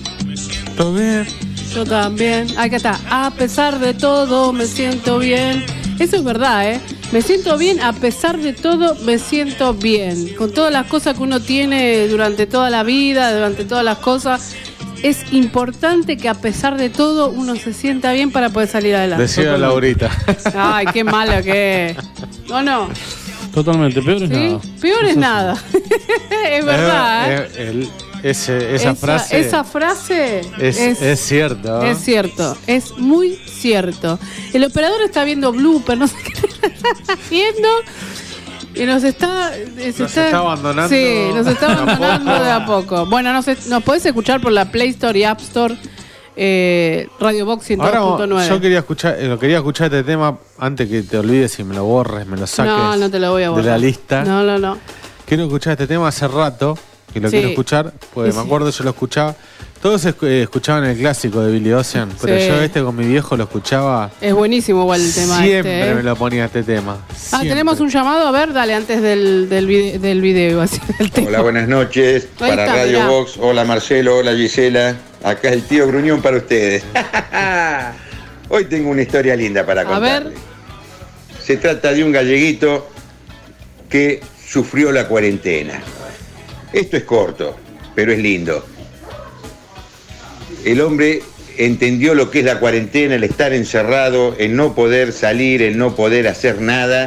¿Todo bien? Yo también. Acá está. A pesar de todo, me siento bien. Eso es verdad, ¿eh? Me siento bien, a pesar de todo, me siento bien. Con todas las cosas que uno tiene durante toda la vida, durante todas las cosas, es importante que a pesar de todo uno se sienta bien para poder salir adelante. Decía Laurita. Ay, qué malo que es. ¿O no? Totalmente, peor es ¿Sí? nada. Peor es nada. Es verdad, ¿eh? Eh, eh, el- ese- esa, frase Esa frase es, es cierto. Es cierto, es muy cierto. El operador está viendo blooper, no sé qué está haciendo. Y nos está, eh, se Nos está abandonando Sí, nos está de a abandonando poco. de a poco. Bueno, nos, es- nos podés escuchar por la Play Store y App Store, eh, Radio Box ciento dos punto Ahora nueve. yo quería escuchar, eh, lo quería escuchar este tema antes que te olvides y me lo borres, me lo saques No, no te lo voy a borrar. de la lista. No, no, no. Quiero escuchar este tema hace rato, que lo Sí. quiero escuchar, porque Sí, me sí. acuerdo yo lo escuchaba. Todos escu- eh, escuchaban el clásico de Billy Ocean, pero Sí. yo este con mi viejo lo escuchaba. Es buenísimo igual el tema Siempre este, ¿eh? me lo ponía este tema. Ah, Siempre. tenemos un llamado, a ver, dale, antes del, del, vide- del video. iba a decir, del tema. Hola, buenas noches. Ahí Para está, Radio mirá. Box, hola Marcelo, hola Gisela. Acá el tío Gruñón para ustedes. Hoy tengo una historia linda para A contarles. ver, Se trata de un galleguito que sufrió la cuarentena. Esto es corto, pero es lindo. El hombre entendió lo que es la cuarentena, el estar encerrado, el no poder salir, el no poder hacer nada.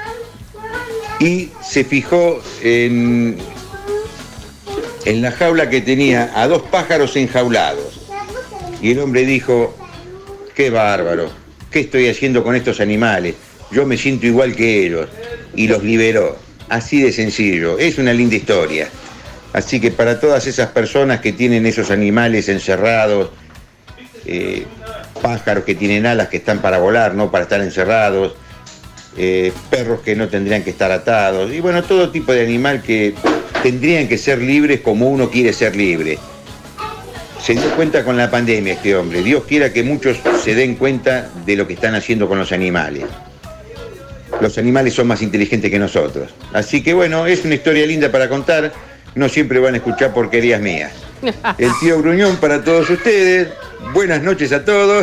Y se fijó en, en la jaula que tenía a dos pájaros enjaulados. Y el hombre dijo, qué bárbaro, ¿qué estoy haciendo con estos animales? Yo me siento igual que ellos. Y los liberó. Así de sencillo. Es una linda historia. Así que para todas esas personas que tienen esos animales encerrados, eh, pájaros que tienen alas que están para volar, no para estar encerrados, eh, perros que no tendrían que estar atados, y bueno, todo tipo de animal que tendrían que ser libres como uno quiere ser libre. Se dio cuenta con la pandemia este hombre. Dios quiera que muchos se den cuenta de lo que están haciendo con los animales. Los animales son más inteligentes que nosotros. Así que bueno, es una historia linda para contar. No siempre van a escuchar porquerías mías. El tío Gruñón para todos ustedes. Buenas noches a todos.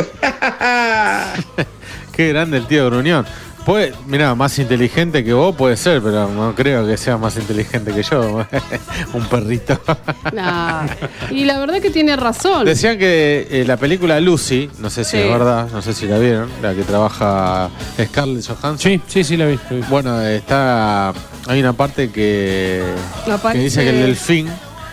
Qué grande el tío Gruñón. Puede, mirá, más inteligente que vos puede ser, pero no creo que sea más inteligente que yo. Un perrito. Nah. Y la verdad que tiene razón. Decían que eh, la película Lucy, no sé si Sí. es verdad, no sé si la vieron, la que trabaja Scarlett Johansson. Sí, sí, sí la vi. la vi. Bueno, está hay una parte que, Aparece- que dice que el delfín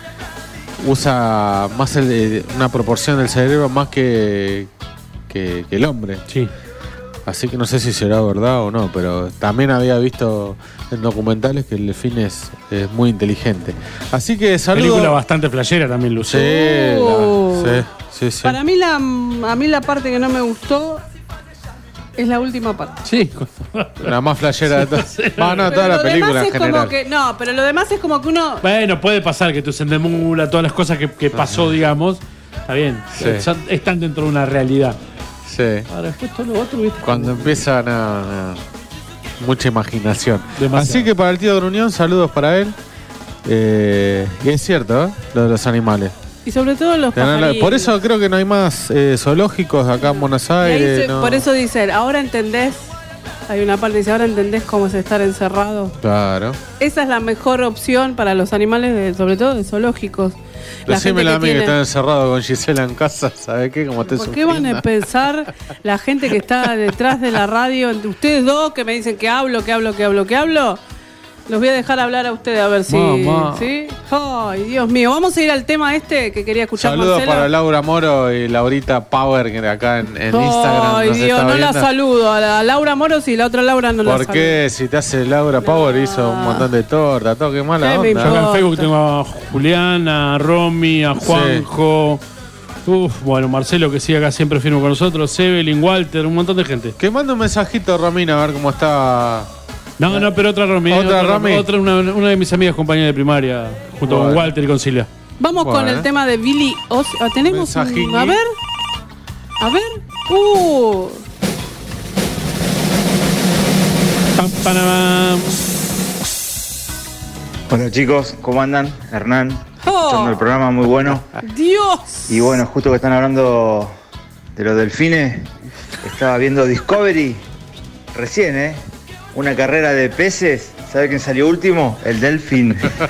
usa más el, eh, una proporción del cerebro más que, que, que el hombre. Sí. Así que no sé si será verdad o no, pero también había visto en documentales que el delfín es, es muy inteligente. Así que saludo. Película bastante playera también, Lucy. Sí, Oh. la- sí, sí, sí. Para mí la, a mí la parte que no me gustó es la última parte. Sí. La más flashera de todas. Va, no, Pero toda la lo película demás en es general. como que no, pero lo demás es como que uno Bueno, puede pasar que tu sendemula, todas las cosas que, que pasó, digamos, está bien. Sí. Son- Están dentro de una realidad. Sí. Ahora, después todo lo otro, ¿viste? Cuando empieza, no, no. Mucha imaginación. Demasiado. Así que para el tío Gruñón, saludos para él. Eh, y es cierto, ¿eh? Lo de los animales. y sobre todo los Tener la- pajaritos. Por eso creo que no hay más eh, zoológicos acá en Buenos Y ahí Aires. se- no. Por eso dicen, ahora entendés, hay una parte que dice, ahora entendés cómo es estar encerrado. Claro. Esa es la mejor opción para los animales, de- sobre todo de zoológicos. La gente Decímelo a mí que tiene- está encerrado con Gisela en casa, ¿sabe qué? Como te ¿Por qué van a pensar la gente que está detrás de la radio, entre ustedes dos que me dicen que hablo, que hablo, que hablo, que hablo? Los voy a dejar hablar a ustedes a ver si... Mamá. ¿sí? Ay, Dios mío. Vamos a ir al tema este que quería escuchar Saludos Marcelo. para Laura Moro y Laurita Power, que de acá en, en Instagram Ay, nos Dios, está no la viendo. saludo. A la Laura Moros y la otra Laura no la ¿Por saludo. qué? Si te hace Laura Power hizo un montón de torta, todo, qué mala ¿Qué me onda. Yo acá en Facebook tengo a Julián, a Romy, a Juanjo. Uf, bueno, Marcelo que sigue acá siempre firme con nosotros, Evelyn, Walter, un montón de gente. Que manda un mensajito, Romina, a ver cómo está. No, no, pero otra Romy. ¿Otra eh, Romy? Otra, una, una de mis amigas compañeras de primaria, junto Bueno. con Walter y con Silvia. Vamos con Bueno. el tema de Billy Oz. ah, Tenemos un- Mensajini. A ver. A ver. Uh. Pam, panamam. Hola chicos, ¿cómo andan? Hernán, Oh. escuchando el programa, muy bueno. Dios. Y bueno, justo que están hablando de los delfines, estaba viendo Discovery recién, ¿eh? Una carrera de peces, ¿sabe quién salió último? El delfín.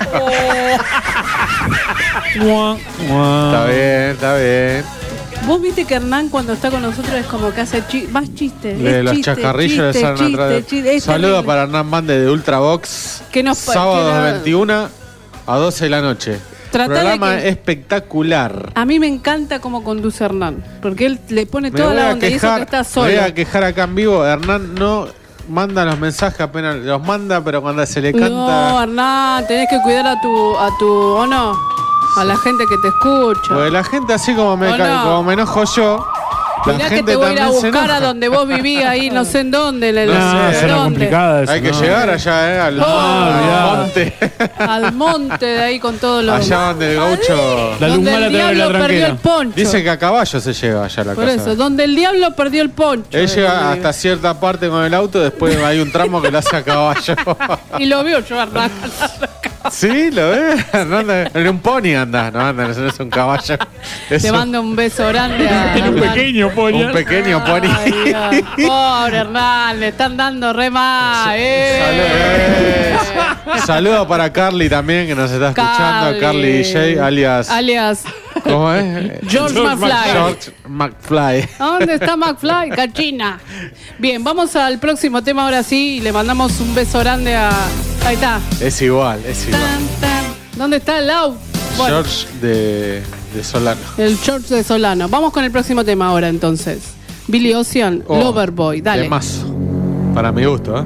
Está bien, está bien. Vos viste que Hernán cuando está con nosotros es como que hace chi- más chistes. De es los chiste, chacarrillos chiste, de San chiste, Andrés. chiste, es Saludos terrible. para Hernán Mande de Ultravox. Que nos pa- Sábado que la- veintiuno a doce de la noche. Tratá de Programa que- espectacular. A mí me encanta cómo conduce Hernán, porque él le pone Me toda voy la a onda y eso que quejar, está me solo. voy a quejar acá en vivo. Hernán no manda los mensajes apenas los manda, pero cuando se le canta. No, Hernán, tenés que cuidar a tu, a tu, ¿o no? A la gente que te escucha. Porque la gente, así como me, ¿O ca- no? como me enojo yo, la Mirá que gente te voy a ir a también se buscar a enoja. donde vos vivías ahí, no sé en dónde. En el, No sé, ¿dónde? suena complicada eso, Hay que no. llegar allá, ¿eh? Al Oh, monte. Al monte de ahí con todos los... Allá donde el gaucho. La Donde lumala el te abre la diablo perdió tranquera. el poncho. Dice que a caballo se llega allá a la Por casa. eso, donde el diablo perdió el poncho. Él eh, llega donde hasta cierta parte con el auto, después hay un tramo que lo hace a caballo. vive. Y lo vio yo Hernán. ¿Sí? ¿Lo ves? No anda- en un pony anda, no anda, no es un caballo. Es Te un- mando un beso grande a un Hernán. pequeño pony. Un pequeño pony. Ay, Dios. Pobre Hernán, le están dando re más. eh. Saludos para Carly también, que nos está escuchando. Carly. Carly D J, alias. Alias. ¿Cómo es? George McFly. George McFly. ¿Dónde está McFly? Cachina. Bien, vamos al próximo tema ahora sí y le mandamos un beso grande a. Ahí está. Es igual, es igual. Tan, tan. ¿Dónde está el Lau? Bueno, George de, de Solano. el George de Solano. Vamos con el próximo tema ahora entonces. Billy Ocean, Oh, Loverboy. Dale. Temazo. Para mi gusto, ¿eh?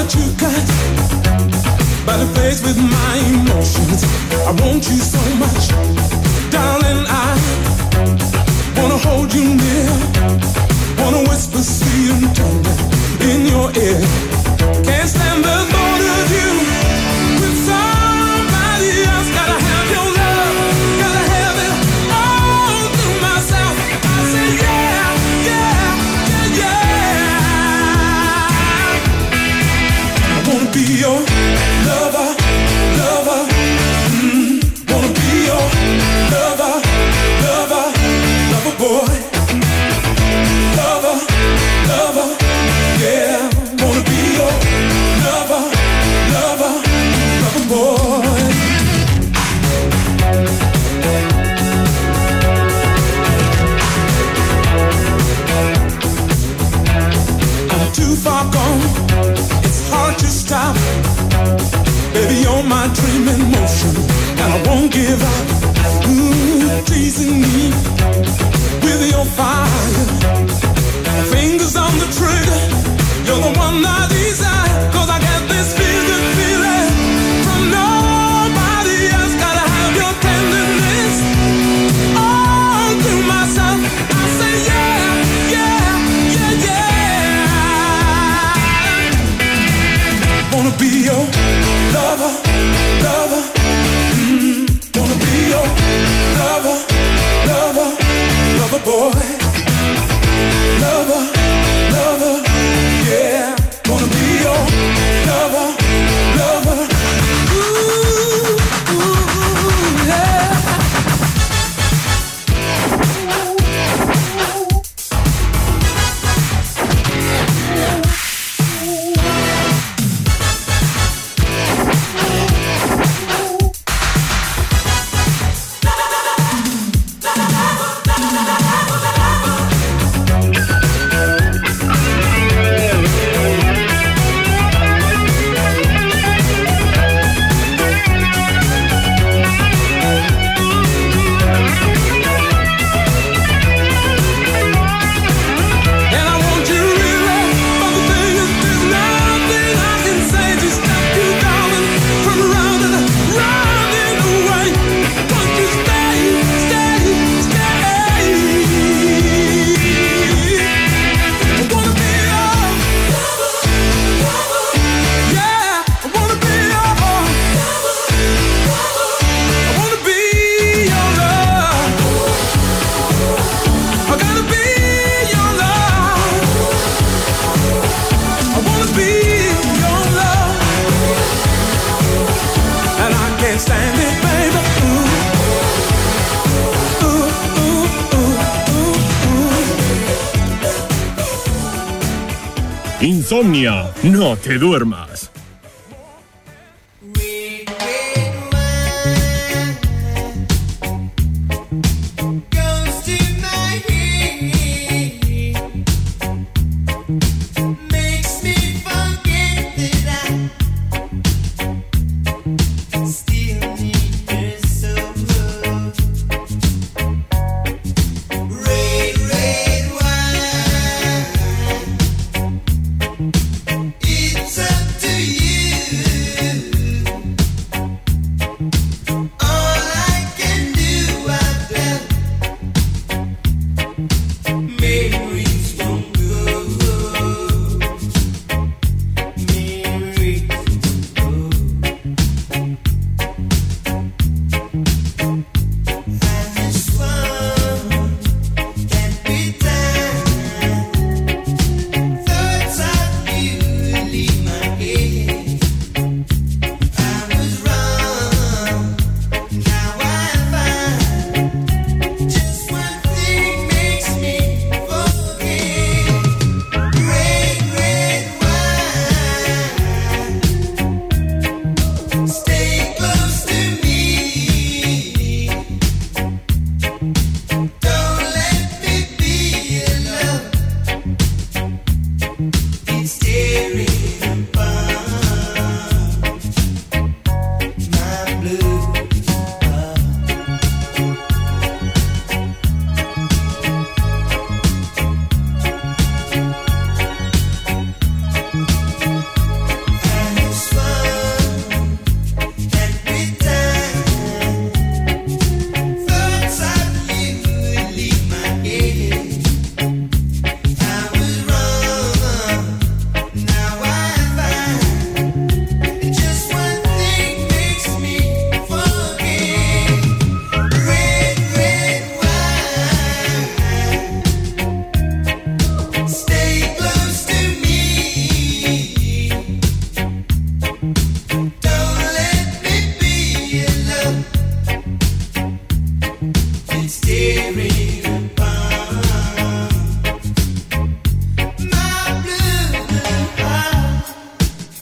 what you got, but it plays with my emotions. I want you so much, darling. I wanna hold you near, wanna whisper sweet and tender in your ear. Can't stand the thought of you with somebody else. Gotta have your love, gotta have it all to myself. I say yeah, yeah, yeah, yeah. I wanna be your lover, lover. Mm, wanna be your lover, lover, lover boy. Lover, lover, yeah. Wanna be your lover, lover, lover boy. I'm too far gone, it's hard to stop. Baby, you're my dream in motion, and I won't give up. Ooh, teasing me with your fire. Fingers on the trigger, you're the one I desire. Cause I got this feeling, feeling from nobody else. Gotta have your tenderness all to myself. I say yeah, yeah, yeah, yeah. Wanna be your lover, lover. Mm, wanna be your lover, lover, lover boy. Lover, lover, yeah. Wanna be your lover, lover. Ooh, ooh, yeah. Insomnia, no te duermas. It's up to you.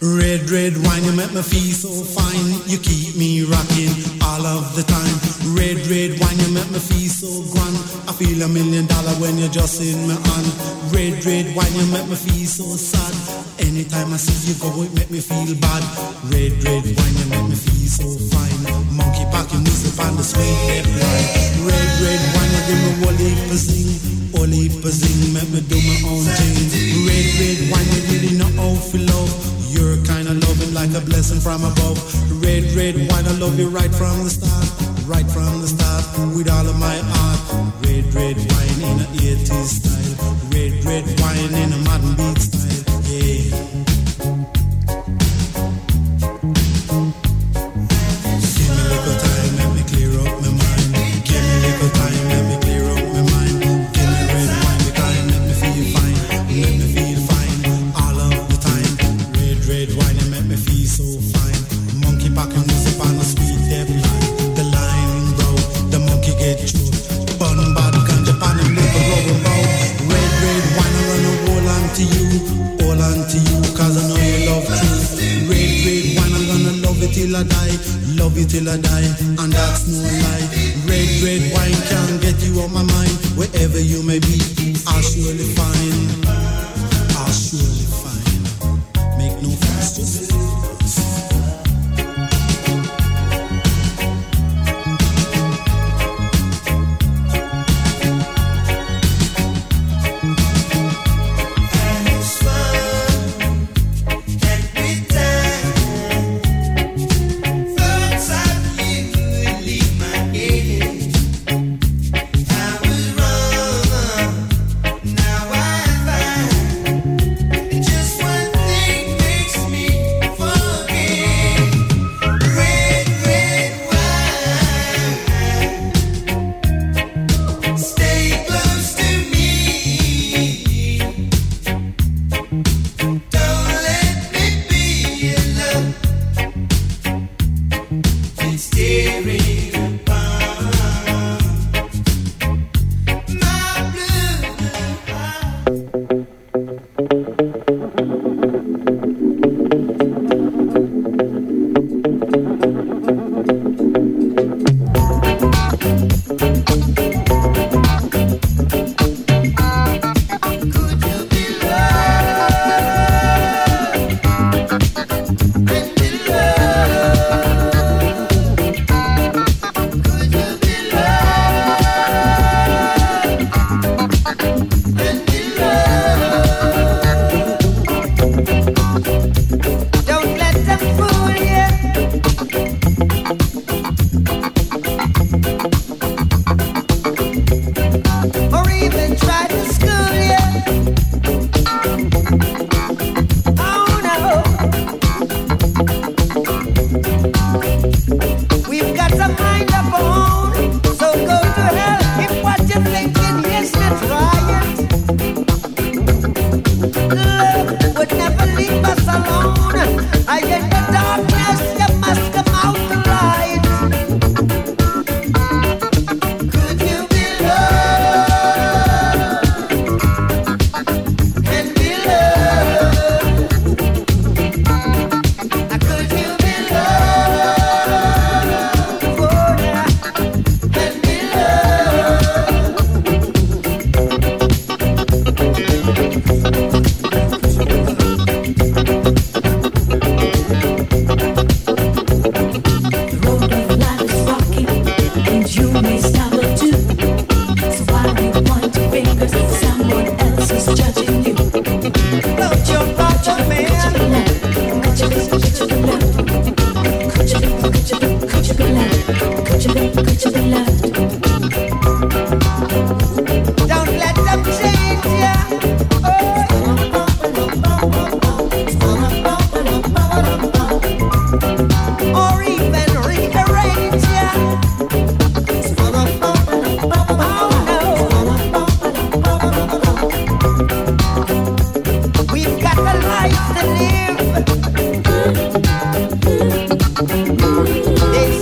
Red, red wine, you make me feel so fine. You keep me rocking all of the time. Red, red wine, you make me feel so grand. I feel a million dollar when you're just in my hand. Red, red wine, you make me feel so sad. Anytime I see you go, it make me feel bad. Red, red wine, you make me feel so fine. Monkey packing music on the sweet red wine. Red, red wine, you give me whole heap of zing. Whole heap of zing, make me do my own thing. Red, red wine, you really know how to love. You're kind of loving like a blessing from above. Red, red wine, I love you right from the start. Right from the start, with all of my heart. Red, red wine in a eighties style. Red, red wine in a modern beat style. Yeah. Give me a little time, let me clear up my mind. Give me a little time, let me clear up my mind. Give me red wine, because it make me feel fine. Let me feel fine all of the time. Red, red wine, it make me feel so fine. Monkey packing music on a sweet dead line. The line, bro, the monkey get choked. Bun bad ganja pan and live a rubber bow. Red, red wine, I run a hold on to you. Hold on to you, cause I know you love truth. Red, red wine, I'm gonna love it till I die. Love you till I die, and that's no lie. Red, red wine can't get you on my mind. Wherever you may be, I'll surely find. I'll surely find. Make no fuss, just live. They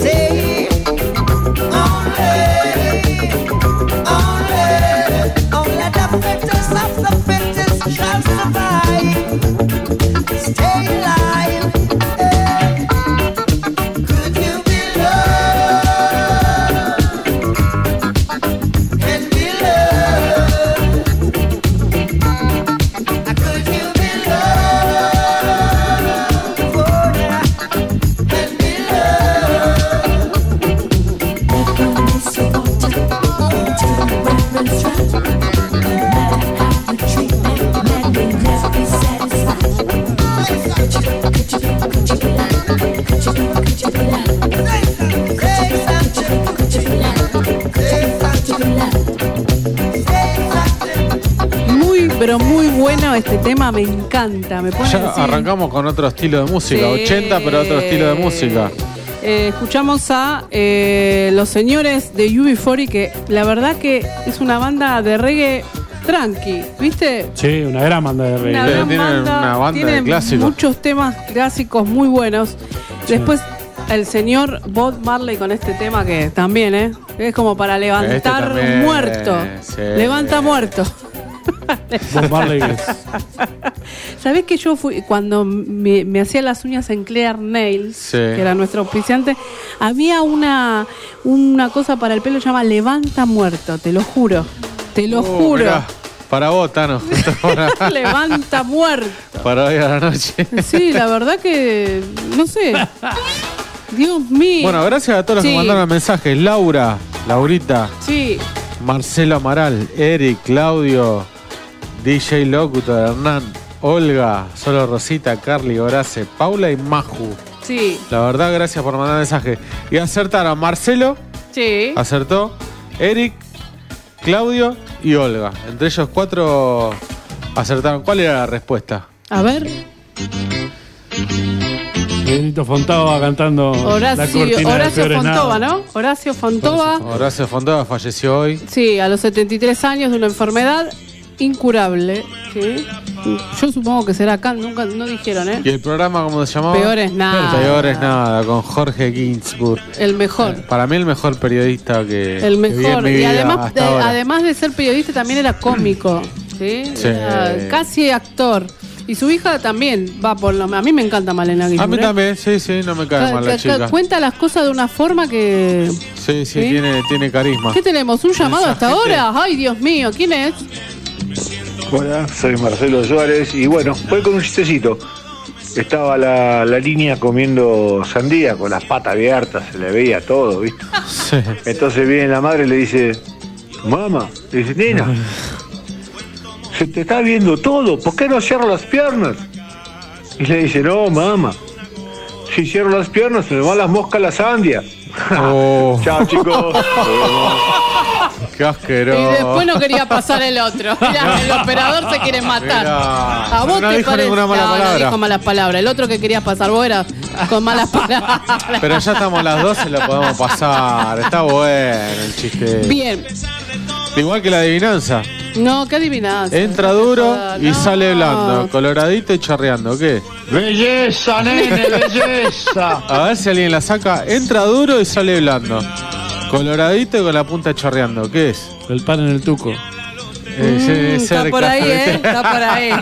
Muy, pero muy bueno este tema, me encanta. Me pone Ya así. arrancamos con otro estilo de música, Sí. ochenta, pero otro estilo de música. Eh, escuchamos a eh, los señores de U B cuarenta, que la verdad que es una banda de reggae tranqui, ¿viste? Sí, una gran banda de reggae. Una gran Tienen banda, una banda de tienen clásicos. muchos temas clásicos muy buenos. Después el señor Bob Marley con este tema que también, ¿eh? Es como para levantar Este también, un muerto. sí. Levanta muerto. Bob Marley es- ¿Sabés que yo fui, cuando me, me hacía las uñas en Clear Nails, Sí. que era nuestro auspiciante, había una, una cosa para el pelo que se llama Levanta Muerto, te lo juro. Te lo Uh, juro. mirá, para vos, Tano. justo para, Levanta Muerto. para hoy a la noche. Sí, la verdad que, no sé. Dios mío. Bueno, gracias a todos los Sí. que mandaron mensajes. Laura, Laurita, Sí, Marcelo Amaral, Eric, Claudio, D J Locutor, Hernán, Olga, Solo Rosita, Carly, Horace, Paula y Maju. sí, La verdad, gracias por mandar mensajes. Y acertaron Marcelo, sí. acertó, Eric, Claudio y Olga. Entre ellos cuatro acertaron. ¿Cuál era la respuesta? A ver, Benito Fontova cantando la Horacio, cortina de Horacio Peores Fontova, Nada. ¿no? Horacio Fontova. Horacio Fontova falleció hoy. Sí, a los setenta y tres años de una enfermedad incurable. ¿Sí? Yo supongo que será acá, nunca no dijeron, ¿Y ¿eh? el programa cómo se llamaba? Peor es nada. Peor es nada, con Jorge Ginsburg. El mejor. Para mí el mejor periodista que, El que vi en mejor. mi Y vida además de, hasta ahora. además de ser periodista, también era cómico. ¿Sí? Sí. Era casi actor. Y su hija también va por lo. A mí me encanta Malena A mí Ginsburg, ¿eh? también, sí, sí, no me cae Ca- mal la ca- chica. Cuenta las cosas de una forma que. Sí, sí, ¿Sí? Tiene, tiene carisma. ¿Qué tenemos? ¿Un llamado hasta Mensajete. ahora? Ay, Dios mío, ¿quién es? Hola, soy Marcelo Suárez y bueno, voy con un chistecito. Estaba la, la línea comiendo sandía con las patas abiertas, se le veía todo, ¿viste? Sí. Entonces viene la madre y le dice, mamá, le dice, nena, se te está viendo todo, ¿por qué no cierro las piernas? Y le dice, no, mamá, si cierro las piernas se me van las moscas a la sandia. Oh. Chao, chicos. Qué asqueroso. Y después no quería pasar el otro. Mirá, el operador se quiere matar. Mirá. A vos No te dijo parece. ninguna mala no, palabra. no dijo malas palabras. El otro que quería pasar vos era con malas palabras. Pero ya estamos las doce, lo podemos pasar. Está bueno el chiste. Bien. Igual que la adivinanza. No, qué adivinanza. Entra duro y No. sale blando, coloradito y chorreando. ¿Qué? Belleza, nene, belleza. A ver si alguien la saca. Entra duro y sale blando. Coloradito y con la punta chorreando. ¿Qué es? El pan en el tuco. Eh, sí, Mm, está cerca, por ahí, ¿eh? ¿viste? Está por ahí.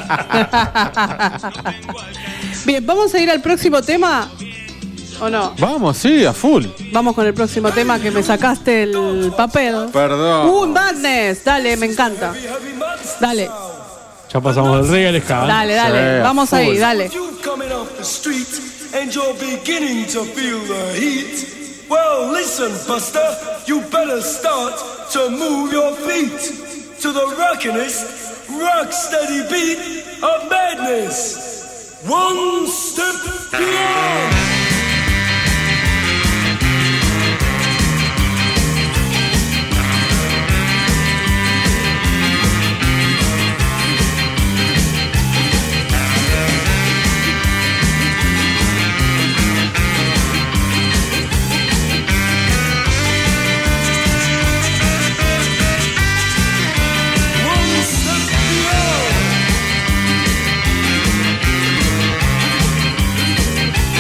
Bien, ¿vamos a ir al próximo tema? ¿O no? Vamos, sí, a full. Vamos con el próximo tema que me sacaste el papel. Perdón. ¡Uh, Madness! Dale, me encanta. Dale, Ya pasamos del reggae al ska. ¿eh? dale, dale. Sí, Vamos full. ahí, dale. You coming off the street and you're beginning to feel the heat. Well, listen, Buster, you better start to move your feet to the rockinest, rock steady beat of madness. One step beyond. One step beyond.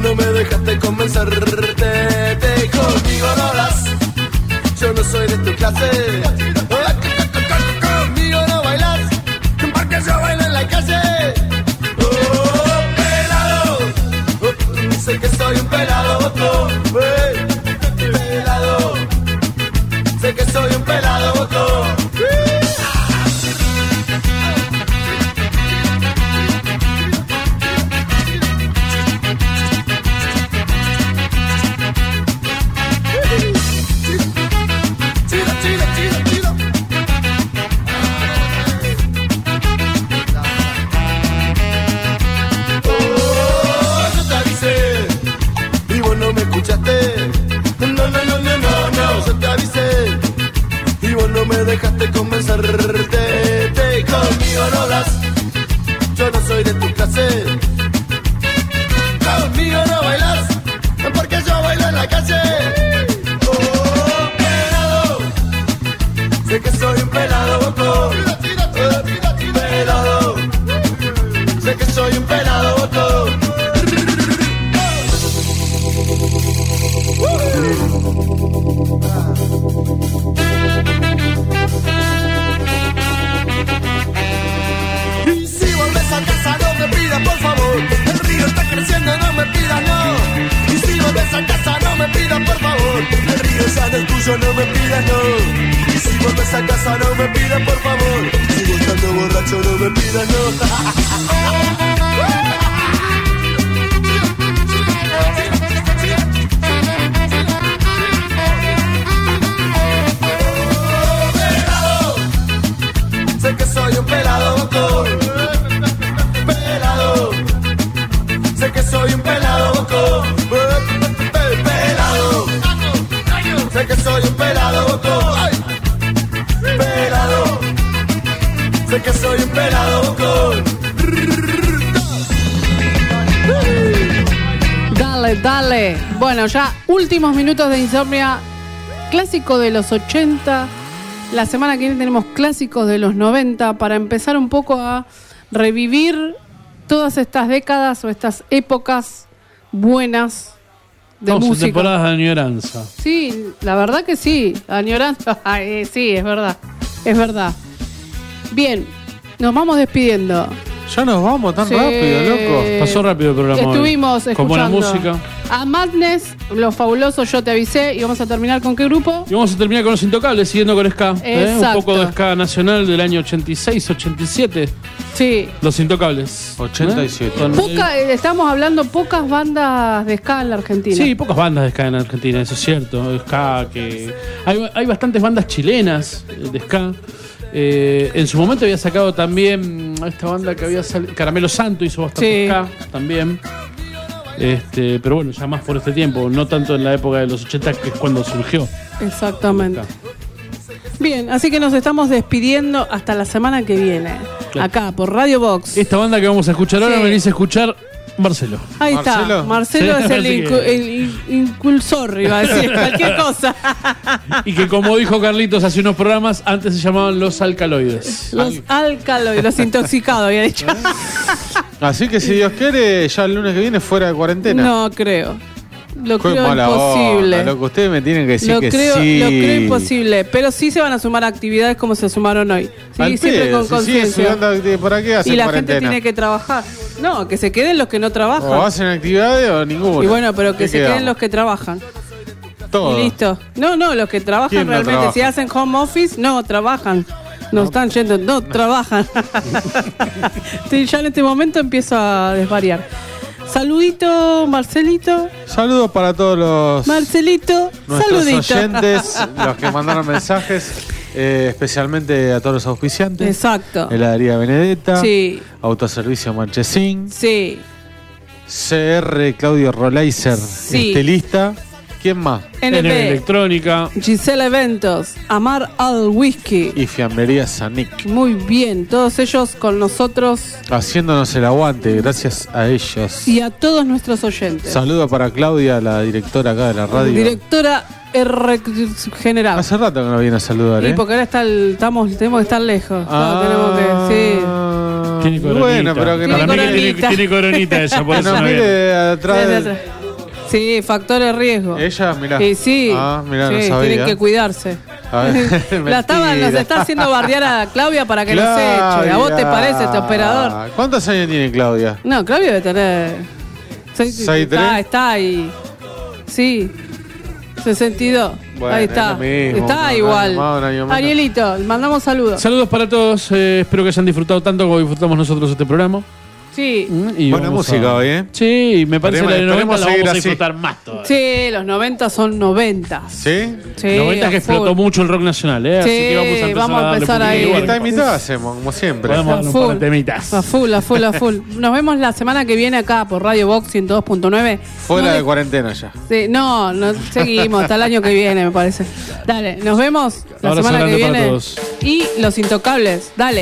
no me dejaste convencerte. Conmigo no hablas, yo no soy de tu clase. Conmigo no bailas, porque yo bailo en la calle. Oh, pelado, oh, sé que soy un pelado, oh, hey, pelado, sé que soy un pelado, oh, hey. No, no, no, no, no, no, yo te avisé y vos no me dejaste convencerte. Te conmigo no hablas, yo no soy de tu clase. Conmigo no bailas, porque yo bailo en la calle. Oh, pelado, sé que soy un pelado, boco. Pelado, sé que soy un pelado, boco. Y si volves a casa no me pidas por favor, el río está creciendo, no me pidas no. Y si volves a casa no me pidas por favor, el río ya no es tuyo, no me pidas no. Y si volves a casa no me pidas por favor, sigo estando borracho, no me pidas no. Sé que soy un pelado, boco. Pelado. Sé que soy un pelado, boco. Pelado. Sé que soy un pelado, boco. Pelado. Sé que soy un pelado, boco. Dale, dale. Bueno, ya últimos minutos de Insomnia. Clásico de los ochenta. La semana que viene tenemos clásicos de los noventa para empezar un poco a revivir todas estas décadas o estas épocas buenas de Dos música. temporadas de añoranza. Sí, la verdad que sí. Añoranza. Ay, sí, es verdad. Es verdad. Bien, nos vamos despidiendo. Ya nos vamos tan Sí. rápido, loco. Pasó rápido el programa. hoy. Estuvimos Con escuchando buena música. a Madness, Los Fabulosos, Yo Te Avisé. Y vamos a terminar con qué grupo. Y vamos a terminar con Los Intocables, siguiendo con ska. ¿eh? Un Exacto. poco de ska nacional del año ochenta y seis, ochenta y siete. Sí. Los Intocables. ochenta y siete. ¿eh? Con- Poca, eh, estamos hablando pocas bandas de ska en la Argentina. Sí, pocas bandas de ska en Argentina, eso es cierto. Ska que hay, hay bastantes bandas chilenas eh, de ska. Eh, en su momento había sacado también a esta banda que había salido, Caramelo Santo hizo bastante Sí. ska también. Este, pero bueno, ya más por este tiempo, no tanto en la época de los ochenta, que es cuando surgió. Exactamente. Bien, así que nos estamos despidiendo hasta la semana que viene. Claro. Acá, por Radio Box. Esta banda que vamos a escuchar ahora, Sí. venís a escuchar Marcelo. Ahí está. Marcelo Sí, es el, así que- incu- el in- impulsor, iba a decir, cualquier cosa. Y que como dijo Carlitos hace unos programas, antes se llamaban Los Alcaloides. Los alcaloides, los intoxicados, había dicho. Así que si Dios quiere, ya el lunes que viene fuera de cuarentena. No creo. Lo Qué creo mala imposible. onda, loco. Ustedes me tienen que decir Lo que creo, sí. lo creo imposible, pero sí se van a sumar actividades como se sumaron hoy. Sí, Al siempre pedo, con si siguen conciencia. subiendo actividades, ¿para qué hacen Y la cuarentena? gente tiene que trabajar. No, que se queden los que no trabajan. O hacen actividades o ninguno. Y bueno, pero que ¿Qué se quedamos? queden los que trabajan. Todo. Y listo. No, no, los que trabajan ¿Quién no realmente. trabaja? Si hacen home office, no, trabajan. No, están yendo, no, trabajan. Sí, ya en este momento empiezo a desvariar. Saludito, Marcelito. Saludos para todos los Marcelito, nuestros saludito. oyentes, los que mandaron mensajes, eh, especialmente a todos los auspiciantes. Exacto. Heladería Benedetta, Sí. Autoservicio Marchesín, Sí. C R Claudio Rolaiser, Sí. estilista. ¿Quién más? N B. Electrónica. Gisela Eventos, Amar al Whisky. Y Fiambrería Sanic. Muy bien, todos ellos con nosotros Haciéndonos el aguante, gracias a ellos. y a todos nuestros oyentes. Saludo para Claudia, la directora acá de la radio. Directora R General. Hace rato que no viene a saludar, Y ¿eh? porque ahora está el- estamos, tenemos que estar lejos. No, Ah. tenemos que, sí. Tiene coronita. Bueno, pero que Para nos mí que Tiene tiene, coronita. tiene coronita esa, por que eso nos no mire viene. atrás. Sí, del- sí, sí. Sí, factores riesgo. Ella, mirá. Y sí, Ah, mirá, no sí, sabía. tienen que cuidarse. A ver, La estaba, nos mentira. está haciendo bardear a Claudia para que nos eche. ¿A vos te parece este operador? ¿Cuántos años tiene Claudia? No, Claudia debe tener. seis- ¿seis, está, tres? está ahí. Sí. sesenta y dos. Bueno, ahí es está. lo mismo, está un año igual. más, un año menos. Arielito, mandamos saludos. Saludos para todos. eh, espero que hayan disfrutado tanto como disfrutamos nosotros este programa. Sí. Y Buena vamos música a- hoy, ¿eh? Sí, me parece que la de Esperemos- noventa la esperemos vamos a seguir así. disfrutar más todavía. Sí, los noventa son noventa. ¿Sí? Sí, noventa que a full. explotó mucho el rock nacional, ¿eh? Así Sí, que vamos a empezar vamos a a darle empezar un poquito ahí. de Mitad y lugar. mitad hacemos, como siempre. Podemos darle un par de temitas. A full, a full, a full. Nos vemos la semana que viene acá por Radio Box ciento dos punto nueve. Fuera No de de- cuarentena ya. Sí, no, no, seguimos hasta el año que viene, me parece. Dale, nos vemos la Abrazo semana que grande para viene. todos. Y Los Intocables, dale.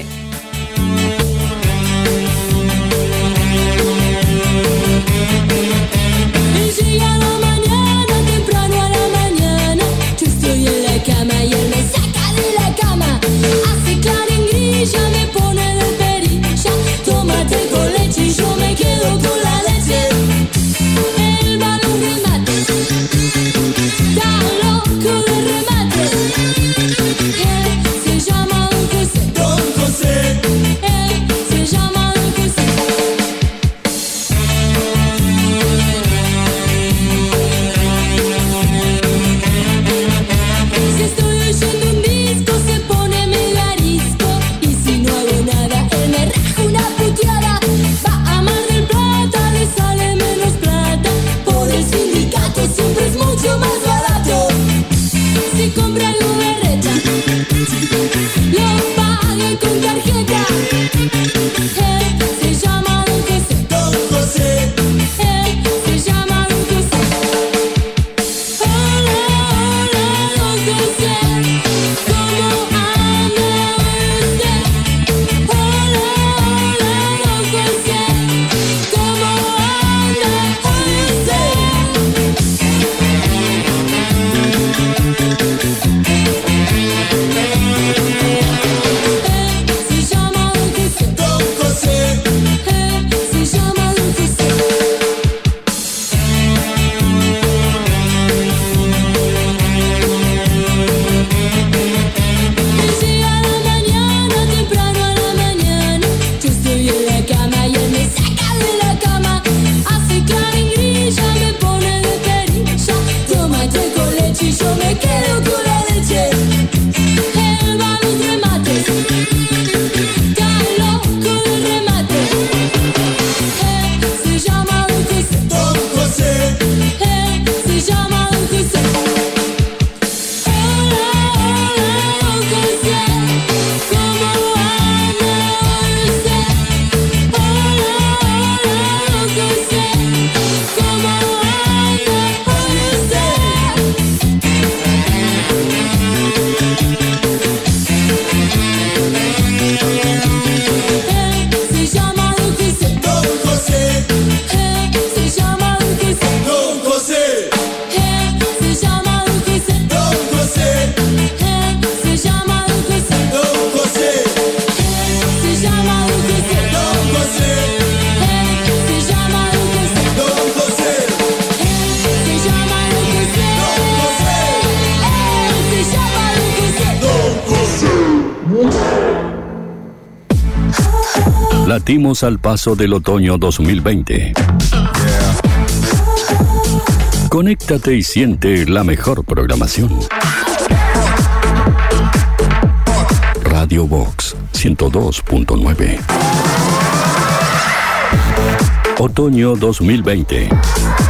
Llega la mañana, temprano a la mañana. Yo estoy en la cama y él me saca de la cama. Hace claringrilla, me pone de perilla. Tómate con leche y yo me quedo con la leche. El balón remate, está loco de remate. Él se llama Don José. Don José. Él se llama Don José. Si estoy oyendo un disco se pone mega arisco. Y si no hago nada él me raja una puteada. Va a Mar del Plata, le sale menos plata. Por el sindicato siempre es mucho más barato. Si compra algo berreta, lo pague con tarjeta. Él se llama Don José. Don José. Él se llama Don José. Hola, hola, Don José, ¿cómo anda usted? Hola, hola, Don José, ¿cómo anda usted? Se llama Don José. Don José. Se llama Don José. Llega la mañana, temprano a la mañana. Yo estoy en la cama y él me saca de la cama. Hace claringrilla, me pone de perilla. Tómate con leche y yo me quedo con la leche. El balón remate, está loco de remate. Él se llama Don José. Don José. Él se llama Don José. Hola, hola, Don José, ¿cómo anda usted? Hola, hola, Don José, ¿cómo anda usted? Él se llama Don José. Don José. Él se llama Don José. Don José. Él se llama Don José. Don José. Él se llama Don José. Don José. Él se llama Don José. Don José. Él se llama Don José. Don José. Él se llama Don José. Don José. Él se llama Don José. Don José. Latimos al paso del otoño dos mil veinte. Conéctate y siente la mejor programación. Radio Box ciento dos punto nueve. Otoño dos mil veinte.